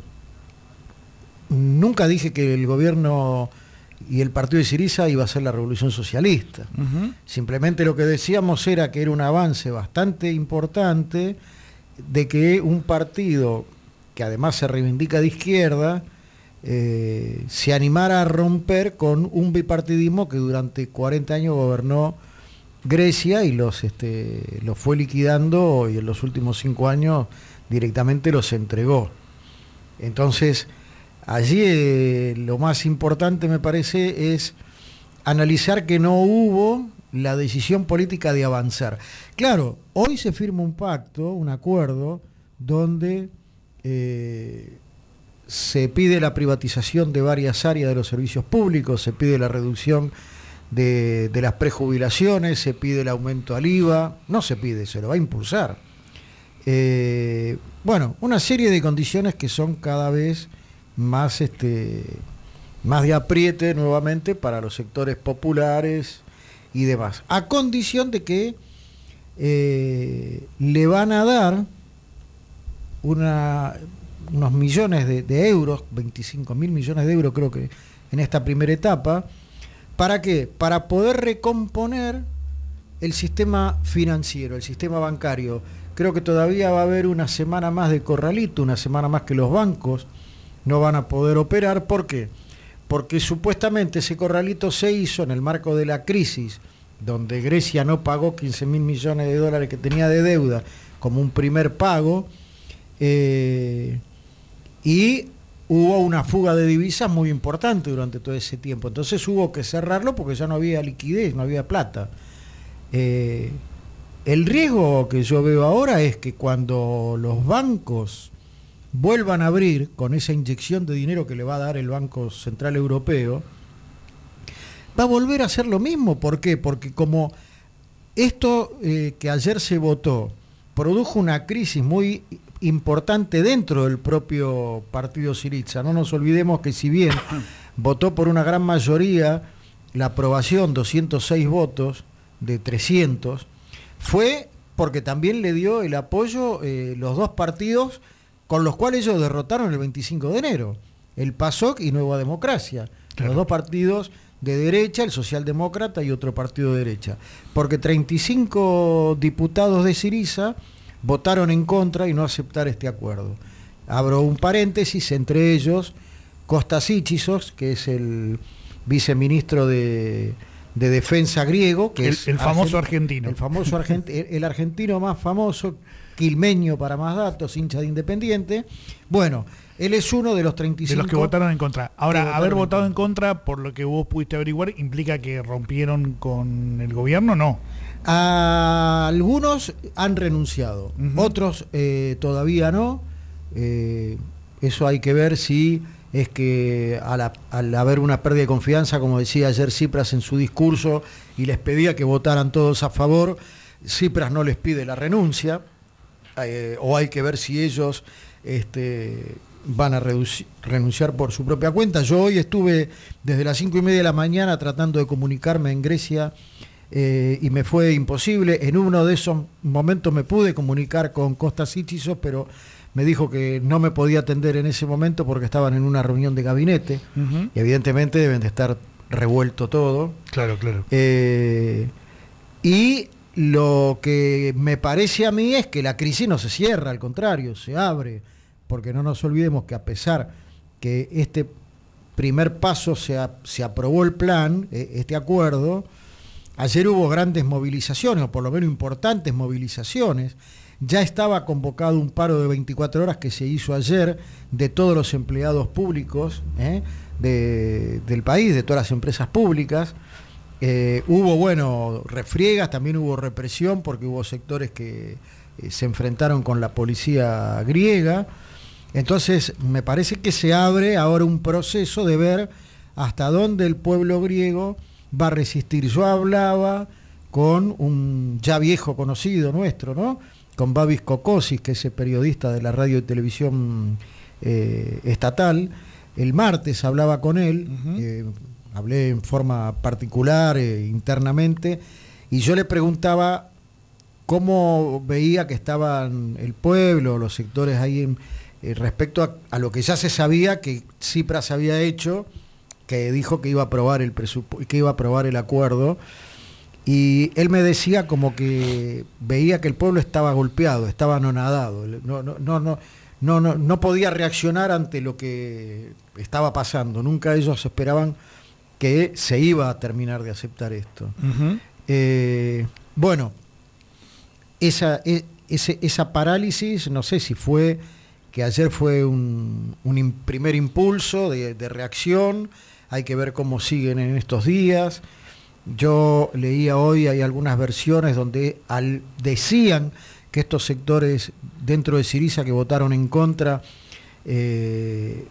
nunca dije que el gobierno y el partido de Syriza iba a ser la revolución socialista. Uh-huh. Simplemente lo que decíamos era que era un avance bastante importante de que un partido que además se reivindica de izquierda, eh, se animara a romper con un bipartidismo que durante cuarenta años gobernó Grecia y los, este, los fue liquidando y en los últimos cinco años directamente los entregó. Entonces, allí eh, lo más importante me parece es analizar que no hubo la decisión política de avanzar. Claro, hoy se firma un pacto, un acuerdo, donde eh, se pide la privatización de varias áreas de los servicios públicos, se pide la reducción de, de las prejubilaciones, se pide el aumento al I V A, no se pide, se lo va a impulsar. Eh, bueno, una serie de condiciones que son cada vez más, este, más de apriete nuevamente para los sectores populares y demás, a condición de que eh, le van a dar una, unos millones de, de euros, veinticinco mil millones de euros creo que en esta primera etapa. ¿Para qué? Para poder recomponer el sistema financiero, el sistema bancario. Creo que todavía va a haber una semana más de corralito, una semana más que los bancos no van a poder operar. ¿Por qué? Porque supuestamente ese corralito se hizo en el marco de la crisis, donde Grecia no pagó quince mil millones de dólares que tenía de deuda como un primer pago, eh, y hubo una fuga de divisas muy importante durante todo ese tiempo. Entonces hubo que cerrarlo porque ya no había liquidez, no había plata. Eh, el riesgo que yo veo ahora es que cuando los bancos vuelvan a abrir con esa inyección de dinero que le va a dar el Banco Central Europeo, va a volver a hacer lo mismo. ¿Por qué? Porque como esto eh, que ayer se votó produjo una crisis muy importante dentro del propio partido Syriza, no nos olvidemos que si bien votó por una gran mayoría la aprobación, doscientos seis votos de trescientos, fue porque también le dio el apoyo eh, los dos partidos con los cuales ellos derrotaron el veinticinco de enero, el PASOK y Nueva Democracia, claro. Los dos partidos de derecha, el socialdemócrata y otro partido de derecha, porque treinta y cinco diputados de Syriza votaron en contra y no aceptar este acuerdo. Abro un paréntesis, entre ellos Kostas Tsipras, que es el viceministro de, de Defensa griego, que el, es el famoso argent, argentino. El famoso argent, el, el argentino más famoso, quilmeño para más datos, hincha de Independiente. Bueno, él es uno de los treinta y cinco... De los que votaron en contra. Ahora, haber votado en contra. en contra, por lo que vos pudiste averiguar, ¿implica que rompieron con el gobierno o no? A algunos han renunciado, uh-huh. Otros eh, todavía no. Eh, eso hay que ver si es que al, al haber una pérdida de confianza, como decía ayer Tsipras en su discurso, y les pedía que votaran todos a favor, Tsipras no les pide la renuncia, eh, o hay que ver si ellos este, van a reduci- renunciar por su propia cuenta. Yo hoy estuve desde las cinco y media de la mañana tratando de comunicarme en Grecia, Eh, y me fue imposible. En uno de esos momentos me pude comunicar con Kostas Tsipras, pero me dijo que no me podía atender en ese momento porque estaban en una reunión de gabinete, uh-huh. Y evidentemente deben de estar revuelto todo. Claro, claro. Eh, y lo que me parece a mí es que la crisis no se cierra, al contrario, se abre, porque no nos olvidemos que a pesar que este primer paso se, a, se aprobó el plan, eh, este acuerdo, ayer hubo grandes movilizaciones, o por lo menos importantes movilizaciones. Ya estaba convocado un paro de veinticuatro horas que se hizo ayer de todos los empleados públicos, ¿eh? de, del país, de todas las empresas públicas. Eh, hubo, bueno, refriegas, también hubo represión porque hubo sectores que eh, se enfrentaron con la policía griega. Entonces, me parece que se abre ahora un proceso de ver hasta dónde el pueblo griego va a resistir. Yo hablaba con un ya viejo conocido nuestro, ¿no? Con Babis Kokosis, que es el periodista de la radio y televisión eh, estatal. El martes hablaba con él, uh-huh. eh, hablé en forma particular, eh, internamente, y yo le preguntaba cómo veía que estaban el pueblo, los sectores ahí en, eh, respecto a, a lo que ya se sabía que Tsipras había hecho, que dijo que iba a aprobar el presupu- que iba a aprobar el acuerdo, y él me decía como que veía que el pueblo estaba golpeado, estaba anonadado, no, no, no, no, no, no, no podía reaccionar ante lo que estaba pasando, nunca ellos esperaban que se iba a terminar de aceptar esto. Uh-huh. Eh, bueno, esa, e, ese, esa parálisis, no sé si fue que ayer fue un, un in, primer impulso de, de reacción, hay que ver cómo siguen en estos días. Yo leía hoy, hay algunas versiones donde al, decían que estos sectores dentro de Syriza que votaron en contra, eh,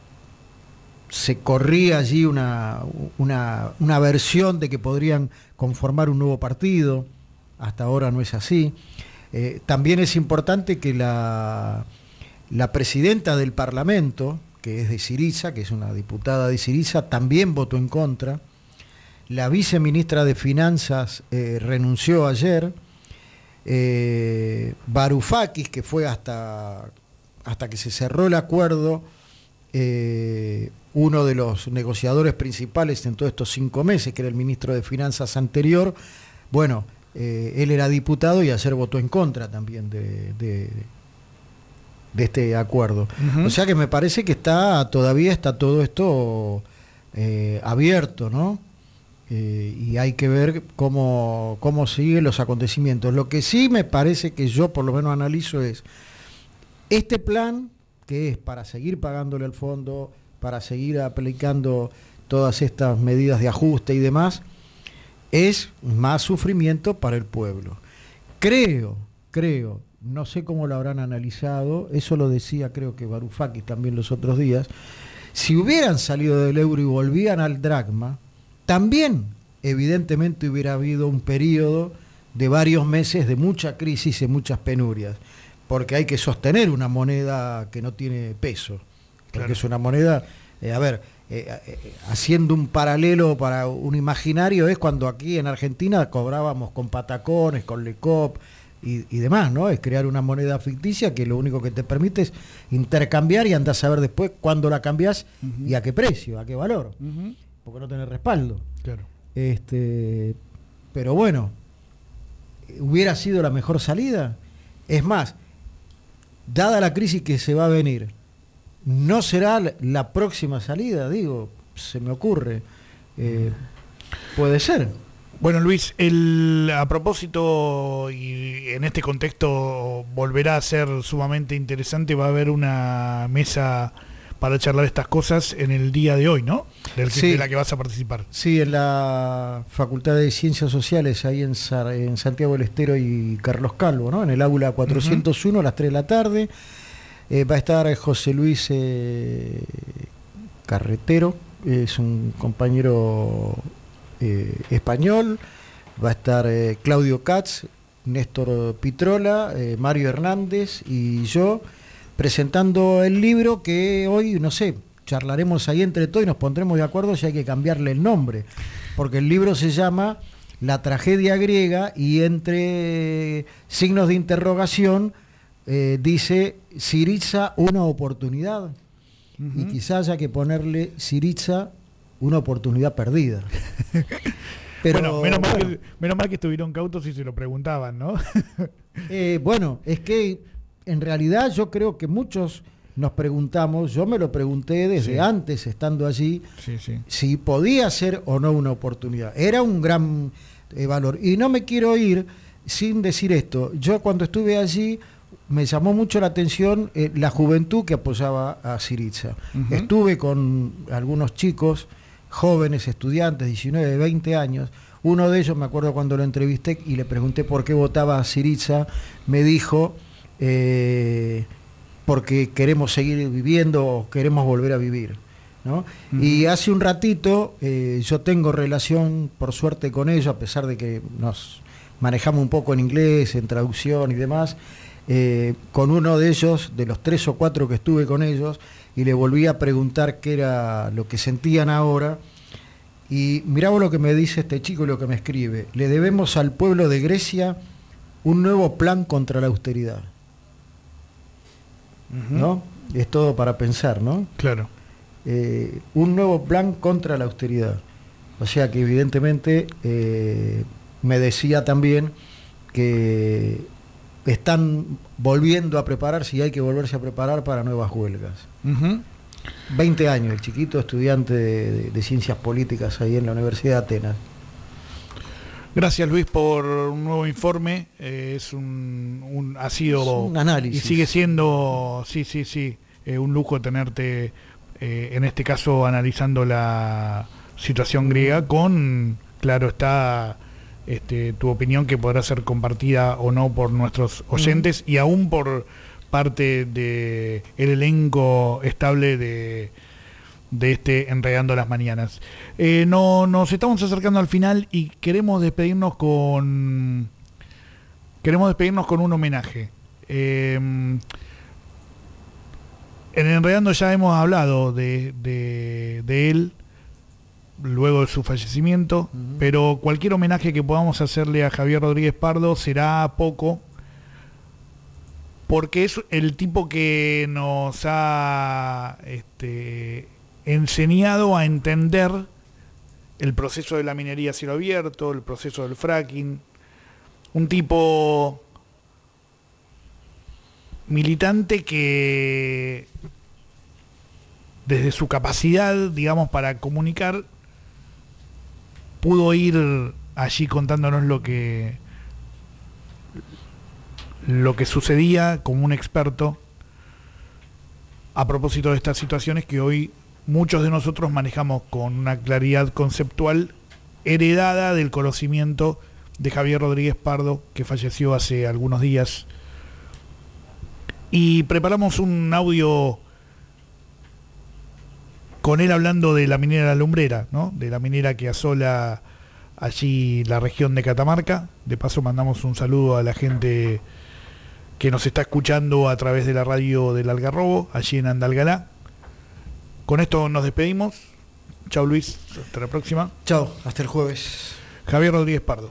se corría allí una, una, una versión de que podrían conformar un nuevo partido. Hasta ahora no es así. Eh, también es importante que la, la presidenta del Parlamento, que es de Syriza, que es una diputada de Syriza, también votó en contra. La viceministra de Finanzas eh, renunció ayer. Eh, Varoufakis, que fue hasta, hasta que se cerró el acuerdo, eh, uno de los negociadores principales en todos estos cinco meses, que era el ministro de Finanzas anterior, bueno, eh, él era diputado y ayer votó en contra también de, de, de este acuerdo. Uh-huh. O sea que me parece que está todavía está todo esto eh, abierto, ¿no? Eh, y hay que ver cómo, cómo siguen los acontecimientos. Lo que sí me parece que yo por lo menos analizo es este plan, que es para seguir pagándole al fondo, para seguir aplicando todas estas medidas de ajuste y demás, es más sufrimiento para el pueblo. Creo, creo, no sé cómo lo habrán analizado, eso lo decía creo que Varoufakis también los otros días, si hubieran salido del euro y volvían al dracma, también evidentemente hubiera habido un periodo de varios meses de mucha crisis y muchas penurias, porque hay que sostener una moneda que no tiene peso, porque claro. Es una moneda, eh, a ver, eh, eh, haciendo un paralelo para un imaginario, es cuando aquí en Argentina cobrábamos con patacones, con Lecop y, y demás, ¿no? Es crear una moneda ficticia que lo único que te permite es intercambiar y andás a ver después cuándo la cambiás uh-huh. y a qué precio, a qué valor. Uh-huh. Porque no tener respaldo. Claro. Este, pero bueno, ¿hubiera sido la mejor salida? Es más, dada la crisis que se va a venir, ¿no será la próxima salida? Digo, se me ocurre. Eh, puede ser. Bueno, Luis, el, a propósito, y en este contexto volverá a ser sumamente interesante, va a haber una mesa para charlar estas cosas en el día de hoy, ¿no? Del que, sí, de la que vas a participar. Sí, en la Facultad de Ciencias Sociales, ahí en, en Santiago del Estero y Carlos Calvo, ¿no? En el aula cuatrocientos uno, uh-huh. a las tres de la tarde. Eh, va a estar José Luis eh, Carretero, es un compañero eh, español. Va a estar eh, Claudio Katz, Néstor Pitrola, eh, Mario Hernández y yo, presentando el libro que hoy, no sé, charlaremos ahí entre todos y nos pondremos de acuerdo si hay que cambiarle el nombre, porque el libro se llama La tragedia griega y entre signos de interrogación eh, dice Syriza, una oportunidad. Uh-huh. Y quizás haya que ponerle Syriza, una oportunidad perdida. Pero, bueno, menos, bueno. Mal que, menos mal que estuvieron cautos y se lo preguntaban, ¿no? eh, bueno, es que en realidad yo creo que muchos nos preguntamos, yo me lo pregunté desde sí. antes, estando allí, sí, sí. si podía ser o no una oportunidad. Era un gran eh, valor. Y no me quiero ir sin decir esto. Yo cuando estuve allí me llamó mucho la atención eh, la juventud que apoyaba a Syriza. Uh-huh. Estuve con algunos chicos, jóvenes, estudiantes, diecinueve, veinte años, Uno de ellos, me acuerdo cuando lo entrevisté y le pregunté por qué votaba a Syriza, me dijo, eh, porque queremos seguir viviendo o queremos volver a vivir, ¿no? Uh-huh. Y hace un ratito, eh, yo tengo relación, por suerte, con ellos, a pesar de que nos manejamos un poco en inglés, en traducción y demás, eh, con uno de ellos, de los tres o cuatro que estuve con ellos, y le volví a preguntar qué era lo que sentían ahora. Y mirá vos lo que me dice este chico y lo que me escribe. Le debemos al pueblo de Grecia un nuevo plan contra la austeridad. Uh-huh. ¿No? Es todo para pensar, ¿no? Claro. Eh, un nuevo plan contra la austeridad. O sea que evidentemente eh, me decía también que están volviendo a prepararse y hay que volverse a preparar para nuevas huelgas. Uh-huh. veinte años, el chiquito estudiante de, de, de ciencias políticas ahí en la Universidad de Atenas. Gracias, Luis, por un nuevo informe. Eh, es un, un ha sido es un análisis y sigue siendo, sí, sí, sí, eh, un lujo tenerte eh, en este caso analizando la situación griega con, claro está, este, tu opinión que podrá ser compartida o no por nuestros oyentes mm. y aún por parte de el elenco estable de, de este Enredando las Mañanas. Eh, no, nos estamos acercando al final y queremos despedirnos con queremos despedirnos con un homenaje. Eh, en Enredando ya hemos hablado de, de, de él luego de su fallecimiento, uh-huh. pero cualquier homenaje que podamos hacerle a Javier Rodríguez Pardo será poco, porque es el tipo que nos ha este, enseñado a entender el proceso de la minería a cielo abierto, el proceso del fracking, un tipo militante que desde su capacidad, digamos, para comunicar, pudo ir allí contándonos lo que lo que sucedía como un experto a propósito de estas situaciones que hoy muchos de nosotros manejamos con una claridad conceptual heredada del conocimiento de Javier Rodríguez Pardo, que falleció hace algunos días. Y preparamos un audio con él hablando de la minera La Lumbrera, ¿no? De la minera que asola allí la región de Catamarca. De paso mandamos un saludo a la gente que nos está escuchando a través de la radio del Algarrobo, allí en Andalgalá. Con esto nos despedimos. Chao, Luis, hasta la próxima. Chao, hasta el jueves. Javier Rodríguez Pardo.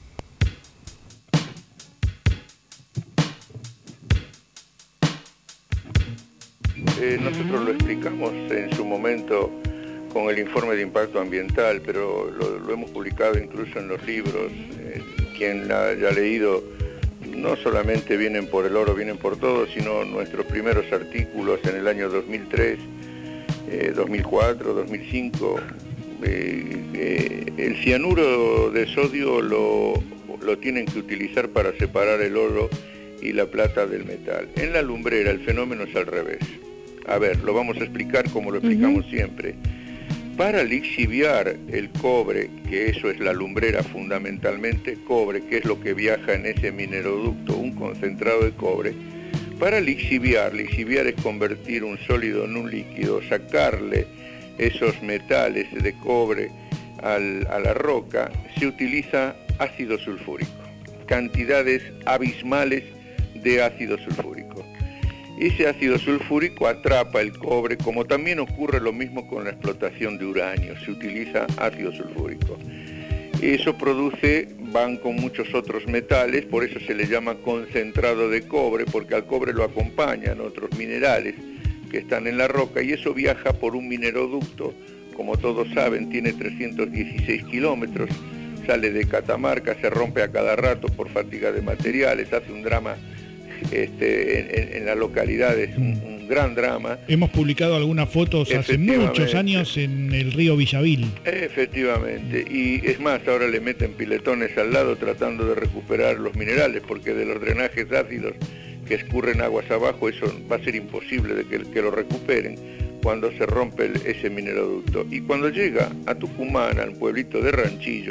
Eh, nosotros lo explicamos en su momento con el informe de impacto ambiental, pero lo, lo hemos publicado incluso en los libros. Eh, quien la haya leído, no solamente vienen por el oro, vienen por todo, sino nuestros primeros artículos en el año dos mil tres, eh, dos mil cuatro, dos mil cinco. Eh, eh, el cianuro de sodio lo, lo tienen que utilizar para separar el oro y la plata del metal. En la lumbrera el fenómeno es al revés. A ver, lo vamos a explicar como lo explicamos uh-huh. siempre. Para lixiviar el cobre, que eso es la lumbrera fundamentalmente, cobre, que es lo que viaja en ese mineroducto, un concentrado de cobre, para lixiviar, lixiviar es convertir un sólido en un líquido, sacarle esos metales de cobre al, a la roca, se utiliza ácido sulfúrico, cantidades abismales de ácido sulfúrico. Ese ácido sulfúrico atrapa el cobre, como también ocurre lo mismo con la explotación de uranio, se utiliza ácido sulfúrico. Eso produce, van con muchos otros metales, por eso se le llama concentrado de cobre, porque al cobre lo acompañan otros minerales que están en la roca, y eso viaja por un mineroducto, como todos saben, tiene trescientos dieciséis kilómetros, sale de Catamarca, se rompe a cada rato por fatiga de materiales, hace un drama Este, en, en la localidad, es un, un gran drama. Hemos publicado algunas fotos hace muchos años en el río Villavil. Efectivamente, y es más, ahora le meten piletones al lado tratando de recuperar los minerales, porque de los drenajes ácidos que escurren aguas abajo, eso va a ser imposible de que, que lo recuperen cuando se rompe el, ese mineroducto. Y cuando llega a Tucumán, al pueblito de Ranchillos,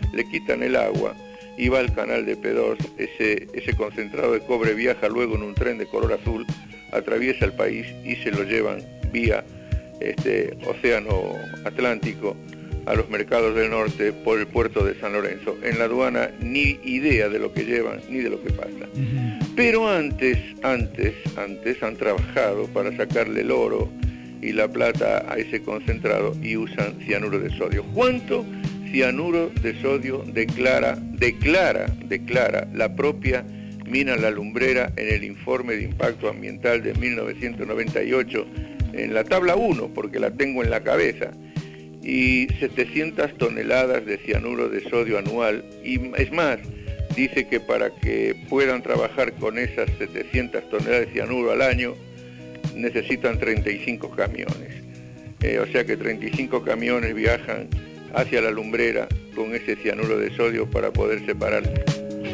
le quitan el agua y va al canal de P dos, ese, ese concentrado de cobre viaja luego en un tren de color azul, atraviesa el país y se lo llevan vía este océano Atlántico a los mercados del norte por el puerto de San Lorenzo. En la aduana ni idea de lo que llevan ni de lo que pasa. Pero antes, antes, antes han trabajado para sacarle el oro y la plata a ese concentrado y usan cianuro de sodio. ¿Cuánto cianuro de sodio declara, declara, declara la propia mina La Lumbrera en el informe de impacto ambiental de mil novecientos noventa y ocho, en la tabla uno, porque la tengo en la cabeza, y setecientas toneladas de cianuro de sodio anual, y es más, dice que para que puedan trabajar con esas setecientas toneladas de cianuro al año, necesitan treinta y cinco camiones. Eh, o sea que treinta y cinco camiones viajan hacia La Lumbrera con ese cianuro de sodio para poder separarse.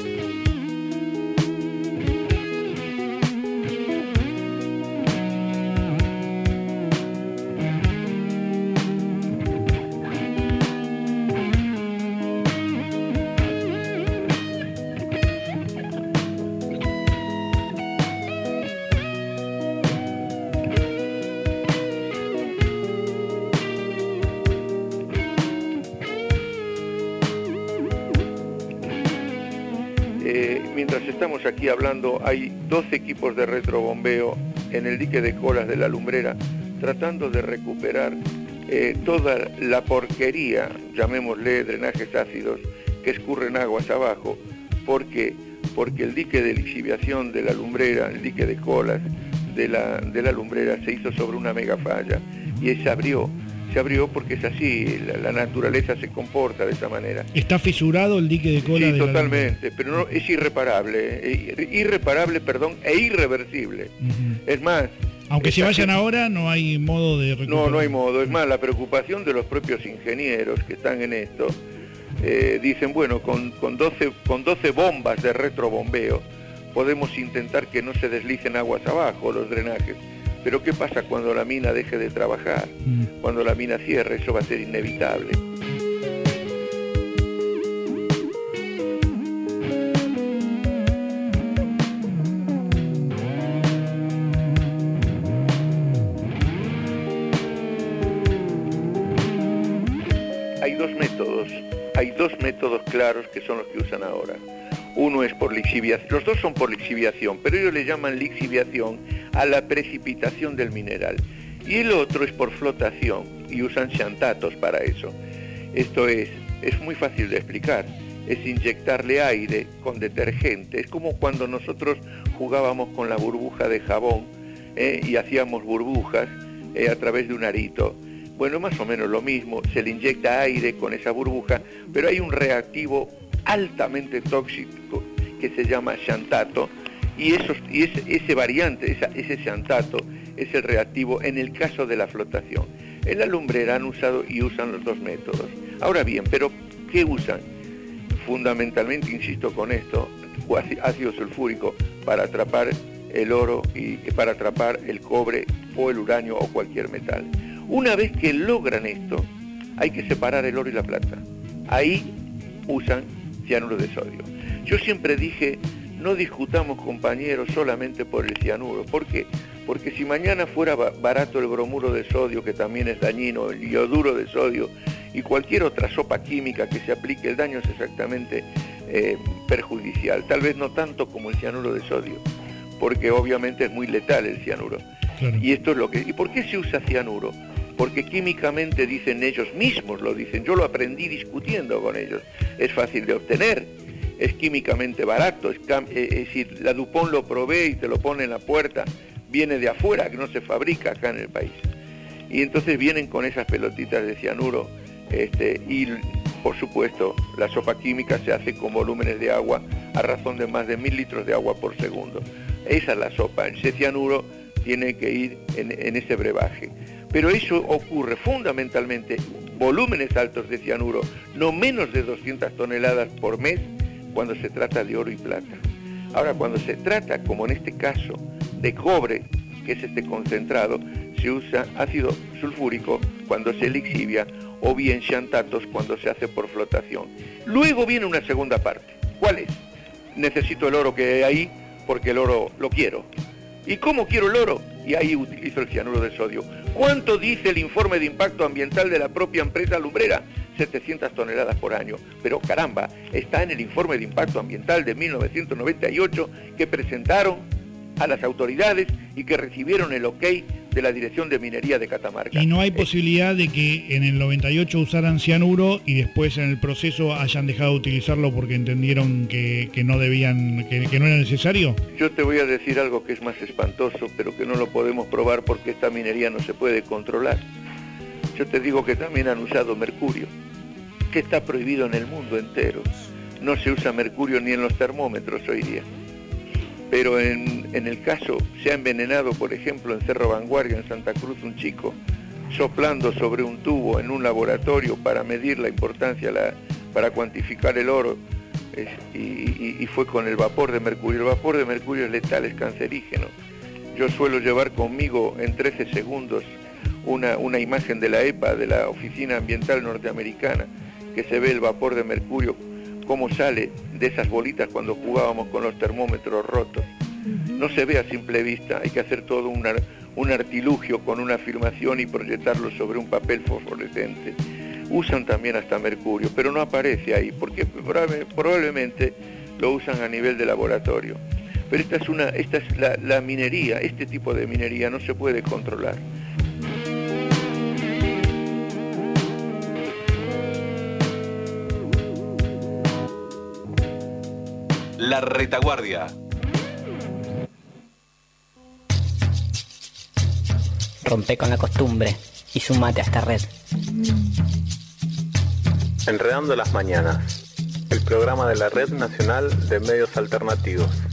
Estamos aquí hablando, hay dos equipos de retrobombeo en el dique de Colas de La Lumbrera tratando de recuperar eh, toda la porquería, llamémosle drenajes ácidos, que escurren aguas abajo. ¿Por qué? Porque el dique de lixiviación de La Lumbrera, el dique de Colas de la, de la Lumbrera se hizo sobre una mega falla y se abrió. Se abrió porque es así, la, la naturaleza se comporta de esa manera. ¿Está fisurado el dique de Colas? Sí, de totalmente, pero no, es irreparable, eh, irreparable, perdón, e irreversible. Uh-huh. Es más... Aunque se vayan gente... ahora, no hay modo de recuperar. No, no hay modo. Es más, la preocupación de los propios ingenieros que están en esto, eh, dicen, bueno, con, con, doce, con doce bombas de retrobombeo podemos intentar que no se deslicen aguas abajo los drenajes. Pero ¿qué pasa cuando la mina deje de trabajar? Mm. Cuando la mina cierre, eso va a ser inevitable. Hay dos métodos, hay dos métodos claros que son los que usan ahora. Uno es por lixiviación, los dos son por lixiviación, pero ellos le llaman lixiviación a la precipitación del mineral. Y el otro es por flotación, y usan xantatos para eso. Esto es, es muy fácil de explicar, es inyectarle aire con detergente. Es como cuando nosotros jugábamos con la burbuja de jabón eh, y hacíamos burbujas eh, a través de un arito. Bueno, más o menos lo mismo, se le inyecta aire con esa burbuja, pero hay un reactivo altamente tóxico que se llama xantato, y, esos, y ese, ese variante, esa, ese xantato es el reactivo en el caso de la flotación. En La Lumbrera han usado y usan los dos métodos. Ahora bien, ¿pero qué usan? Fundamentalmente, insisto con esto, ácido sulfúrico para atrapar el oro y para atrapar el cobre o el uranio o cualquier metal. Una vez que logran esto, hay que separar el oro y la plata. Ahí usan cianuro de sodio. Yo siempre dije, no discutamos, compañeros, solamente por el cianuro. ¿Por qué? Porque si mañana fuera barato el bromuro de sodio, que también es dañino, el ioduro de sodio y cualquier otra sopa química que se aplique, el daño es exactamente eh, perjudicial. Tal vez no tanto como el cianuro de sodio, porque obviamente es muy letal el cianuro. Claro. Y esto es lo que... ¿Y por qué se usa cianuro? Porque químicamente, dicen ellos mismos, lo dicen, yo lo aprendí discutiendo con ellos, es fácil de obtener, es químicamente barato, es, es decir, la DuPont lo provee y te lo pone en la puerta, viene de afuera, que no se fabrica acá en el país. Y entonces vienen con esas pelotitas de cianuro, este, y por supuesto la sopa química se hace con volúmenes de agua a razón de más de mil litros de agua por segundo. Esa es la sopa, ese cianuro tiene que ir en, en ese brebaje. Pero eso ocurre fundamentalmente, volúmenes altos de cianuro, no menos de doscientas toneladas por mes, cuando se trata de oro y plata. Ahora, cuando se trata, como en este caso, de cobre, que es este concentrado, se usa ácido sulfúrico cuando se lixivia, o bien xantatos cuando se hace por flotación. Luego viene una segunda parte. ¿Cuál es? Necesito el oro que hay ahí porque el oro lo quiero. ¿Y cómo quiero el oro? Y ahí utilizo el cianuro de sodio. ¿Cuánto dice el informe de impacto ambiental de la propia empresa lumbrera? setecientas toneladas por año. Pero caramba, está en el informe de impacto ambiental de mil novecientos noventa y ocho que presentaron a las autoridades y que recibieron el ok de la Dirección de Minería de Catamarca. Y no hay posibilidad de que en el noventa y ocho usaran cianuro y después en el proceso hayan dejado de utilizarlo porque entendieron que, que no debían, que, que no era necesario. Yo te voy a decir algo que es más espantoso, pero que no lo podemos probar porque esta minería no se puede controlar. Yo te digo que también han usado mercurio, que está prohibido en el mundo entero. No se usa mercurio ni en los termómetros hoy día. Pero en, en el caso, se ha envenenado, por ejemplo, en Cerro Vanguardia, en Santa Cruz, un chico, soplando sobre un tubo en un laboratorio para medir la importancia, la, para cuantificar el oro, es, y, y, y fue con el vapor de mercurio. El vapor de mercurio es letal, es cancerígeno. Yo suelo llevar conmigo en trece segundos una, una imagen de la E P A, de la Oficina Ambiental Norteamericana, que se ve el vapor de mercurio, cómo sale de esas bolitas cuando jugábamos con los termómetros rotos. No se ve a simple vista, hay que hacer todo un, un artilugio con una filmación y proyectarlo sobre un papel fosforescente. Usan también hasta mercurio, pero no aparece ahí, porque probabe, probablemente lo usan a nivel de laboratorio. Pero esta es, una, esta es la, la minería, este tipo de minería no se puede controlar. La Retaguardia. Rompe con la costumbre y sumate a esta red. Enredando las mañanas, el programa de la Red Nacional de Medios Alternativos.